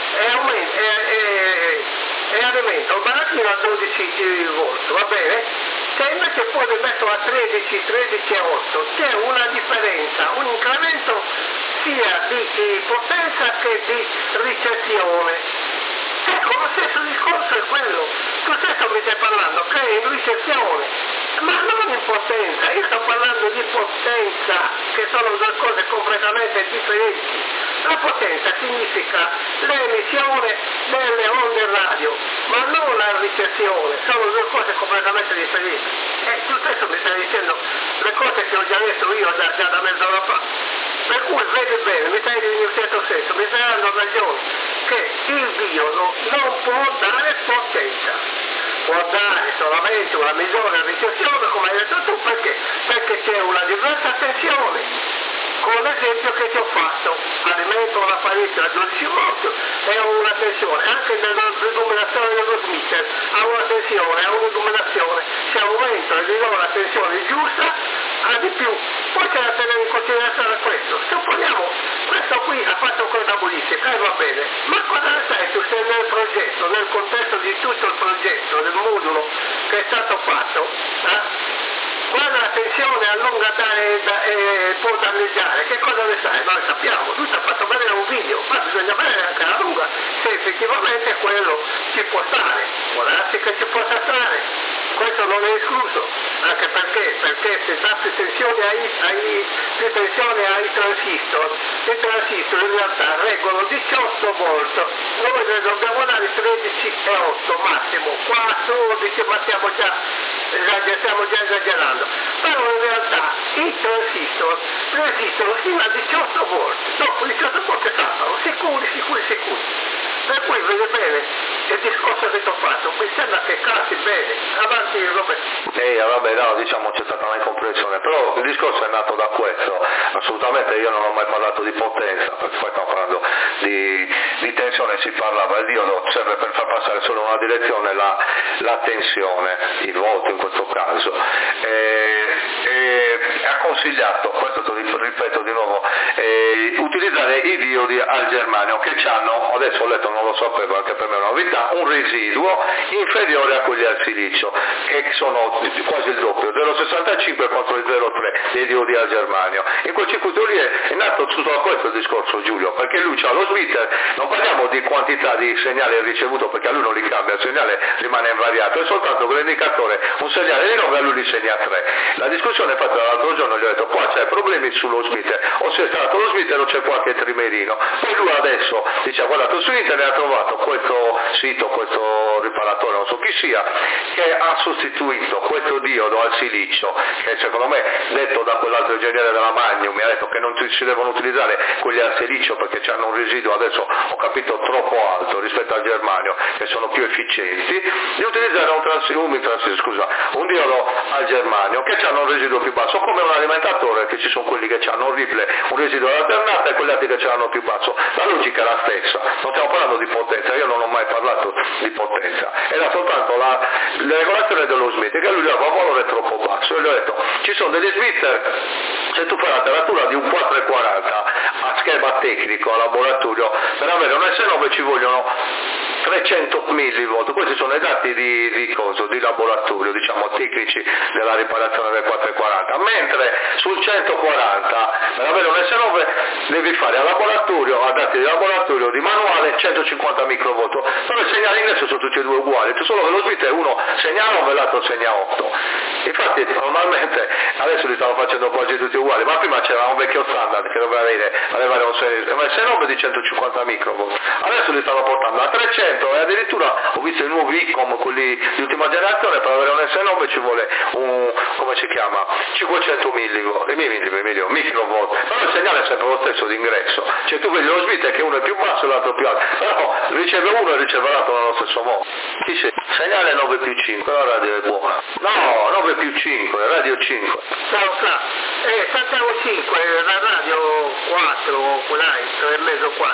e alimento il baracchino a 12 volt, va bene? Se invece poi lo metto a 13 e 8, c'è una differenza, un incremento sia di potenza che di ricezione. Ecco, lo stesso discorso è quello, tu stesso mi stai parlando che è in ricezione, ma non in potenza, io sto parlando di potenza, che sono due cose completamente differenti. La potenza significa l'emissione delle onde radio, ma non la ricezione, sono due cose completamente differenti. E tu stesso mi stai dicendo le cose che ho già detto io già da mezz'ora fa. Per cui vedi bene, mi stai in un certo senso, mi stai dando ragione, che il diodo non può dare potenza, può dare solamente una migliore ricezione, come hai detto tu, perché? Perché c'è una diversa tensione. Con l'esempio che ti ho fatto, alimento una parete a 12 volt e ho una tensione, anche nell'illuminazione dello smitter ha una tensione, ha un'illuminazione, se aumento e gli do la tensione giusta, ha di più. Poi c'è da tenere in considerazione questo. Supponiamo questo qui ha fatto quella modifica e va bene, ma cosa ne sai tu se nel progetto, nel contesto di tutto il progetto, del modulo che è stato fatto, quando la tensione a lungo andare può danneggiare, che cosa ne sai? Noi sappiamo, lui ci ha fatto vedere un video, ma bisogna vedere anche alla lunga se effettivamente quello ci può stare, può darsi che ci possa stare, questo non è escluso, anche perché se dà più tensione ai transistor, i transistor in realtà reggono 18 volt, noi ne dobbiamo dare 13,8 massimo, 14 ma stiamo già esagerando, però in realtà i transistor resistono fino a 18 volt, dopo 18 volt saltano, sicuri. Per cui vede bene il discorso che ti ho fatto, mi sembra che calci bene, avanti Roberto. Vabbè, no, diciamo c'è stata una incomprensione, però il discorso è nato da questo, assolutamente io non ho mai parlato di potenza, perché poi stiamo parlando di tensione, si parlava, il diodo serve per far passare solo in una direzione la tensione, il volto in questo caso, ha consigliato, questo te lo ripeto di nuovo, utilizzare i diodi al germanio che hanno, adesso ho letto, non lo sapevo, anche per me è una novità, un residuo inferiore a quelli al silicio, che sono quasi il doppio, 0,65 contro il 0,3 dei diodi al germanio. In quel circuito lì è nato tutto da questo il discorso, Giulio, perché lui ha lo splitter, non parliamo di quantità di segnale ricevuto, perché a lui non li cambia, il segnale rimane invariato, è soltanto quell'indicatore, un segnale di 9 a lui li segna 3. La discussione fatta l'altro giorno, gli ho detto qua c'è problemi sullo splitter, o se è stato lo splitter o c'è qualche trimerino, poi lui adesso dice ha guardato su internet, ha trovato questo sito, questo riparatore, non so chi sia, che ha sostituito questo diodo al silicio, che secondo me, detto da quell'altro ingegnere della Magnum, mi ha detto che non si devono utilizzare quelli al silicio perché hanno un residuo, adesso ho capito, troppo alto rispetto al germanio, che sono più efficienti, di utilizzare un diodo al germanio che hanno un residuo più basso, come un alimentatore, che ci sono quelli che hanno un residuo all'alternata e quelli altri che hanno più basso. La logica è la stessa, non stiamo parlando di potenza, io non ho mai parlato di potenza, era soltanto la regolazione dello Smith, che lui aveva un valore troppo basso, e gli ho detto ci sono degli splitter, se tu fai la temperatura di un 440 a schema tecnico a laboratorio, per avere un S9 ci vogliono 300 mV, questi sono i dati di laboratorio, diciamo tecnici della riparazione del 440, mentre sul 140 per avere un S9 devi fare a dati di laboratorio di manuale 150 microvolt, però i segnali ingresso sono tutti e due uguali, solo che lo splitter uno segna 9 e l'altro segna 8. Infatti normalmente adesso li stanno facendo quasi tutti uguali, ma prima c'era un vecchio standard che doveva avere un S9 di 150 microvolt, adesso li stanno portando a 300 e addirittura ho visto i nuovi ICOM, quelli di ultima generazione, per avere un S9 ci vuole un, come si chiama, 500 microvolt, però il segnale è sempre lo stesso d'ingresso, cioè tu vedi lo splitter che uno è più basso e l'altro più alto, però riceve uno e riceve l'altro nello stesso modo. Chi sei? Segnale 9+5, la radio è buona. No, 9+5, radio 5. Santiago 5, la radio 4, quella 3,5 4.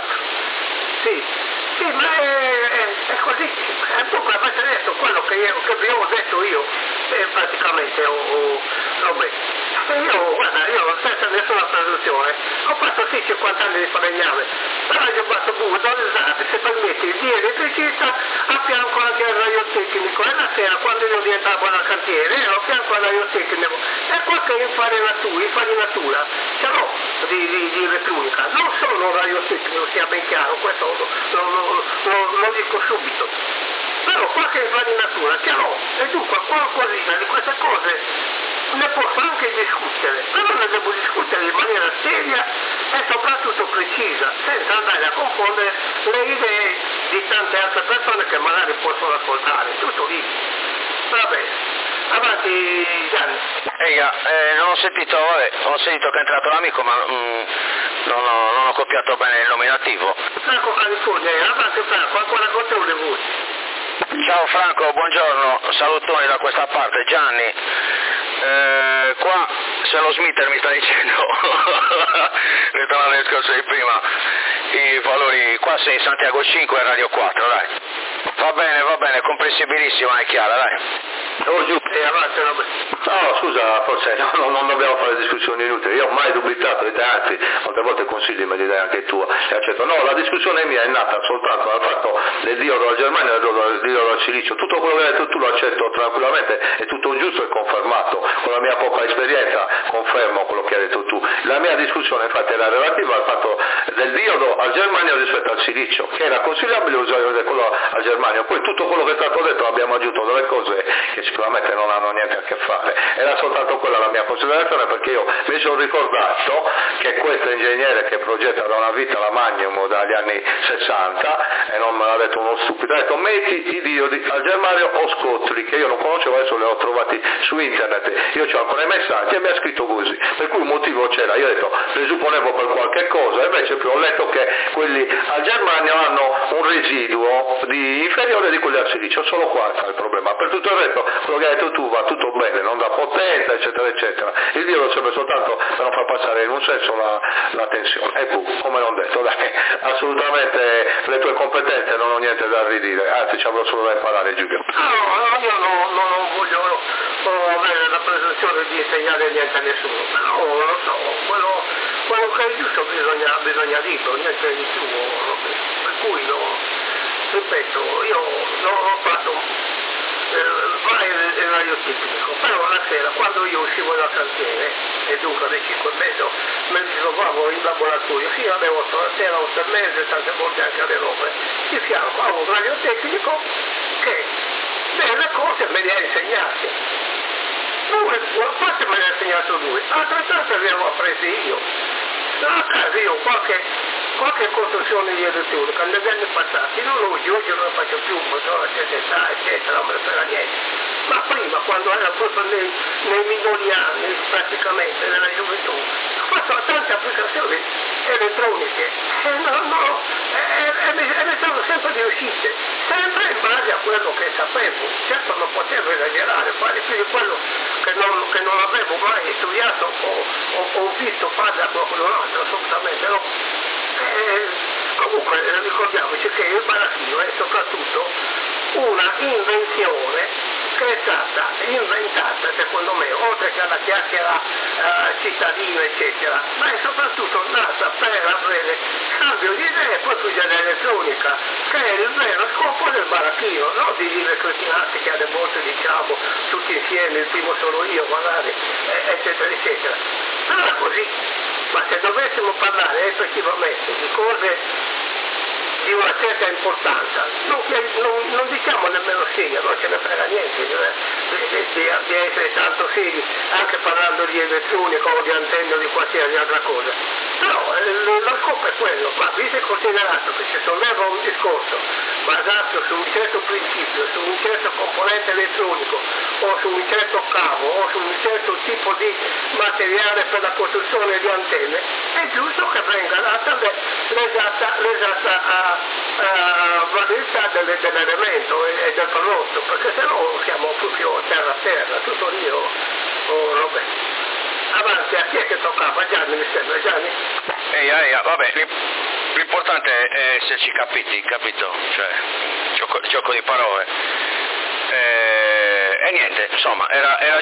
Sì, ma è così, è un po' come adesso quello che vi ho detto io, praticamente Roberto. Io senza nessuna traduzione ho fatto 50 anni di falegname, però io ho fatto se permetti, di elettricista a fianco anche al radiotecnico, e la sera quando io diventavo al cantiere ero a fianco al radiotecnico e qualche infarinatura ce l'ho. di elettronica, non solo radiotecnico, sia ben chiaro, questo lo dico subito, però qualche infarinatura ce l'ho, e dunque qualcosina di queste cose ne posso anche discutere, però ne devo discutere in maniera seria e soprattutto precisa, senza andare a confondere le idee di tante altre persone che magari possono ascoltare, tutto lì. Va bene, avanti Gianni. Non ho sentito che è entrato l'amico, ma non ho copiato bene il nominativo. Franco California, avanti Franco, ancora con te le voci. Ciao Franco, buongiorno, salutoni da questa parte, Gianni. Qua se lo Smitter mi sta dicendo, ritornando al discorso di prima, i valori qua sei in Santiago 5 e Radio 4, dai. Va bene, comprensibilissima, è chiara, dai. Giù, avanti, no, scusa, forse non dobbiamo fare discussioni inutili, io ho mai dubitato di te, anzi, molte volte consigli me li dai anche tu, e accetto. No, la discussione mia è nata soltanto dal fatto del diodo alla Germania e del diodo al silicio, tutto quello che hai detto tu lo accetto tranquillamente, è tutto giusto e confermato, con la mia poca esperienza confermo quello che hai detto tu. La mia discussione infatti era relativa al fatto del diodo al germanio rispetto al silicio, che era consigliabile usare quello al germanio, poi tutto quello che è stato detto abbiamo aggiunto delle cose che sicuramente non hanno niente a che fare, era soltanto quella la mia considerazione, perché io mi sono ricordato che questo ingegnere che progetta da una vita la Magnum dagli anni 60, e non me l'ha detto uno stupido, ha detto metti i diodi al germanio o scottri, che io non conoscevo, adesso li ho trovati su internet, io ho ancora i messaggi e mi ha scritto così, per cui un motivo c'era, io ho detto presupponevo per qualche cosa, invece poi ho letto che quelli al germanio hanno un residuo inferiore di quelli al silicio, solo qua sta il problema, per tutto il resto quello che hai detto tu va tutto bene, non dà potenza eccetera eccetera, il diodo serve soltanto per non far passare in un senso la tensione, e poi come non detto, dai, assolutamente le tue competenze non ho niente da ridire, anzi ci avrò solo da imparare, Giulio. No, io non voglio avere la presunzione di insegnare niente a nessuno, però non lo so, quello che è giusto bisogna dirlo, niente di più, per cui ripeto, io non ho fatto vai il radiotecnico, però la sera quando io uscivo dal cantiere e dunque alle 5:30 mi ritrovavo in laboratorio fino alle 8 la sera, 8:30, tante volte anche alle 9, di fianco a un radiotecnico che delle cose me le ha insegnate. Forse me le ha insegnato lui, altrettanto le ho apprese io. A casa io qualche costruzione di elettronica negli anni passati non lo uso, oggi non lo faccio più, sono a certa età eccetera, non me ne frega niente, ma prima quando era proprio nei minori anni praticamente nella gioventù ho fatto tante applicazioni elettroniche e mi sono sempre riuscite, sempre in base a quello che sapevo, certo non potevo esagerare, fare più di quello che non avevo mai studiato o visto fare da qualcun altro, assolutamente no. Comunque ricordiamoci che il barachino è soprattutto una invenzione che è stata inventata, secondo me, oltre che alla chiacchiera cittadina eccetera, ma è soprattutto nata per avere cambio di idee proprio dell'elettronica, che è il vero scopo del barachino, non di dire cretinati che alle volte diciamo tutti insieme, il primo sono io magari, eccetera eccetera, però è così. Ma se dovessimo parlare effettivamente di cose di una certa importanza, non diciamo nemmeno seria, non ce ne frega niente di essere tanto seri, anche parlando di elettronica o di antenne o di qualsiasi altra cosa. Però lo scopo è quello, ma visto e considerato che si solleva un discorso basato su un certo principio, su un certo componente elettronico o su un certo cavo o su un certo tipo di materiale per la costruzione di antenne, è giusto che venga data l'esatta validità dell'elemento e del prodotto, perché se no siamo proprio terra a terra, tutto lì o robe. Avanti, a chi è che toccava? Gianni mi sembra, Gianni? Vabbè, l'importante è esserci capito? Cioè, gioco di parole. E niente, insomma, era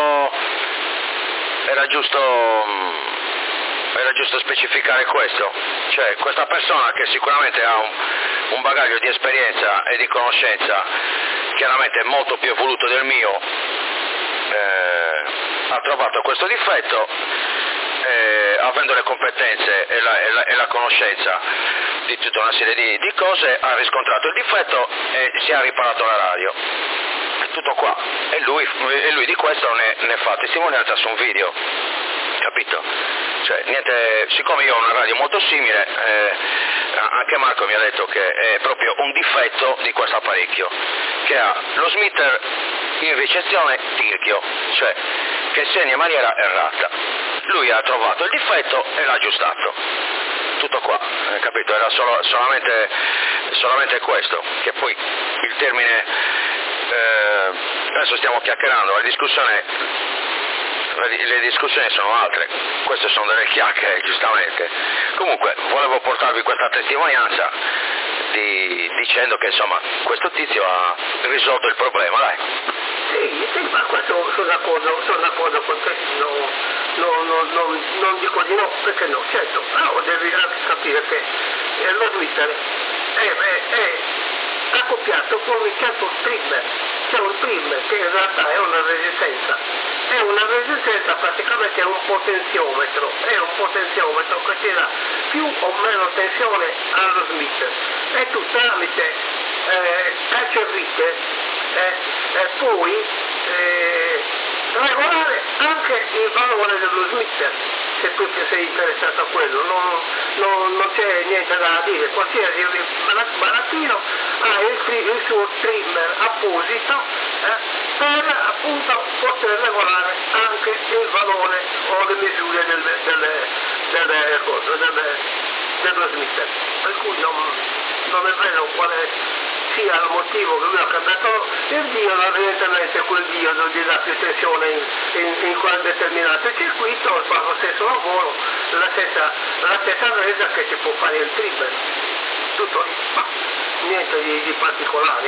giusto specificare questo, cioè questa persona che sicuramente ha un bagaglio di esperienza e di conoscenza chiaramente molto più evoluto del mio, ha trovato questo difetto, avendo le competenze e la conoscenza di tutta una serie di cose, ha riscontrato il difetto e si è riparato la radio. È tutto qua. E lui di questo ne fa testimonianza su un video, capito? Cioè, niente, siccome io ho una radio molto simile, anche Marco mi ha detto che è proprio un difetto di questo apparecchio, che ha lo smitter in ricezione tirchio, cioè che segna in maniera errata. Lui ha trovato il difetto e l'ha aggiustato. Tutto qua, capito? Era solamente questo, che poi il termine, adesso stiamo chiacchierando, le discussioni sono altre, queste sono delle chiacchiere, giustamente. Comunque volevo portarvi questa testimonianza dicendo che insomma questo tizio ha risolto il problema, dai. Sì, ma questo sono d'accordo con te, non dico di no, perché no, certo, però devi anche capire che lo Twitter è accoppiato con un certo trimmer, c'è un trimmer che in realtà è una resistenza praticamente è un potenziometro che ti dà più o meno tensione allo smitter e tu tramite cacciavite puoi regolare anche il valore dello smitter, se tu ti sei interessato a quello, non c'è niente da dire, qualsiasi barattino ha il suo trimmer apposito per appunto poter regolare anche il valore o le misure dello smitter, per cui non è vero quale sia il motivo che lui ha cambiato il diodo, evidentemente quel diodo gli dà più tensione in quel determinato circuito, fa lo stesso lavoro, la stessa resa che si può fare il trimmer, tutto lì, ma niente di particolare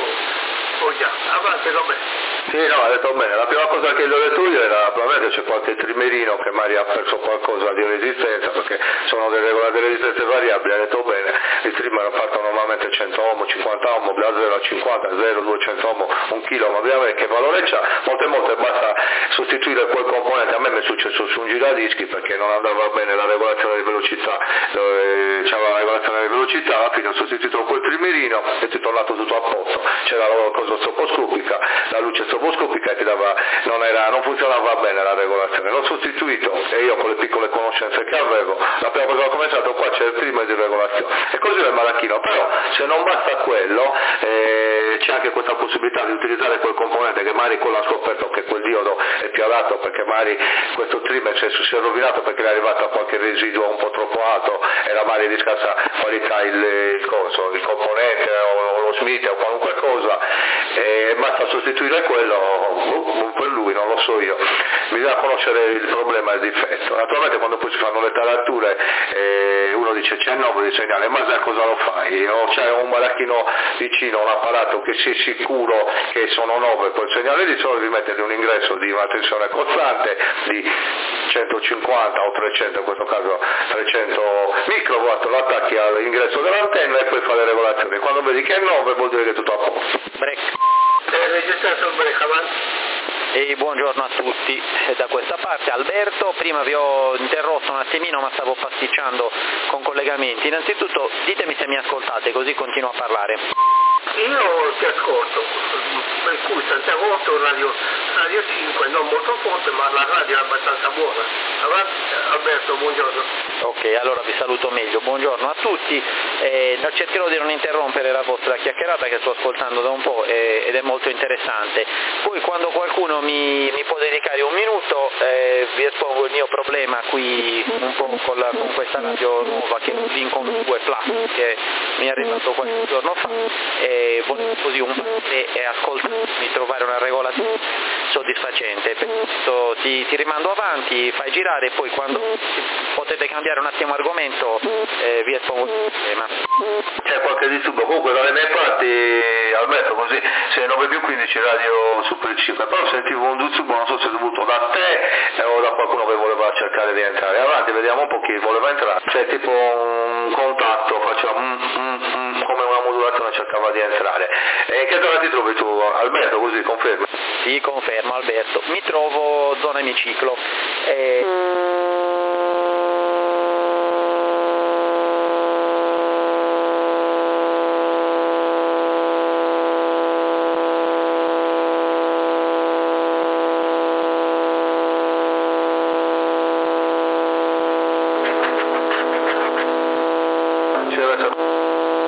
o già, avanti vabbè. Sì, no, ha detto bene, la prima cosa che gli ho detto io era probabilmente c'è qualche trimmerino che magari ha perso qualcosa di resistenza, perché sono delle resistenze variabili, ha detto bene, i trimmer partono normalmente 100 ohm, 50 ohm, da 0 a 50, 0, 200 ohm, 1 kg, ma vedere che valore c'ha, molte basta sostituire quel componente, a me mi è successo su un giradischi perché non andava bene la regolazione di velocità, c'era la regolazione di velocità, alla fine ho sostituito quel trimmerino e è tornato tutto a posto, c'era la cosa stroboscopica, la luce stroboscopica che non funzionava bene la regolazione, l'ho sostituito e io con le piccole conoscenze che avevo, la prima cosa che ho cominciato qua c'è il trimmer di regolazione e così è malacchino, però se non basta quello c'è anche questa possibilità di utilizzare quel componente che magari quello ha scoperto che quel diodo è più adatto perché magari questo trimmer si è rovinato perché è arrivato a qualche residuo un po' troppo alto e la magari di scarsa qualità il componente o lo smith o qualunque cosa, basta sostituire quello per lui, non lo so io, bisogna conoscere il problema e il difetto. Naturalmente quando poi si fanno le tarature uno dice c'è il nuovo di segnale, ma sai cosa lo fai? O c'è un baracchino vicino, un apparato che sia sicuro che sono 9 quel segnale di solo devi mettergli un ingresso di una tensione costante di 150 o 300, in questo caso 300 microwatt, lo attacchi all'ingresso dell'antenna e poi fai le regolazioni. Quando vedi che è 9 vuol dire che è tutto a posto. Break. Registrato il break avanti. E buongiorno a tutti, da questa parte Alberto, prima vi ho interrotto un attimino ma stavo pasticciando con collegamenti. Innanzitutto ditemi se mi ascoltate così continuo a parlare. Io ti ascolto, per cui tante volte radio 5 non molto forte ma la radio è abbastanza buona. Avanti Alberto, buongiorno. Ok, allora vi saluto meglio, buongiorno a tutti, cercherò di non interrompere la vostra chiacchierata che sto ascoltando da un po' ed è molto interessante. Poi quando qualcuno mi può dedicare un minuto vi espongo il mio problema qui un po' con questa radio nuova che è un Lincoln 2 Plus che mi è arrivato qualche giorno fa e volevo così un parere e ascoltarmi, trovare una regolazione soddisfacente. Per questo ti rimando avanti, fai girare e poi quando potete cambiare un attimo argomento vi espongo il tema. C'è qualche disturbo, comunque dalle mie parti al metro così se 9 più 15 radio Super 5, però sentivo un disturbo, non so se è dovuto da te o da qualcuno che voleva cercare di entrare. Avanti, vediamo un po' chi voleva entrare, c'è tipo un contatto, faceva come una modulazione cercava di entrare. E che zona ti trovi tu Alberto, così confermi? Sì, confermo Alberto, mi trovo zona emiciclo. grazie.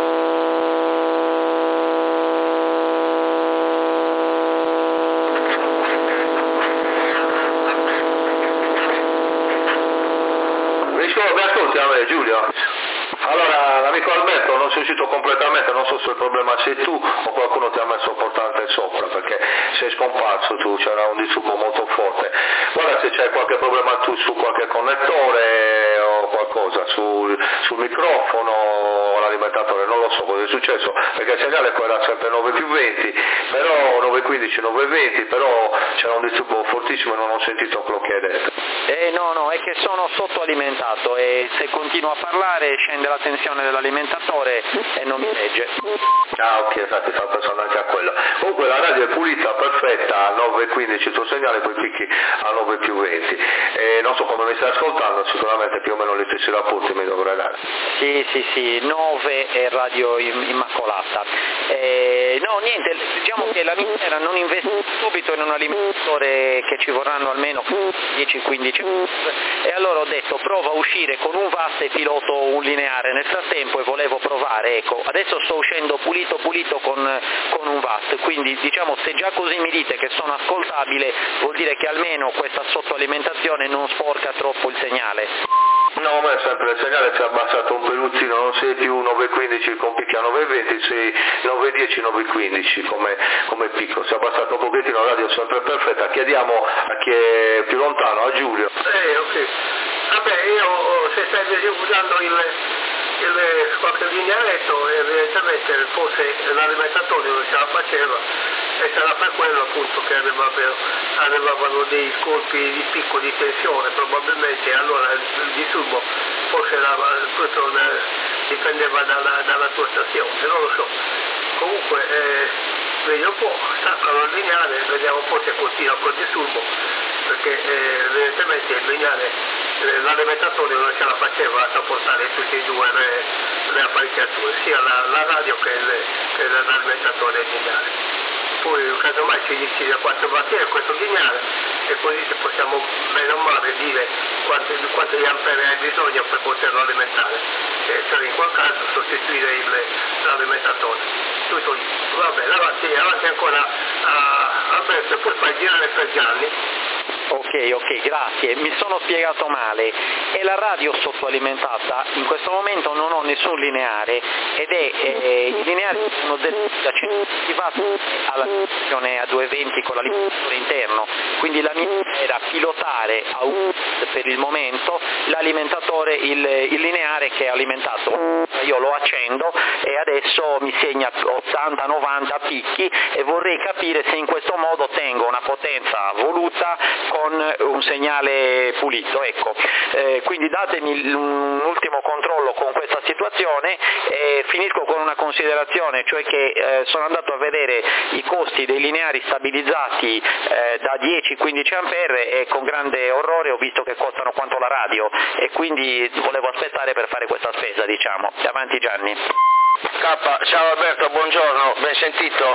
Giulio, allora l'amico Alberto non si è uscito completamente, non so se il problema sei tu o qualcuno ti ha messo portante sopra, perché sei scomparso tu, c'era un disturbo molto forte. Guarda se c'è qualche problema tu su qualche connettore o qualcosa, sul microfono o l'alimentatore, non lo so cosa è successo, perché il segnale poi era sempre 9+20, però 9:15, 9:20, però c'era un disturbo fortissimo e non ho sentito quello che hai detto. No, è che sono sottoalimentato e se continuo a parlare scende la tensione dell'alimentatore e non mi legge. Ah ok, infatti sto pensando anche a quello. Comunque la radio è pulita, perfetta, a 9:15 il tuo segnale, poi picchi a 9+20. E non so come mi stai ascoltando, sicuramente più o meno gli stessi rapporti mi dovrai dare. Sì, 9 è radio immacolata. No, niente, diciamo che la miniera non investe subito in un alimentatore che ci vorranno almeno 10-15 minuti e allora ho detto prova a uscire con un VAS e piloto un lineare nel frattempo e volevo provare, ecco, adesso sto uscendo pulito con un VAS, quindi diciamo se già così mi dite che sono ascoltabile vuol dire che almeno questa sottoalimentazione non sporca troppo il segnale. No, ma è sempre il segnale si è abbassato un peluzzino, non sei più 9:15 con picchi a 9:20, sei 9:10, 9:15 come picco, si è abbassato un pochettino, la radio è sempre perfetta, chiediamo a chi è più lontano, a Giulio. Ok, vabbè io se stai usando qualche linearetto evidentemente forse l'alimentatore non ce la faceva e sarà per quello appunto che avevano dei colpi di picco di tensione probabilmente, allora il disturbo forse questo dipendeva dalla tua stazione, non lo so. Comunque vedi un po', staccano il lineare, vediamo un po' se continua col disturbo, perché evidentemente il lineare l'alimentatore non ce la faceva a sopportare tutte e due le apparecchiature, sia la radio che l'alimentatore lineare. Poi casomai ci dici da quanto battere questo lineare e così se possiamo bene o male dire quanti ampere hai bisogno per poterlo alimentare e cioè in quel caso sostituire l'alimentatore. Tutto lì. Va bene, avanti ancora Alberto, poi fai girare per Gianni. Ok, grazie, mi sono spiegato male, è la radio sottoalimentata, in questo momento non ho nessun lineare ed i lineari sono da 120 watt alla tensione a 220 con l'alimentatore interno, quindi la mia era pilotare a un watt per il momento l'alimentatore, il lineare che è alimentato, io lo accendo e adesso mi segna 80-90 picchi e vorrei capire se in questo modo tengo una potenza voluta con un segnale pulito, ecco. Quindi datemi un ultimo controllo con questa situazione e finisco con una considerazione, cioè che sono andato a vedere i costi dei lineari stabilizzati da 10-15 ampere e con grande orrore ho visto che costano quanto la radio e quindi volevo aspettare per fare questa spesa, diciamo. Avanti Gianni. Ciao Alberto, buongiorno, ben sentito.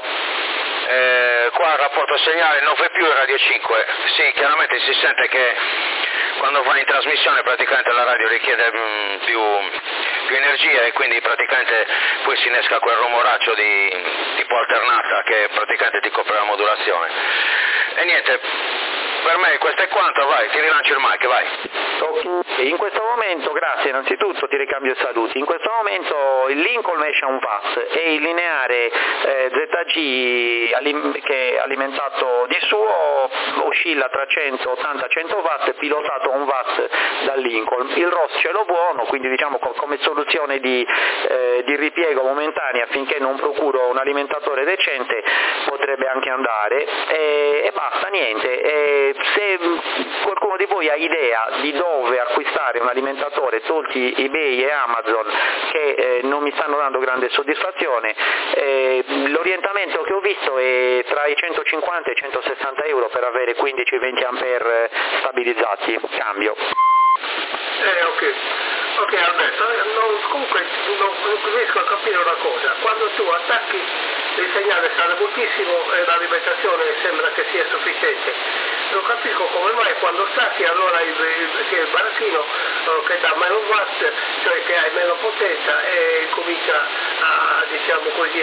Qua il rapporto segnale 9 più e radio 5, sì, chiaramente si sente che quando vai in trasmissione praticamente la radio richiede più energia e quindi praticamente poi si innesca quel rumoraccio tipo alternata che praticamente ti copre la modulazione. E niente, per me questo è quanto, vai, ti rilancio il mic, vai. In questo momento, grazie innanzitutto, ti ricambio i saluti, in questo momento il Lincoln esce a un watt e il lineare ZG che è alimentato di suo oscilla tra 180 e 100 watt pilotato a un watt dal Lincoln. Il ROS ce l'ho buono, quindi diciamo come soluzione di ripiego momentanea affinché non procuro un alimentatore decente potrebbe anche andare e basta, niente. Se qualcuno di voi ha idea di dove acquistare un alimentatore, tolti eBay e Amazon che non mi stanno dando grande soddisfazione, l'orientamento che ho visto è tra i 150 e i 160 euro per avere 15-20 ampere stabilizzati, cambio. Ok Alberto, comunque non riesco a capire una cosa, quando tu attacchi il segnale sale moltissimo e l'alimentazione sembra che sia sufficiente, non capisco come mai quando stacchi allora il barattino che dà meno watt, cioè che hai meno potenza e comincia a, diciamo così,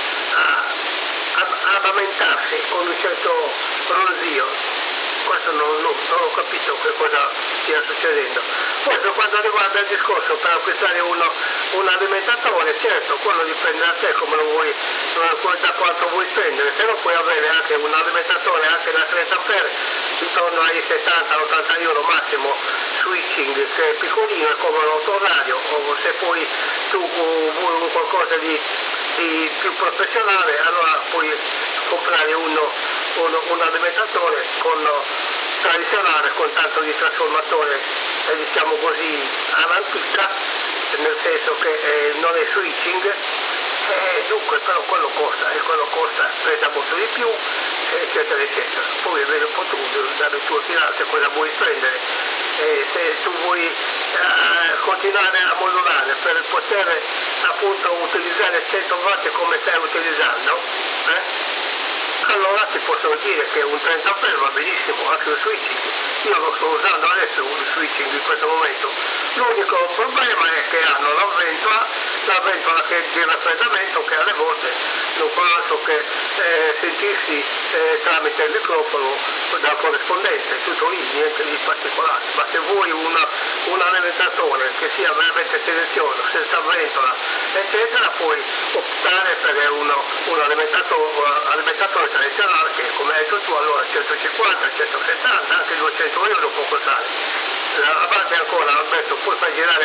a lamentarsi con un certo ronzio. Questo non ho capito che cosa stia succedendo. Poi per quanto riguarda il discorso per acquistare un alimentatore, certo, quello dipende da te come lo vuoi, da quanto vuoi spendere, se no puoi avere anche un alimentatore anche da 30 ampere intorno ai 70-80 euro massimo, switching che è piccolino, è come l'autoradio, o se poi tu vuoi qualcosa di più professionale, allora puoi comprare un alimentatore tradizionale con tanto di trasformatore, diciamo così, all'antica, nel senso che non è switching, dunque però quello costa pesa molto di più, eccetera eccetera. Poi vedi un po' tu dalle tue finanze cosa vuoi prendere, se tu vuoi continuare a modulare per poter appunto utilizzare 100 watt come stai utilizzando, allora ti posso dire che un 30 ampere va benissimo, anche un switching. Io lo sto usando adesso un switching in questo momento. L'unico problema è che hanno la ventola che di raffreddamento, che alle volte non fa altro che sentirsi tramite il microfono dal corrispondente, tutto lì, niente di particolare. Ma se vuoi un alimentatore che sia veramente silenzioso, senza ventola, eccetera, puoi optare per un alimentatore tradizionale che, come hai detto tu, allora 150, 170, anche 200 euro può costare. Avanti ancora Alberto, poi fai girare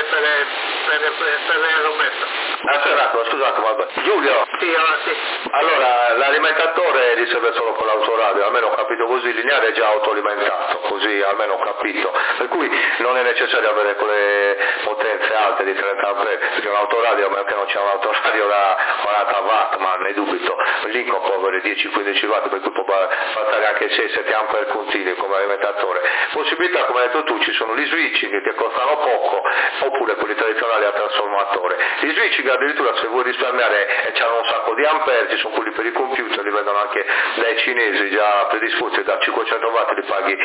per Roberto. Scusate, Giulio. Sì, avanti. Allora, l'alimentatore li serve solo con l'autoradio, almeno ho capito così, il lineare è già autoalimentato, così almeno ho capito. Per cui non è necessario avere quelle potenze alte di 30 ampere, perché un autoradio, a meno che non c'è un autoradio da 40 watt, ma ne dubito, l'Inco può avere 10-15 watt, per cui può passare anche 6-7 ampere continui come alimentatore. Possibilità, come hai detto tu, ci sono gli switching che costano poco, oppure quelli tradizionali a trasformatore. Gli switching addirittura, se vuoi risparmiare, hanno un sacco di ampere, ci sono quelli per i computer, li vendono anche dai cinesi già predisposti, da 500 watt li paghi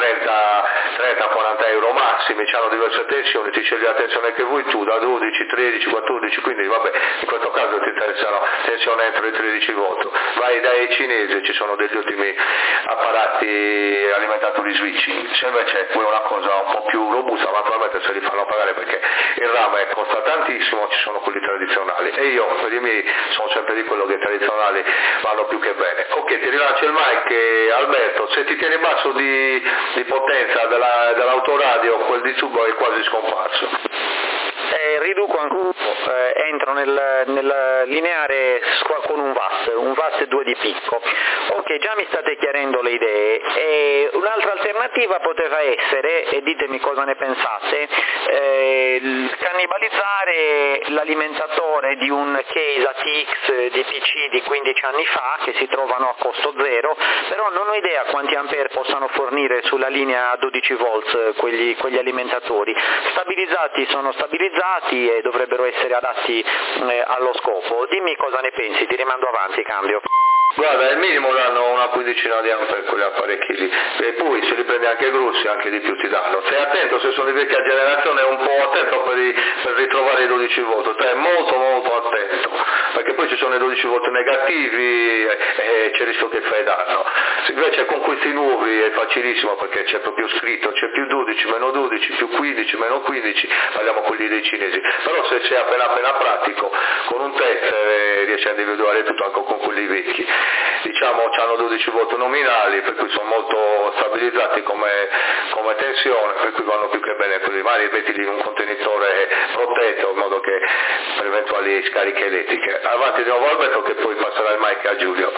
30-40 euro massimi, hanno diverse tensioni, ti scegli la tensione che vuoi tu, da 12, 13, 14, quindi vabbè, in questo caso ti interessano tensione entro i 13 volt. Vai dai cinesi, ci sono degli ottimi apparati alimentatori switching. Se invece vuoi una cosa un po' più robusta, naturalmente se li fanno pagare perché il rame costa tantissimo, ci sono quelli tradizionali, e io per i miei sono sempre di quello che i tradizionali vanno più che bene. Ok, ti rilancio il mic, Alberto, se ti tieni basso di potenza dell'autoradio, quel di tubo è quasi scomparso. Riduco ancora, entro nel lineare con un watt e 2 di picco. Ok, già mi state chiarendo le idee. E un'altra alternativa poteva essere, e ditemi cosa ne pensate, cannibalizzare l'alimentatore di un case ATX di PC di 15 anni fa, che si trovano a costo zero, però non ho idea quanti ampere possano fornire sulla linea 12 volts quegli alimentatori. Sono stabilizzati e dovrebbero essere adatti allo scopo. Dimmi cosa ne pensi, ti rimando avanti, cambio. Guarda, il minimo danno una quindicina di ampere quegli apparecchi lì, e poi se li prendi anche grossi anche di più ti danno. Stai attento, se sono di vecchia generazione, un po' attento per ritrovare i 12 volt, stai molto attento, perché poi ci sono i 12 volt negativi e c'è il rischio che fai danno. Invece con questi nuovi è facilissimo, perché c'è proprio scritto, c'è più 12, meno 12, più 15, meno 15, parliamo quelli dei cinesi. Però se sei appena pratico, con un test riesci a individuare tutto anche con quelli vecchi. Diciamo hanno 12 volt nominali, per cui sono molto stabilizzati come tensione, per cui vanno più che bene così. Magari mettili in un contenitore protetto, in modo che per eventuali scariche elettriche. Avanti di nuovo Alberto, che poi passerà il mic a Giulio.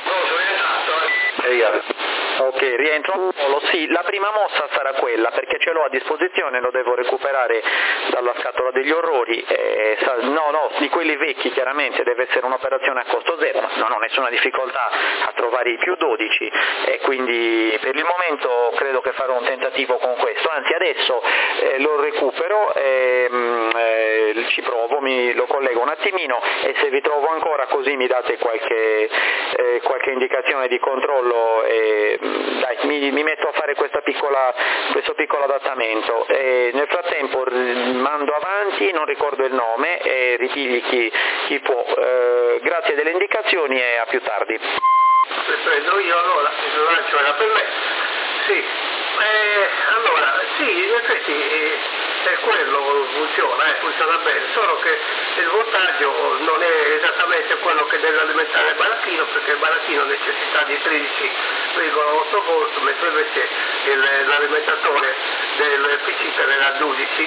Ok, rientro al volo. Sì, la prima mossa sarà quella, perché ce l'ho a disposizione, lo devo recuperare dalla scatola degli orrori. Di quelli vecchi chiaramente deve essere un'operazione a costo zero, ma non ho nessuna difficoltà a trovare i più 12, e quindi per il momento credo che farò un tentativo con questo. Anzi, adesso lo recupero, ci provo, lo collego un attimino, e se vi trovo ancora così mi date qualche indicazione di controllo, e dai, mi metto a fare questo piccolo adattamento. Nel frattempo mando avanti, non ricordo il nome, e ripigli chi può. Grazie delle indicazioni e a più tardi. Prendo io allora, il lancio era per me. Sì, allora, sì, in effetti è quello, funziona bene, solo che il voltaggio non è esattamente quello che deve alimentare il baracchino, perché il baracchino necessita di 13,8 volt, mentre invece l'alimentatore del PC era 12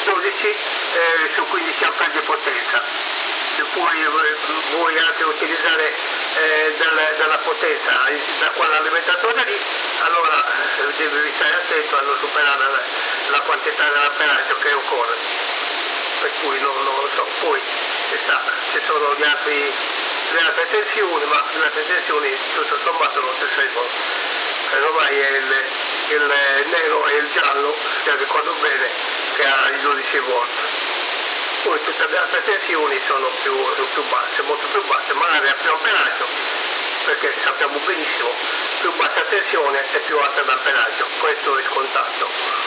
su 15 ampere di potenza. Se vuoi anche utilizzare della potenza da quell'alimentatore lì, allora devi stare attento a non superare la quantità dell'amperaggio che occorre, per cui non lo so. Poi ci sono le altre tensioni, ma le altre tensioni tutto sommato non si seguono, ormai è il nero e il giallo, se ricordo bene, che ha i 12 volt. Poi tutte le altre tensioni sono più basse, molto più basse, magari a più amperaggio, perché sappiamo benissimo, più bassa tensione e più alta l'amperaggio, questo è scontato,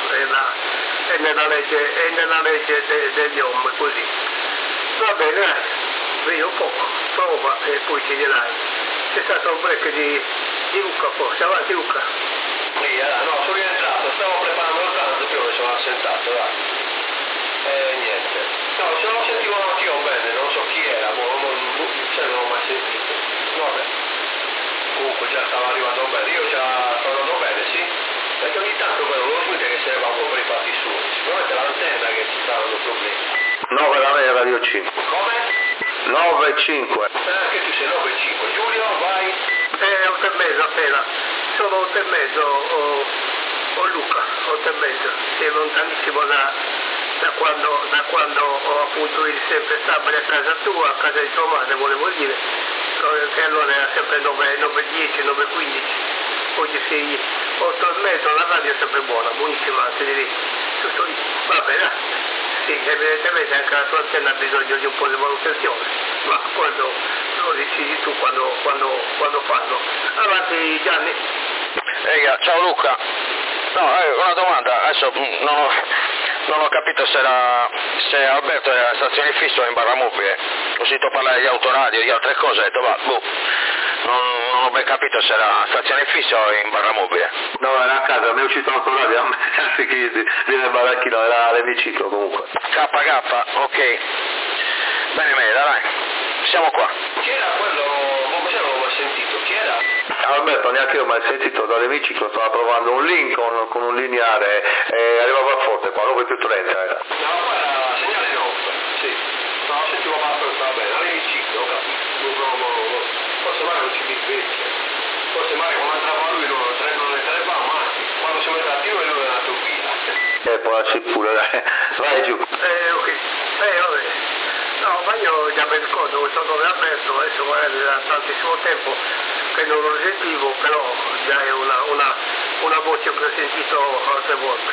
è nella legge degli ohm, così. Va bene, vedi un po', prova e poi ci dirai. C'è stato un break di Luca forse, avanti Luca. Sì, no, sono rientrato, stavo preparando il pranzo, poi mi sono assentato, dai. Niente. No, se non sentivo anch'io bene, non so chi era, non l'ho mai sentito. Vabbè. Comunque già stava arrivando bene, io già sto andando bene, sì. Perché ogni tanto vedo lo smite che si leva un po' per i fatti suoi. Sicuramente l'antenna che ci sta dando problemi. 9 la mia Radio 5. Come? 9 e 5. Anche tu sei 9 e 5. Giulio, vai. 8 e mezzo appena. Sono 8 e mezzo, o Luca, 8 e mezzo. Sei lontanissimo da quando ho appunto il sempre stabile a casa tua, a casa di tua madre, volevo dire, che allora era sempre 9:10, 9:15, oggi sei 8 e mezzo, la radio è sempre buona, buonissima, anche di lì, tutto lì, va bene, sì, evidentemente anche la tua antenna ha bisogno di un po' di manutenzione, ma quando lo decidi tu, quando fanno. Avanti Gianni. Ciao Luca. No, una domanda, adesso non ho capito se Alberto è alla stazione fissa o in barra mobile. Ho sentito parlare di autoradio e di altre cose, ho detto non ho ben capito se era a stazione fissa o in barra mobile. No, era a casa, mi è uscito l'autoradio, anziché dire il baracchino, era all'emiciclo comunque. KK, ok. Bene, dai, siamo qua. Chi era quello? Non l'ho mai sentito, chi era? Alberto, neanche io ho mai sentito dall'emiciclo, stava provando un Lincoln con un lineare e arrivava forte qua, 9+30 era. No, qua era segnale 9, sì. No, sentivo fatto che stava bene, all'emiciclo, ho capito. Forse mai non ci diventa. Forse mai quando andava lui non le sarebbe, ma quando si mette a tiro lui è andato via. Può essere pure, dai. Vai giù. Ok, vabbè. No, ma io già mi ricordo questo nome aperto, adesso magari da tantissimo tempo che non lo sentivo, però già è una voce che ho sentito altre volte,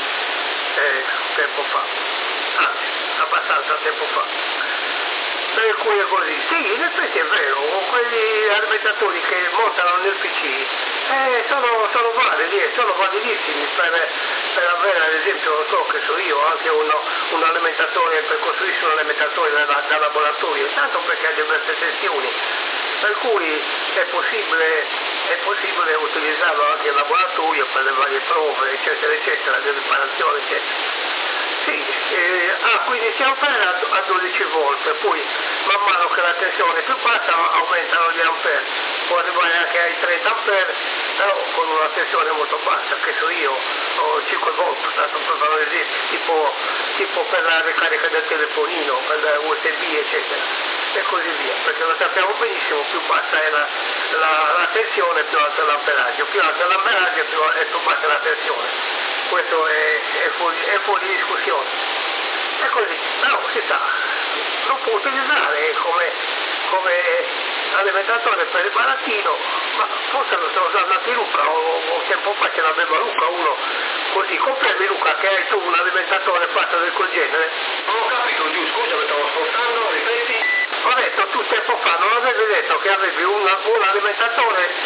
tempo fa, anzi, abbastanza tempo fa. Per cui è così. Sì, in effetti è vero, quegli alimentatori che montano nel PC sono validi, sono validissimi per avere, ad esempio, non so che so io, anche un alimentatore, per costruirsi un alimentatore da laboratorio, tanto perché ha diverse tensioni, per cui è possibile utilizzarlo anche in laboratorio per le varie prove, eccetera, eccetera, di riparazione, eccetera. Sì, a 15 ampere a 12 volt, poi man mano che la tensione è più bassa aumentano gli ampere, può arrivare anche ai 30 ampere, però con una tensione molto bassa, che so io, ho 5 volt, tanto per fare un esempio, tipo per la ricarica del telefonino, per la USB, eccetera, e così via, perché lo sappiamo benissimo, più bassa è la tensione, più alto è l'amperaggio, più alto è l'amperaggio e più bassa è la tensione. Questo è fuori discussione. È così, però si sa, lo può utilizzare come alimentatore per il barattino, ma forse lo sto usando anche Luca, o tempo fa ce l'aveva Luca, uno così, confermi Luca che hai tu un alimentatore fatto del quel genere? Non ho capito giù, scusa, mi stavo ascoltando, ripeti? Ho detto tu tempo fa, non avevi detto che avevi un alimentatore di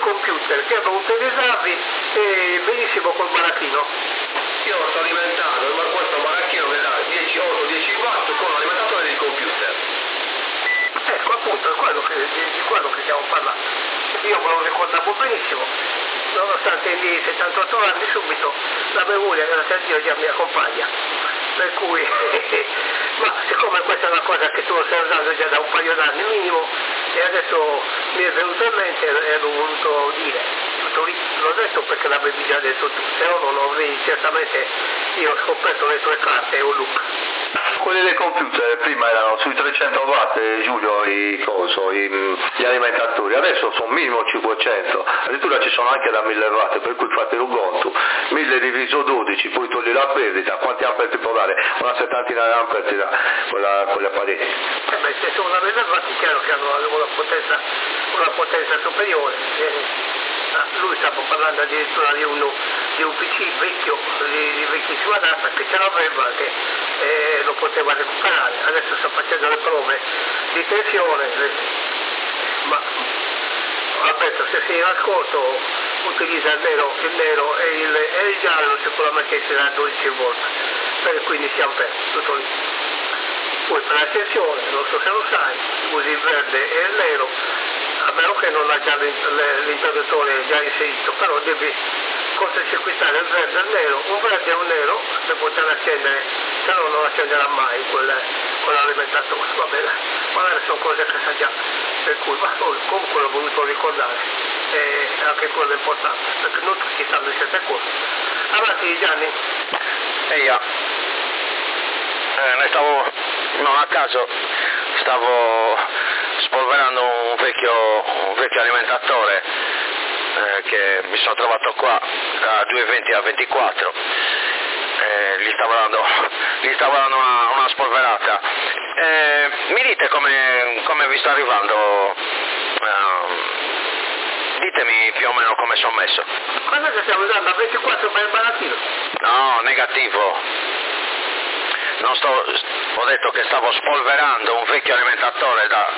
computer che hanno utilizzavi benissimo col baracchino. Io sto alimentando questo baracchino che dà 10 watt con l'alimentatore di computer. Ecco appunto, di quello che stiamo parlando. Io me lo ricordavo benissimo, nonostante i miei 78 anni subito la memoria, grazie a Dio, già mi accompagna. Per cui, ma siccome questa è una cosa che tu stai usando già da un paio d'anni minimo, e adesso mi è venuto in mente e l'ho voluto dire, tutto lì, l'ho detto perché l'avevi già detto tu, se no non avrei certamente io ho scoperto le tue carte o Luca. Quelli dei computer prima erano sui 300 watt, Giulio, gli alimentatori, adesso sono minimo 500, addirittura ci sono anche da 1000 watt, per cui fate un conto, 1000 diviso 12, poi togli la perdita, quanti ampere ti può dare? Una settantina di ampere ti dà quegli apparecchi. Se sono da 1000 watt è chiaro che hanno una potenza superiore. Lui stava parlando addirittura di un PC vecchio, di vecchissima data, che ce l'aveva, che lo poteva recuperare. Adesso sta facendo le prove di tensione, ma ripeto, se sei in ascolto utilizza il nero e il giallo, sicuramente sarà 12 volt per 15 ampere, tutto lì. Poi per la tensione, non so se lo sai, usi il verde e il nero, a meno che non ha già l'interruttore già inserito, però devi cortocircuitare il verde e il nero, un verde e un nero per poter accendere, se no non accenderà mai quell'alimentatore, va bene, magari sono cose che sa già, per cui ma comunque l'ho voluto ricordare, e anche quello è importante, perché non tutti sanno di certe cose. Avanti Gianni. E io non a caso stavo spolverando un vecchio alimentatore che mi sono trovato qua da 220 a 24, gli stavo dando una spolverata. Mi dite come vi sta arrivando? Ditemi più o meno come sono messo. Cosa che stiamo usando? A 24 per il barattino? No, negativo. Ho detto che stavo spolverando un vecchio alimentatore da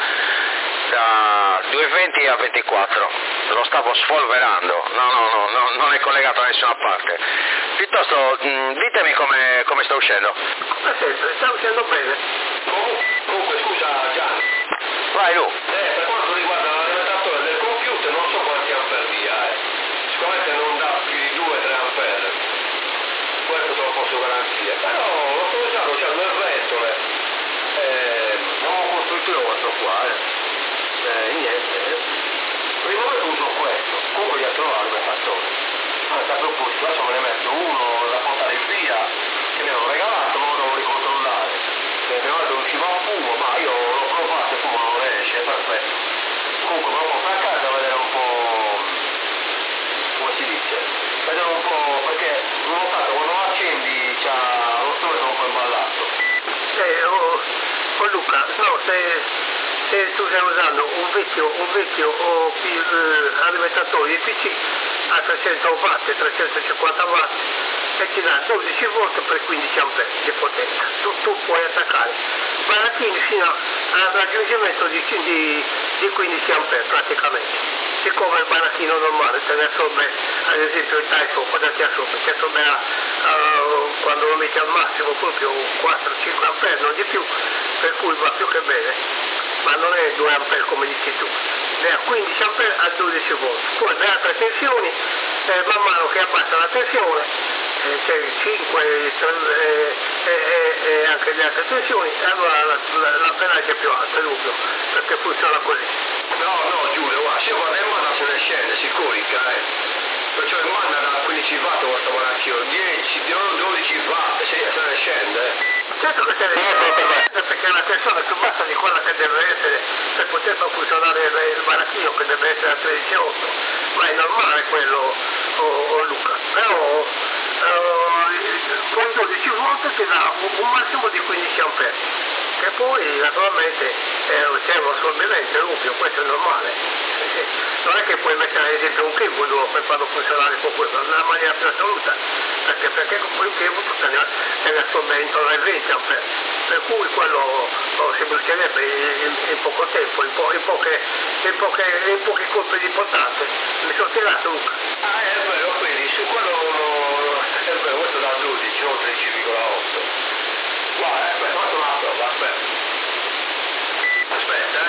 220 a 24, lo stavo spolverando, no, non è collegato da nessuna parte. Piuttosto ditemi come sta uscendo. Come sempre, sta uscendo bene. Comunque scusa Gianni. Vai Lu. Per quanto riguarda l'alimentatore del computer non so quanti ampere dia, sicuramente non dà più di 2-3 ampere, questo te lo posso garantire, però lo sto usando già nel rentole, non ho costruito io questo qua, niente, prima uso questo, comunque gli altri alimentatori, anche a proposito, adesso me ne metto uno da portare via, che mi hanno regalato, non lo devo ricontrollare, mia madre usciva un fumo, ma io l'ho provato e fumo non esce, è perfetto, comunque me lo porto a casa a vedere un po', come si dice, vedere un po', perché ho notato quando lo accendi c'ha lo stronzo un po' imballato. Luca, no, se tu stai usando un vecchio alimentatore di PC a 300 watt, 350 watt e ti dà 12 volt per 15 ampere di potenza, tu puoi attaccare barattini fino al raggiungimento di 15 ampere praticamente. Siccome il barattino normale te ne assorbe, ad esempio il Typho, cosa ti assorbe? Ti assorberà quando lo metti al massimo proprio 4-5 ampere, non di più, per cui va più che bene, ma non è 2 ampere come dici tu, ne ha 15 ampere a 12 volt. Poi le altre tensioni, man mano che abbassa la tensione, c'è il 5 e anche le altre tensioni, allora l'amperaggio è più alto, è dubbio, perché funziona così. No Giulio, guarda, se guarda in mano se ne scende, si corica, perciò in mano da 15 watt questo baracchio, 12 watt, se ne scende. Certo che se ne scende, perché la tensione è più bassa di quella che deve essere per poter far funzionare il baracchino, che deve essere a 13,8, ma è normale quello, Luca, però con 12 volt ti dà un massimo di 15 ampere, che poi naturalmente c'è un assorbimento, è ovvio, questo è normale. Non è che puoi mettere ad esempio un cable per farlo funzionare con quello, nella maniera più assoluta, perché con quel cable te ne assorbe intorno ai 20 ampere. per cui quello si brucierebbe in poco tempo, in pochi colpi di potate. Mi sono tirato Luca. È vero, quindi su quello è vero, questo da 12, non 13,8. Guarda, aspetta, faccio una prova, aspetta. Aspetta,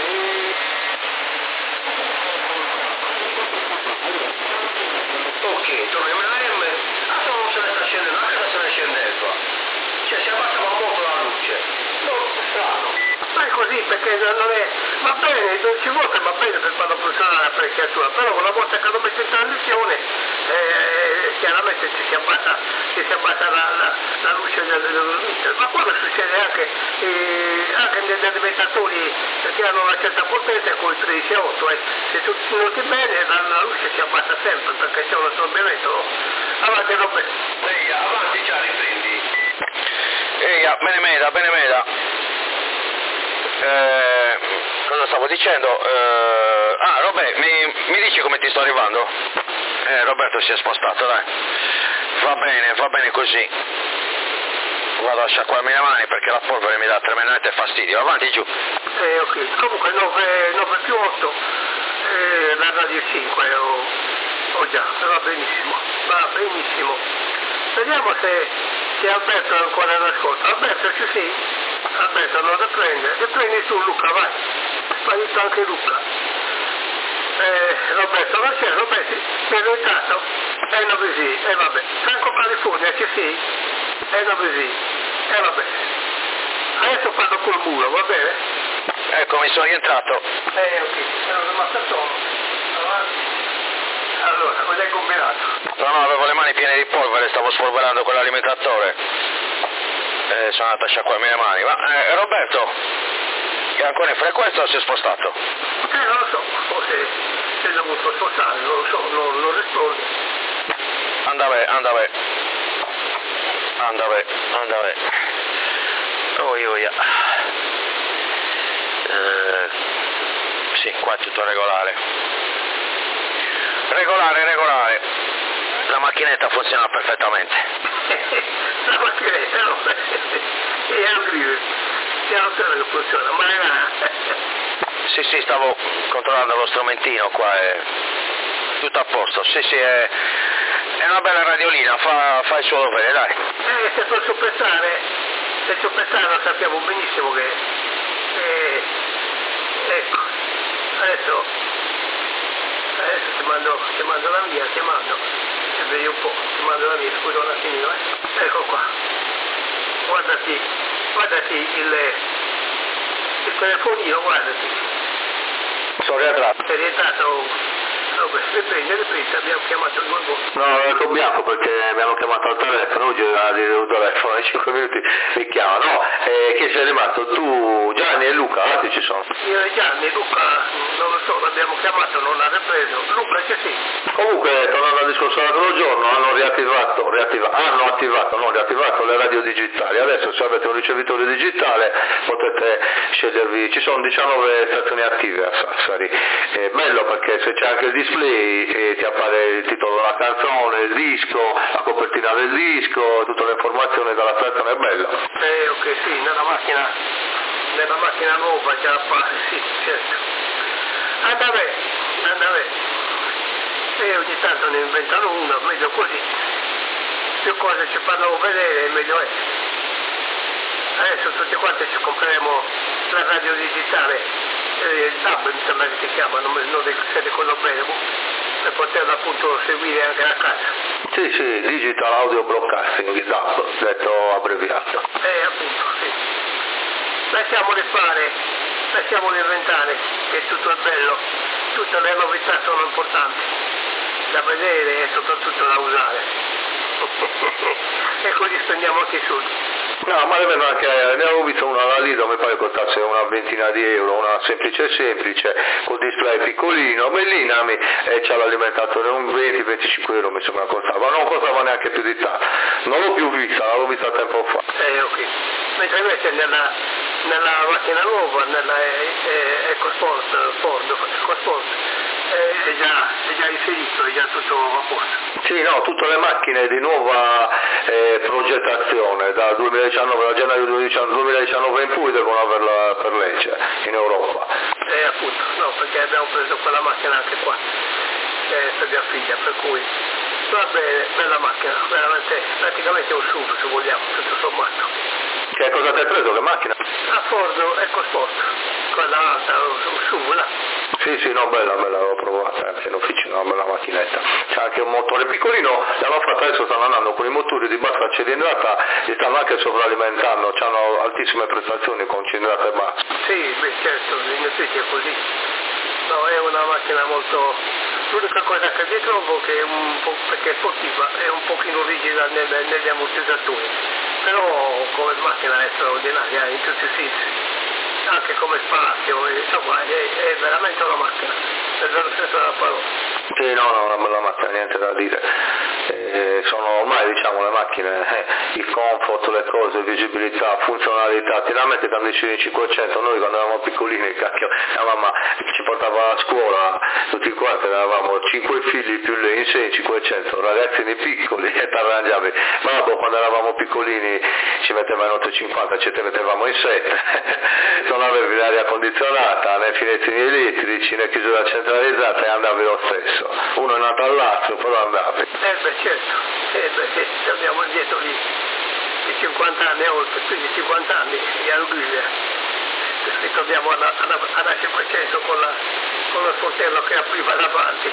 Ok, torniamo in AM, non se ne sta scendendo, anche se ne scendeva. Cioè si abbassava molto la luce. No, strano. Ma è così perché non è. Va bene, 12 volte va bene per farlo funzionare l'apparecchiatura, però una volta che lo mette in trasmissione chiaramente si abbassa la luce del meter. Ma quello succede anche negli alimentatori che hanno una certa potenza con il 13,8 se tu noti bene la luce si abbassa sempre perché c'è un assorbimento. Avanti Roberto. Ehi, avanti già, riprendi. Ehi, Benemeda. Cosa stavo dicendo? Robè, mi dici come ti sto arrivando? Roberto si è spostato, dai. Va bene così. Vado a sciacquarmi le mani perché la polvere mi dà tremendamente fastidio. Avanti giù. Ok, comunque 9 più 8, la radio 5, già, va benissimo. Vediamo se Alberto è ancora in ascolto. Alberto ci sei? Alberto non riprendi tu Luca, vai. È sparito anche Luca. Roberto non c'è, Roberto si è rientrato? No così, vabbè. Franco California ci sei? No così, vabbè. Adesso parlo col muro, va bene? Ecco, mi sono rientrato. Ok, ero rimasto solo. Allora, cosa hai combinato? No, avevo le mani piene di polvere, stavo spolverando quell'alimentatore. Sono andato a sciacquarmi le mani. Ma Roberto, è ancora in frequenza o si è spostato? Non lo so, forse si è dovuto spostare, non lo so, non rispondi. Andave. Oia. Sì, qua è tutto regolare. Regolare. La macchinetta funziona perfettamente. La macchinetta, no? Piano che funziona, ma Sì, stavo controllando lo strumentino qua, è tutto a posto. Sì, è una bella radiolina, fa il suo dovere, dai. Se posso pensare lo sappiamo benissimo che ecco, adesso ti mando la mia, se vedi un po', ti mando la mia, scusa un attimino, ecco qua, guardati il telefonino, guardati. Sono rientrato. Sei rientrato? Riprendi, abbiamo chiamato 2 volte. No, ecco bianco perché abbiamo chiamato al telefono, oggi era di un telefono, in 5 minuti mi chiama. No, chi sei rimasto? Tu, Gianni e Luca, altri ci sono? Io e Gianni, Luca, non lo so, l'abbiamo chiamato, non l'ha ripreso. Luca c'è sì. Comunque, tornando al discorso dell'altro giorno, hanno riattivato le radio digitali. Adesso se avete un ricevitore digitale potete scegliervi, ci sono 19 stazioni attive a Sassari. È bello perché se c'è anche il display ti appare il titolo della canzone, il disco, la copertina del disco, tutte le informazioni dalla stazione, è bello. Ok, sì, nella macchina nuova già appare, sì, certo. Andate. E ogni tanto ne inventano una, meglio così. Più cose ci fanno vedere, meglio è. Adesso tutti quanti ci compreremo la radio digitale, il DAB mi sembra che si chiama, non se ricordo bene, per poterla appunto seguire anche a casa. Sì, Digital Audio Broadcasting, il DAB, detto abbreviato. Appunto, sì. Lasciamoli fare, lasciamoli inventare, che tutto è bello, tutte le novità sono importanti, da vedere e soprattutto da usare. E così spendiamo anche i soldi. No, ma nemmeno anche, ne avevo visto una là lì dove mi pare costasse una ventina di euro, una semplice, col display piccolino, bellina, e c'ha l'alimentatore, un 20-25 euro mi sembra costava, non costava neanche più di tanto, non l'ho più vista, l'avevo vista tempo fa. Ok, mentre invece nella macchina nuova, nella EcoSport, Ford EcoSport, è già inserito, è già tutto a posto. Sì, no, tutte le macchine di nuova progettazione, da 2019 a gennaio 2019 in poi devono averla per legge in Europa. Appunto, no, perché abbiamo preso quella macchina anche qua, per mia figlia, per cui va bene, bella macchina, veramente, praticamente un SUV se vogliamo, tutto sommato. Che cosa ti hai preso, che macchina? La Ford EcoSport, quella alta, un SUV là. Sì, no, bella, l'ho provata anche in officina, una bella macchinetta. C'è anche un motore piccolino, l'hanno fatta, adesso stanno andando con i motori di bassa cilindrata e stanno anche sovralimentando, hanno altissime prestazioni con cilindrata bassa. Sì, beh certo, in effetti è così. No, è una macchina molto... L'unica cosa che vi trovo che è un po', perché è sportiva, è un pochino rigida negli ammortizzatori, però come macchina è straordinaria in tutti i sensi. Anche come spazio, insomma, è veramente una macchina, nel vero senso della parola. Sì, no, una bella macchina, niente da dire. Sono ormai, diciamo, le macchine, il comfort, le cose, visibilità, funzionalità. Ti metti quando dicevi 500, noi quando eravamo piccolini, cacchio, la mamma ci portava a scuola, tutti quanti eravamo 5 figli più lei in 6, 500, ragazzini piccoli e ti arrangiavi. Babbo quando eravamo piccolini ci metteva in 850, ci te mettevamo in 7. Non avevi l'aria condizionata, né finettrini elettrici, né chiusura centralizzata e andavi lo stesso. Uno è nato all'Azio, però andavi. Beh certo, se andiamo indietro di 50 anni oltre, più di 50 anni di Albiglia, ritorniamo alla 500 con lo sportello che apriva davanti.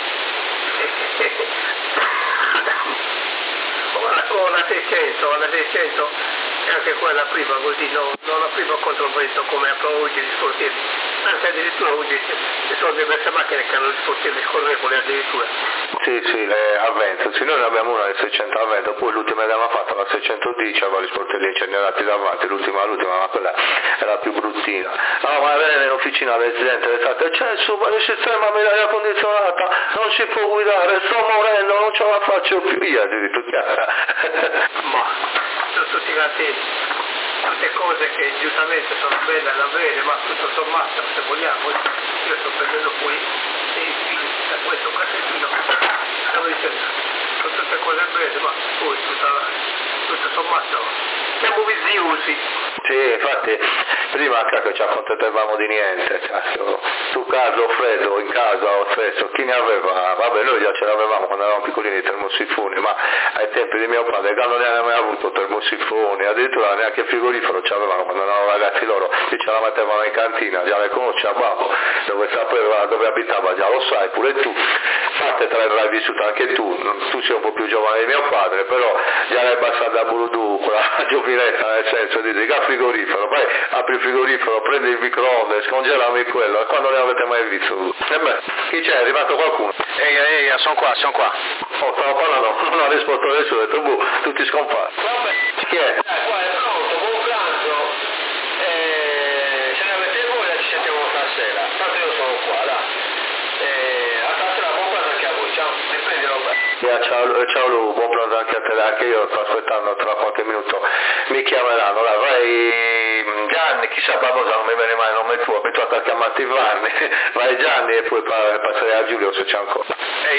O la 600, e anche quella apriva così, non apriva contro il vento come aprono oggi gli sportelli, anzi addirittura oggi ci sono diverse macchine che hanno gli sportelli scorrevoli addirittura. Sì, le Avvento, sì, noi ne abbiamo una del 600 Avvento, poi l'ultima che abbiamo fatto, la 610, aveva gli sportelli incendiati davanti, l'ultima, ma quella era la più bruttina. No, ma viene in officina l'esidente, c'è il super sistema di aria condizionata, non si può guidare, sto morendo, non ce la faccio più, io addirittura. Ma sono tutte cose che giustamente sono belle da avere, ma tutto sommato, se vogliamo, io sto prendendo poi dei fili da questo cassettino, stavo dicendo, sono tutte cose belle, ma poi tutto sommato siamo viziosi. Sì, infatti prima cacchio ci accontentavamo di niente, cacchio. Tu caldo, freddo, in casa o stesso, chi ne aveva? Vabbè, noi già ce l'avevamo quando eravamo piccolini i termosifoni, ma ai tempi di mio padre, quando ne avevamo mai avuto termosifoni, addirittura neanche il frigorifero ci avevano quando eravamo ragazzi loro, che ce la mettevano in cantina, già le conosce a babbo, dove sapeva, dove abitava, già lo sai, pure tu. Infatti te l'hai vissuta anche tu sei un po' più giovane di mio padre, però già l'hai passata da Burudu, quella giovinetta, nel senso di dire, frigorifero, poi apri il frigorifero, prendi il microonde, scongelami quello, e quando ne avete mai visto? E beh, chi c'è? È arrivato qualcuno? Ehi, sono qua. Oh, stavo parlando, non ha risposto nessuno, ho detto, tutti scomparsi. Vabbè. Chi è? Qua è pronto, buon pranzo. Se ne avete voglia ci sentiamo stasera, tanto io sono qua, là. A stasera buon pranzo anche a voi, ciao, mi prendi Roberto. Ciao Lu, buon pranzo anche a te, anche io sto aspettando tra qualche minuto, mi chiameranno, là, vai Gianni, chissà qualcosa, non mi viene mai il nome tuo, abituato a chiamarti Vanni, vai Gianni e poi passerei a Giulio se c'è ancora.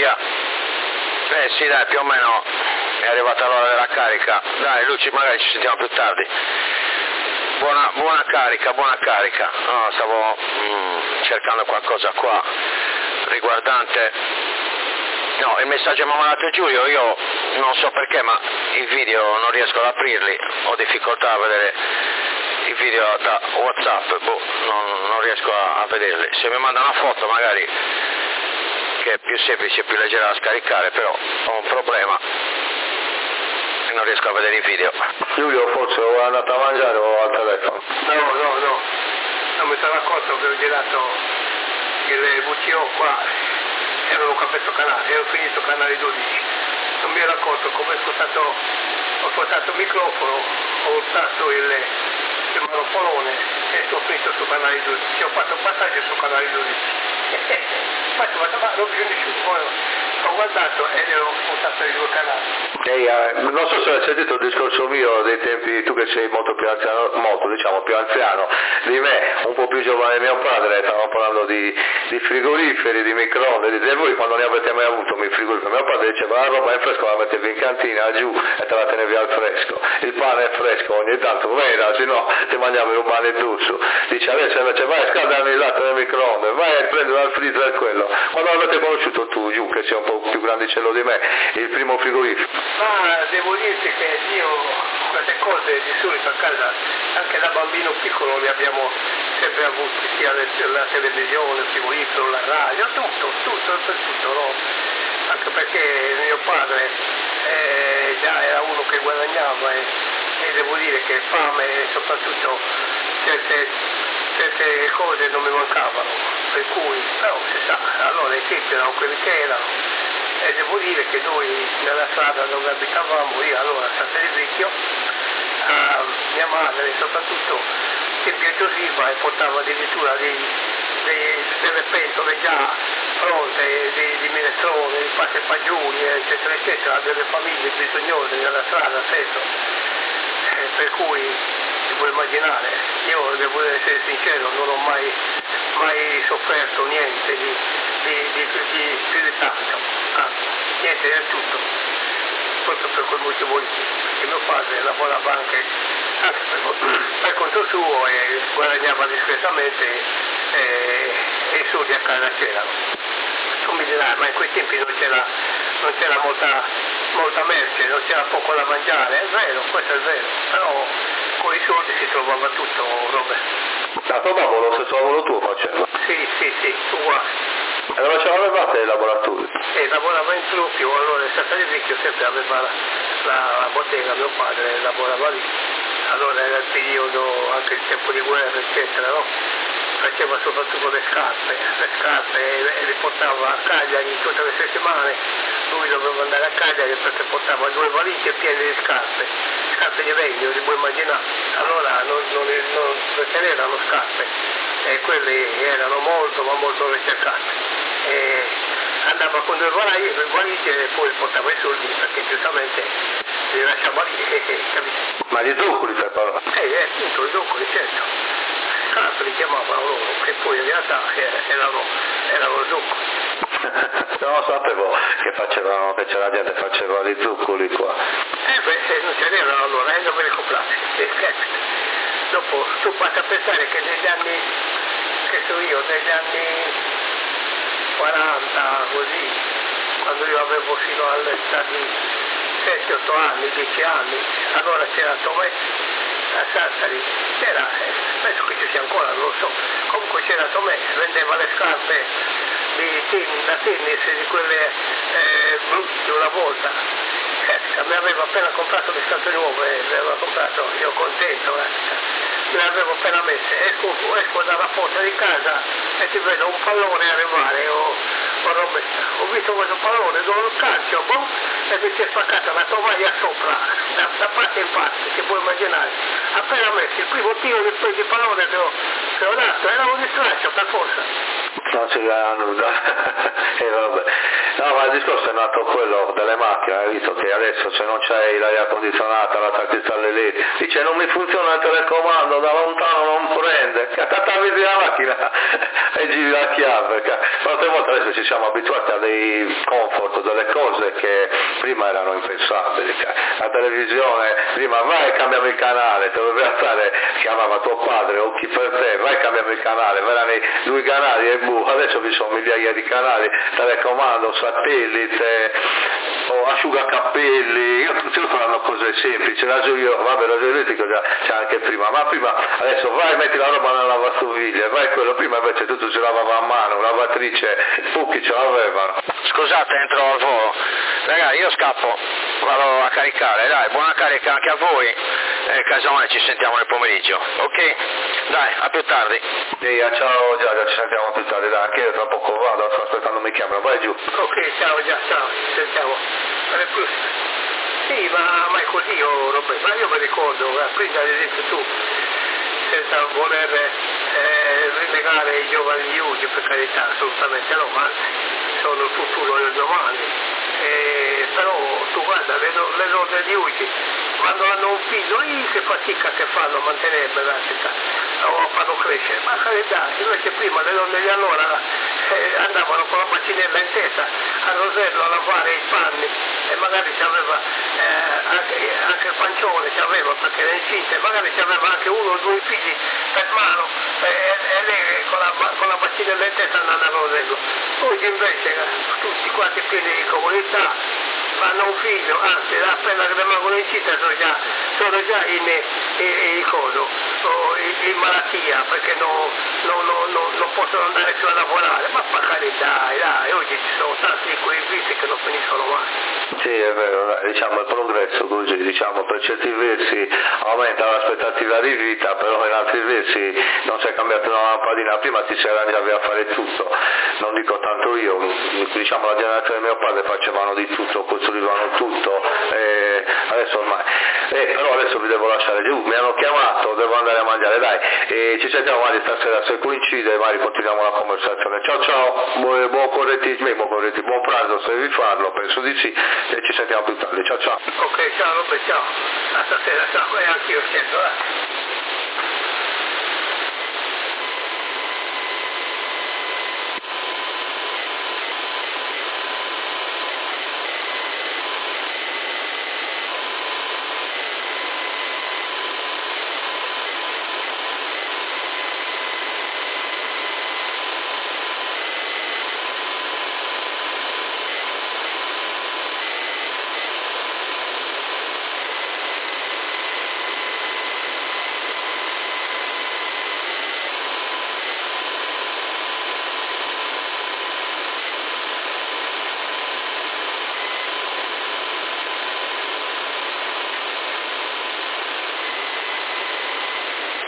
Sì dai, più o meno è arrivata l'ora della carica, dai Luci, magari ci sentiamo più tardi. Buona carica, no, stavo cercando qualcosa qua riguardante, no, il messaggio che mi ha mandato Giulio, io non so perché, ma i video non riesco ad aprirli, ho difficoltà a vedere i video da WhatsApp, non riesco a vederli, se mi manda una foto magari che è più semplice, più leggera da scaricare, però ho un problema e non riesco a vedere i video. Giulio forse o è andato a mangiare o al telefono? No, non mi sono accorto che ho girato il VTO qua e avevo cambiato canale, ero finito canale 12, non mi ero accorto come ho spostato il microfono, ho urtato il monopolone e sono finito su canale 12, ho fatto un passaggio su canale 12. Ma non ho più nessuno, ho guardato e ne ho puntato i 2 canali. Non so se hai sentito il discorso mio dei tempi, tu che sei molto più anziano, più anziano di me, un po' più giovane di mio padre, stavamo parlando di frigoriferi, di microonde, e voi quando ne avete mai avuto un frigorifero? Mio padre diceva la roba è fresca, la mettevi in cantina giù e te la tenevi al fresco, il pane è fresco, ogni tanto era, se no ti mangiavi un manettuzzo. Dice adesso invece vai a scaldare il latte nel microonde, vai a prendere al freezer quello. Quando l'avete conosciuto tu, giù che sei un po' più grandicello di me, il primo frigorifero? Ma devo dirti che io queste cose di solito a casa, anche da bambino piccolo le abbiamo sempre avute, sia la televisione, il frigorifero, la radio, tutto, no? Anche perché mio padre già era uno che guadagnava e devo dire che fame e soprattutto certe cose non mi mancavano, per cui però si sa, allora i tempi erano quelli che erano. E devo dire che noi nella strada dove abitavamo, io allora a Santa Rivicchio, mia madre soprattutto si impietosiva e portava addirittura delle pentole già pronte di minestrone, di pasta e fagioli, eccetera eccetera, a delle famiglie bisognose nella strada spesso, per cui si può immaginare, io devo essere sincero, non ho mai sofferto niente di più di tanto. Niente del tutto, proprio per quel motivo lì, perché mio padre lavorava anche per conto suo e guadagnava discretamente e i soldi a casa c'erano. Tu mi dirai, ma in quei tempi non c'era molta merce, non c'era poco da mangiare, è vero, questo è vero, però con i soldi si trovava tutto, Robert. La tua mamma lo stesso lavoro tuo faceva? Sì, uguale. E dove ce l'avevate i laboratori? Lavorava in Fluppio, allora in Santa Rivicchio sempre aveva la bottega, mio padre lavorava lì, allora era il periodo, anche il tempo di guerra eccetera, no? Faceva soprattutto le scarpe e le portava a Cagliari tutte le settimane, lui doveva andare a Cagliari perché portava 2 valigie piene di scarpe di legno, si può immaginare, allora perché ne erano scarpe e quelle erano molto ma molto ricercate. E andava con 2 valigie e poi portava i soldi perché giustamente li lasciava lì, capito? Ma gli zuccoli per parlare? Appunto, i zuccoli, certo. Scarpe li chiamavano loro, che poi in realtà erano zuccoli. Non sapevo che c'era gente che faceva gli zuccoli qua. Non ce n'erano allora, dove li comprate? Dopo tu basta pensare che negli anni 40 così, quando io avevo fino all'età di 7-8 anni, 10 anni, allora c'era Tomè a Sassari, penso che ci sia ancora, non lo so, comunque c'era Tomè, vendeva le scarpe da tennis, di quelle brutte una volta, mi aveva appena comprato le scarpe nuove, le aveva comprato, io contento, me le avevo appena messe, esco dalla porta di casa e ti vedo un pallone arrivare, ho visto questo pallone, do un calcio, e mi si è spaccata la tovaglia sopra, da parte in parte, si può immaginare, appena messo il primo tiro di pallone che ho dato, era un distraccio per forza. Non si vede nulla. Vabbè. No, ma il discorso è nato quello delle macchine, hai visto che adesso se non c'hai l'aria condizionata, la tagliazione lì, dice non mi funziona il telecomando, da lontano non prende, avvisi la macchina e giri la chiave, quante volte adesso ci siamo abituati a dei comfort, delle cose che prima erano impensabili, la televisione, prima vai e cambiami il canale, te dovevi stare, chiamava tuo padre o chi per te, vai e cambiami il canale, erano i 2 canali e adesso vi sono migliaia di canali, telecomando, satellite, asciugacapelli, tutti loro fanno cose semplici, raggio elettrico c'è anche prima, ma prima adesso vai e metti la roba nella lavastoviglie, vai quello, prima invece tutto si lavava a mano, lavatrice, Pucchi ce l'avevano. Scusate, entro al volo, ragazzi io scappo, vado a caricare, dai, buona carica anche a voi, casomai ci sentiamo nel pomeriggio, ok? Dai, a più tardi. Ciao Giacomo, ci sentiamo più tardi, dai, anche io tra poco vado, sto aspettando mi chiamano, vai giù. Ok, ciao, ci sentiamo. Sì, ma è così, Roberto, ma io mi ricordo, prima hai detto tu, senza voler rinnegare i giovani di oggi, per carità, assolutamente no, ma sono il futuro del domani. Però tu guarda, le donne di oggi, quando hanno un figlio, che fatica che fanno a mantenere o a farlo crescere, ma carità, invece prima le donne di allora andavano con la bacinella in testa a Rosello a lavare i panni e magari c'aveva anche il pancione, c'aveva perché era incinta, e magari c'aveva anche uno o due figli per mano e lei con la bacinella in testa andava a Rosello. Oggi invece tutti quanti pieni di comunità hanno un figlio, anzi appena che rimangono incinte sono già in malattia perché non possono andare più a lavorare, ma per carità, dai, oggi ci sono tanti quei vizi che non finiscono mai. Sì, è vero, diciamo il progresso così, diciamo per certi versi aumenta l'aspettativa di vita, però in altri versi non si è cambiato una lampadina, prima ti si arrangiavi a fare tutto, non dico tanto io, diciamo la generazione di mio padre facevano di tutto, costruivano tutto, adesso ormai, però adesso vi devo lasciare giù, mi hanno chiamato, devo andare a mangiare, dai, ci sentiamo magari stasera se coincide, magari continuiamo la conversazione, ciao, buon correttismo, buon pranzo se devi farlo, penso di sì, e ci sentiamo più tardi, ciao. Ok, ciao Robert, ciao, a stasera, ciao, e anch'io scendo,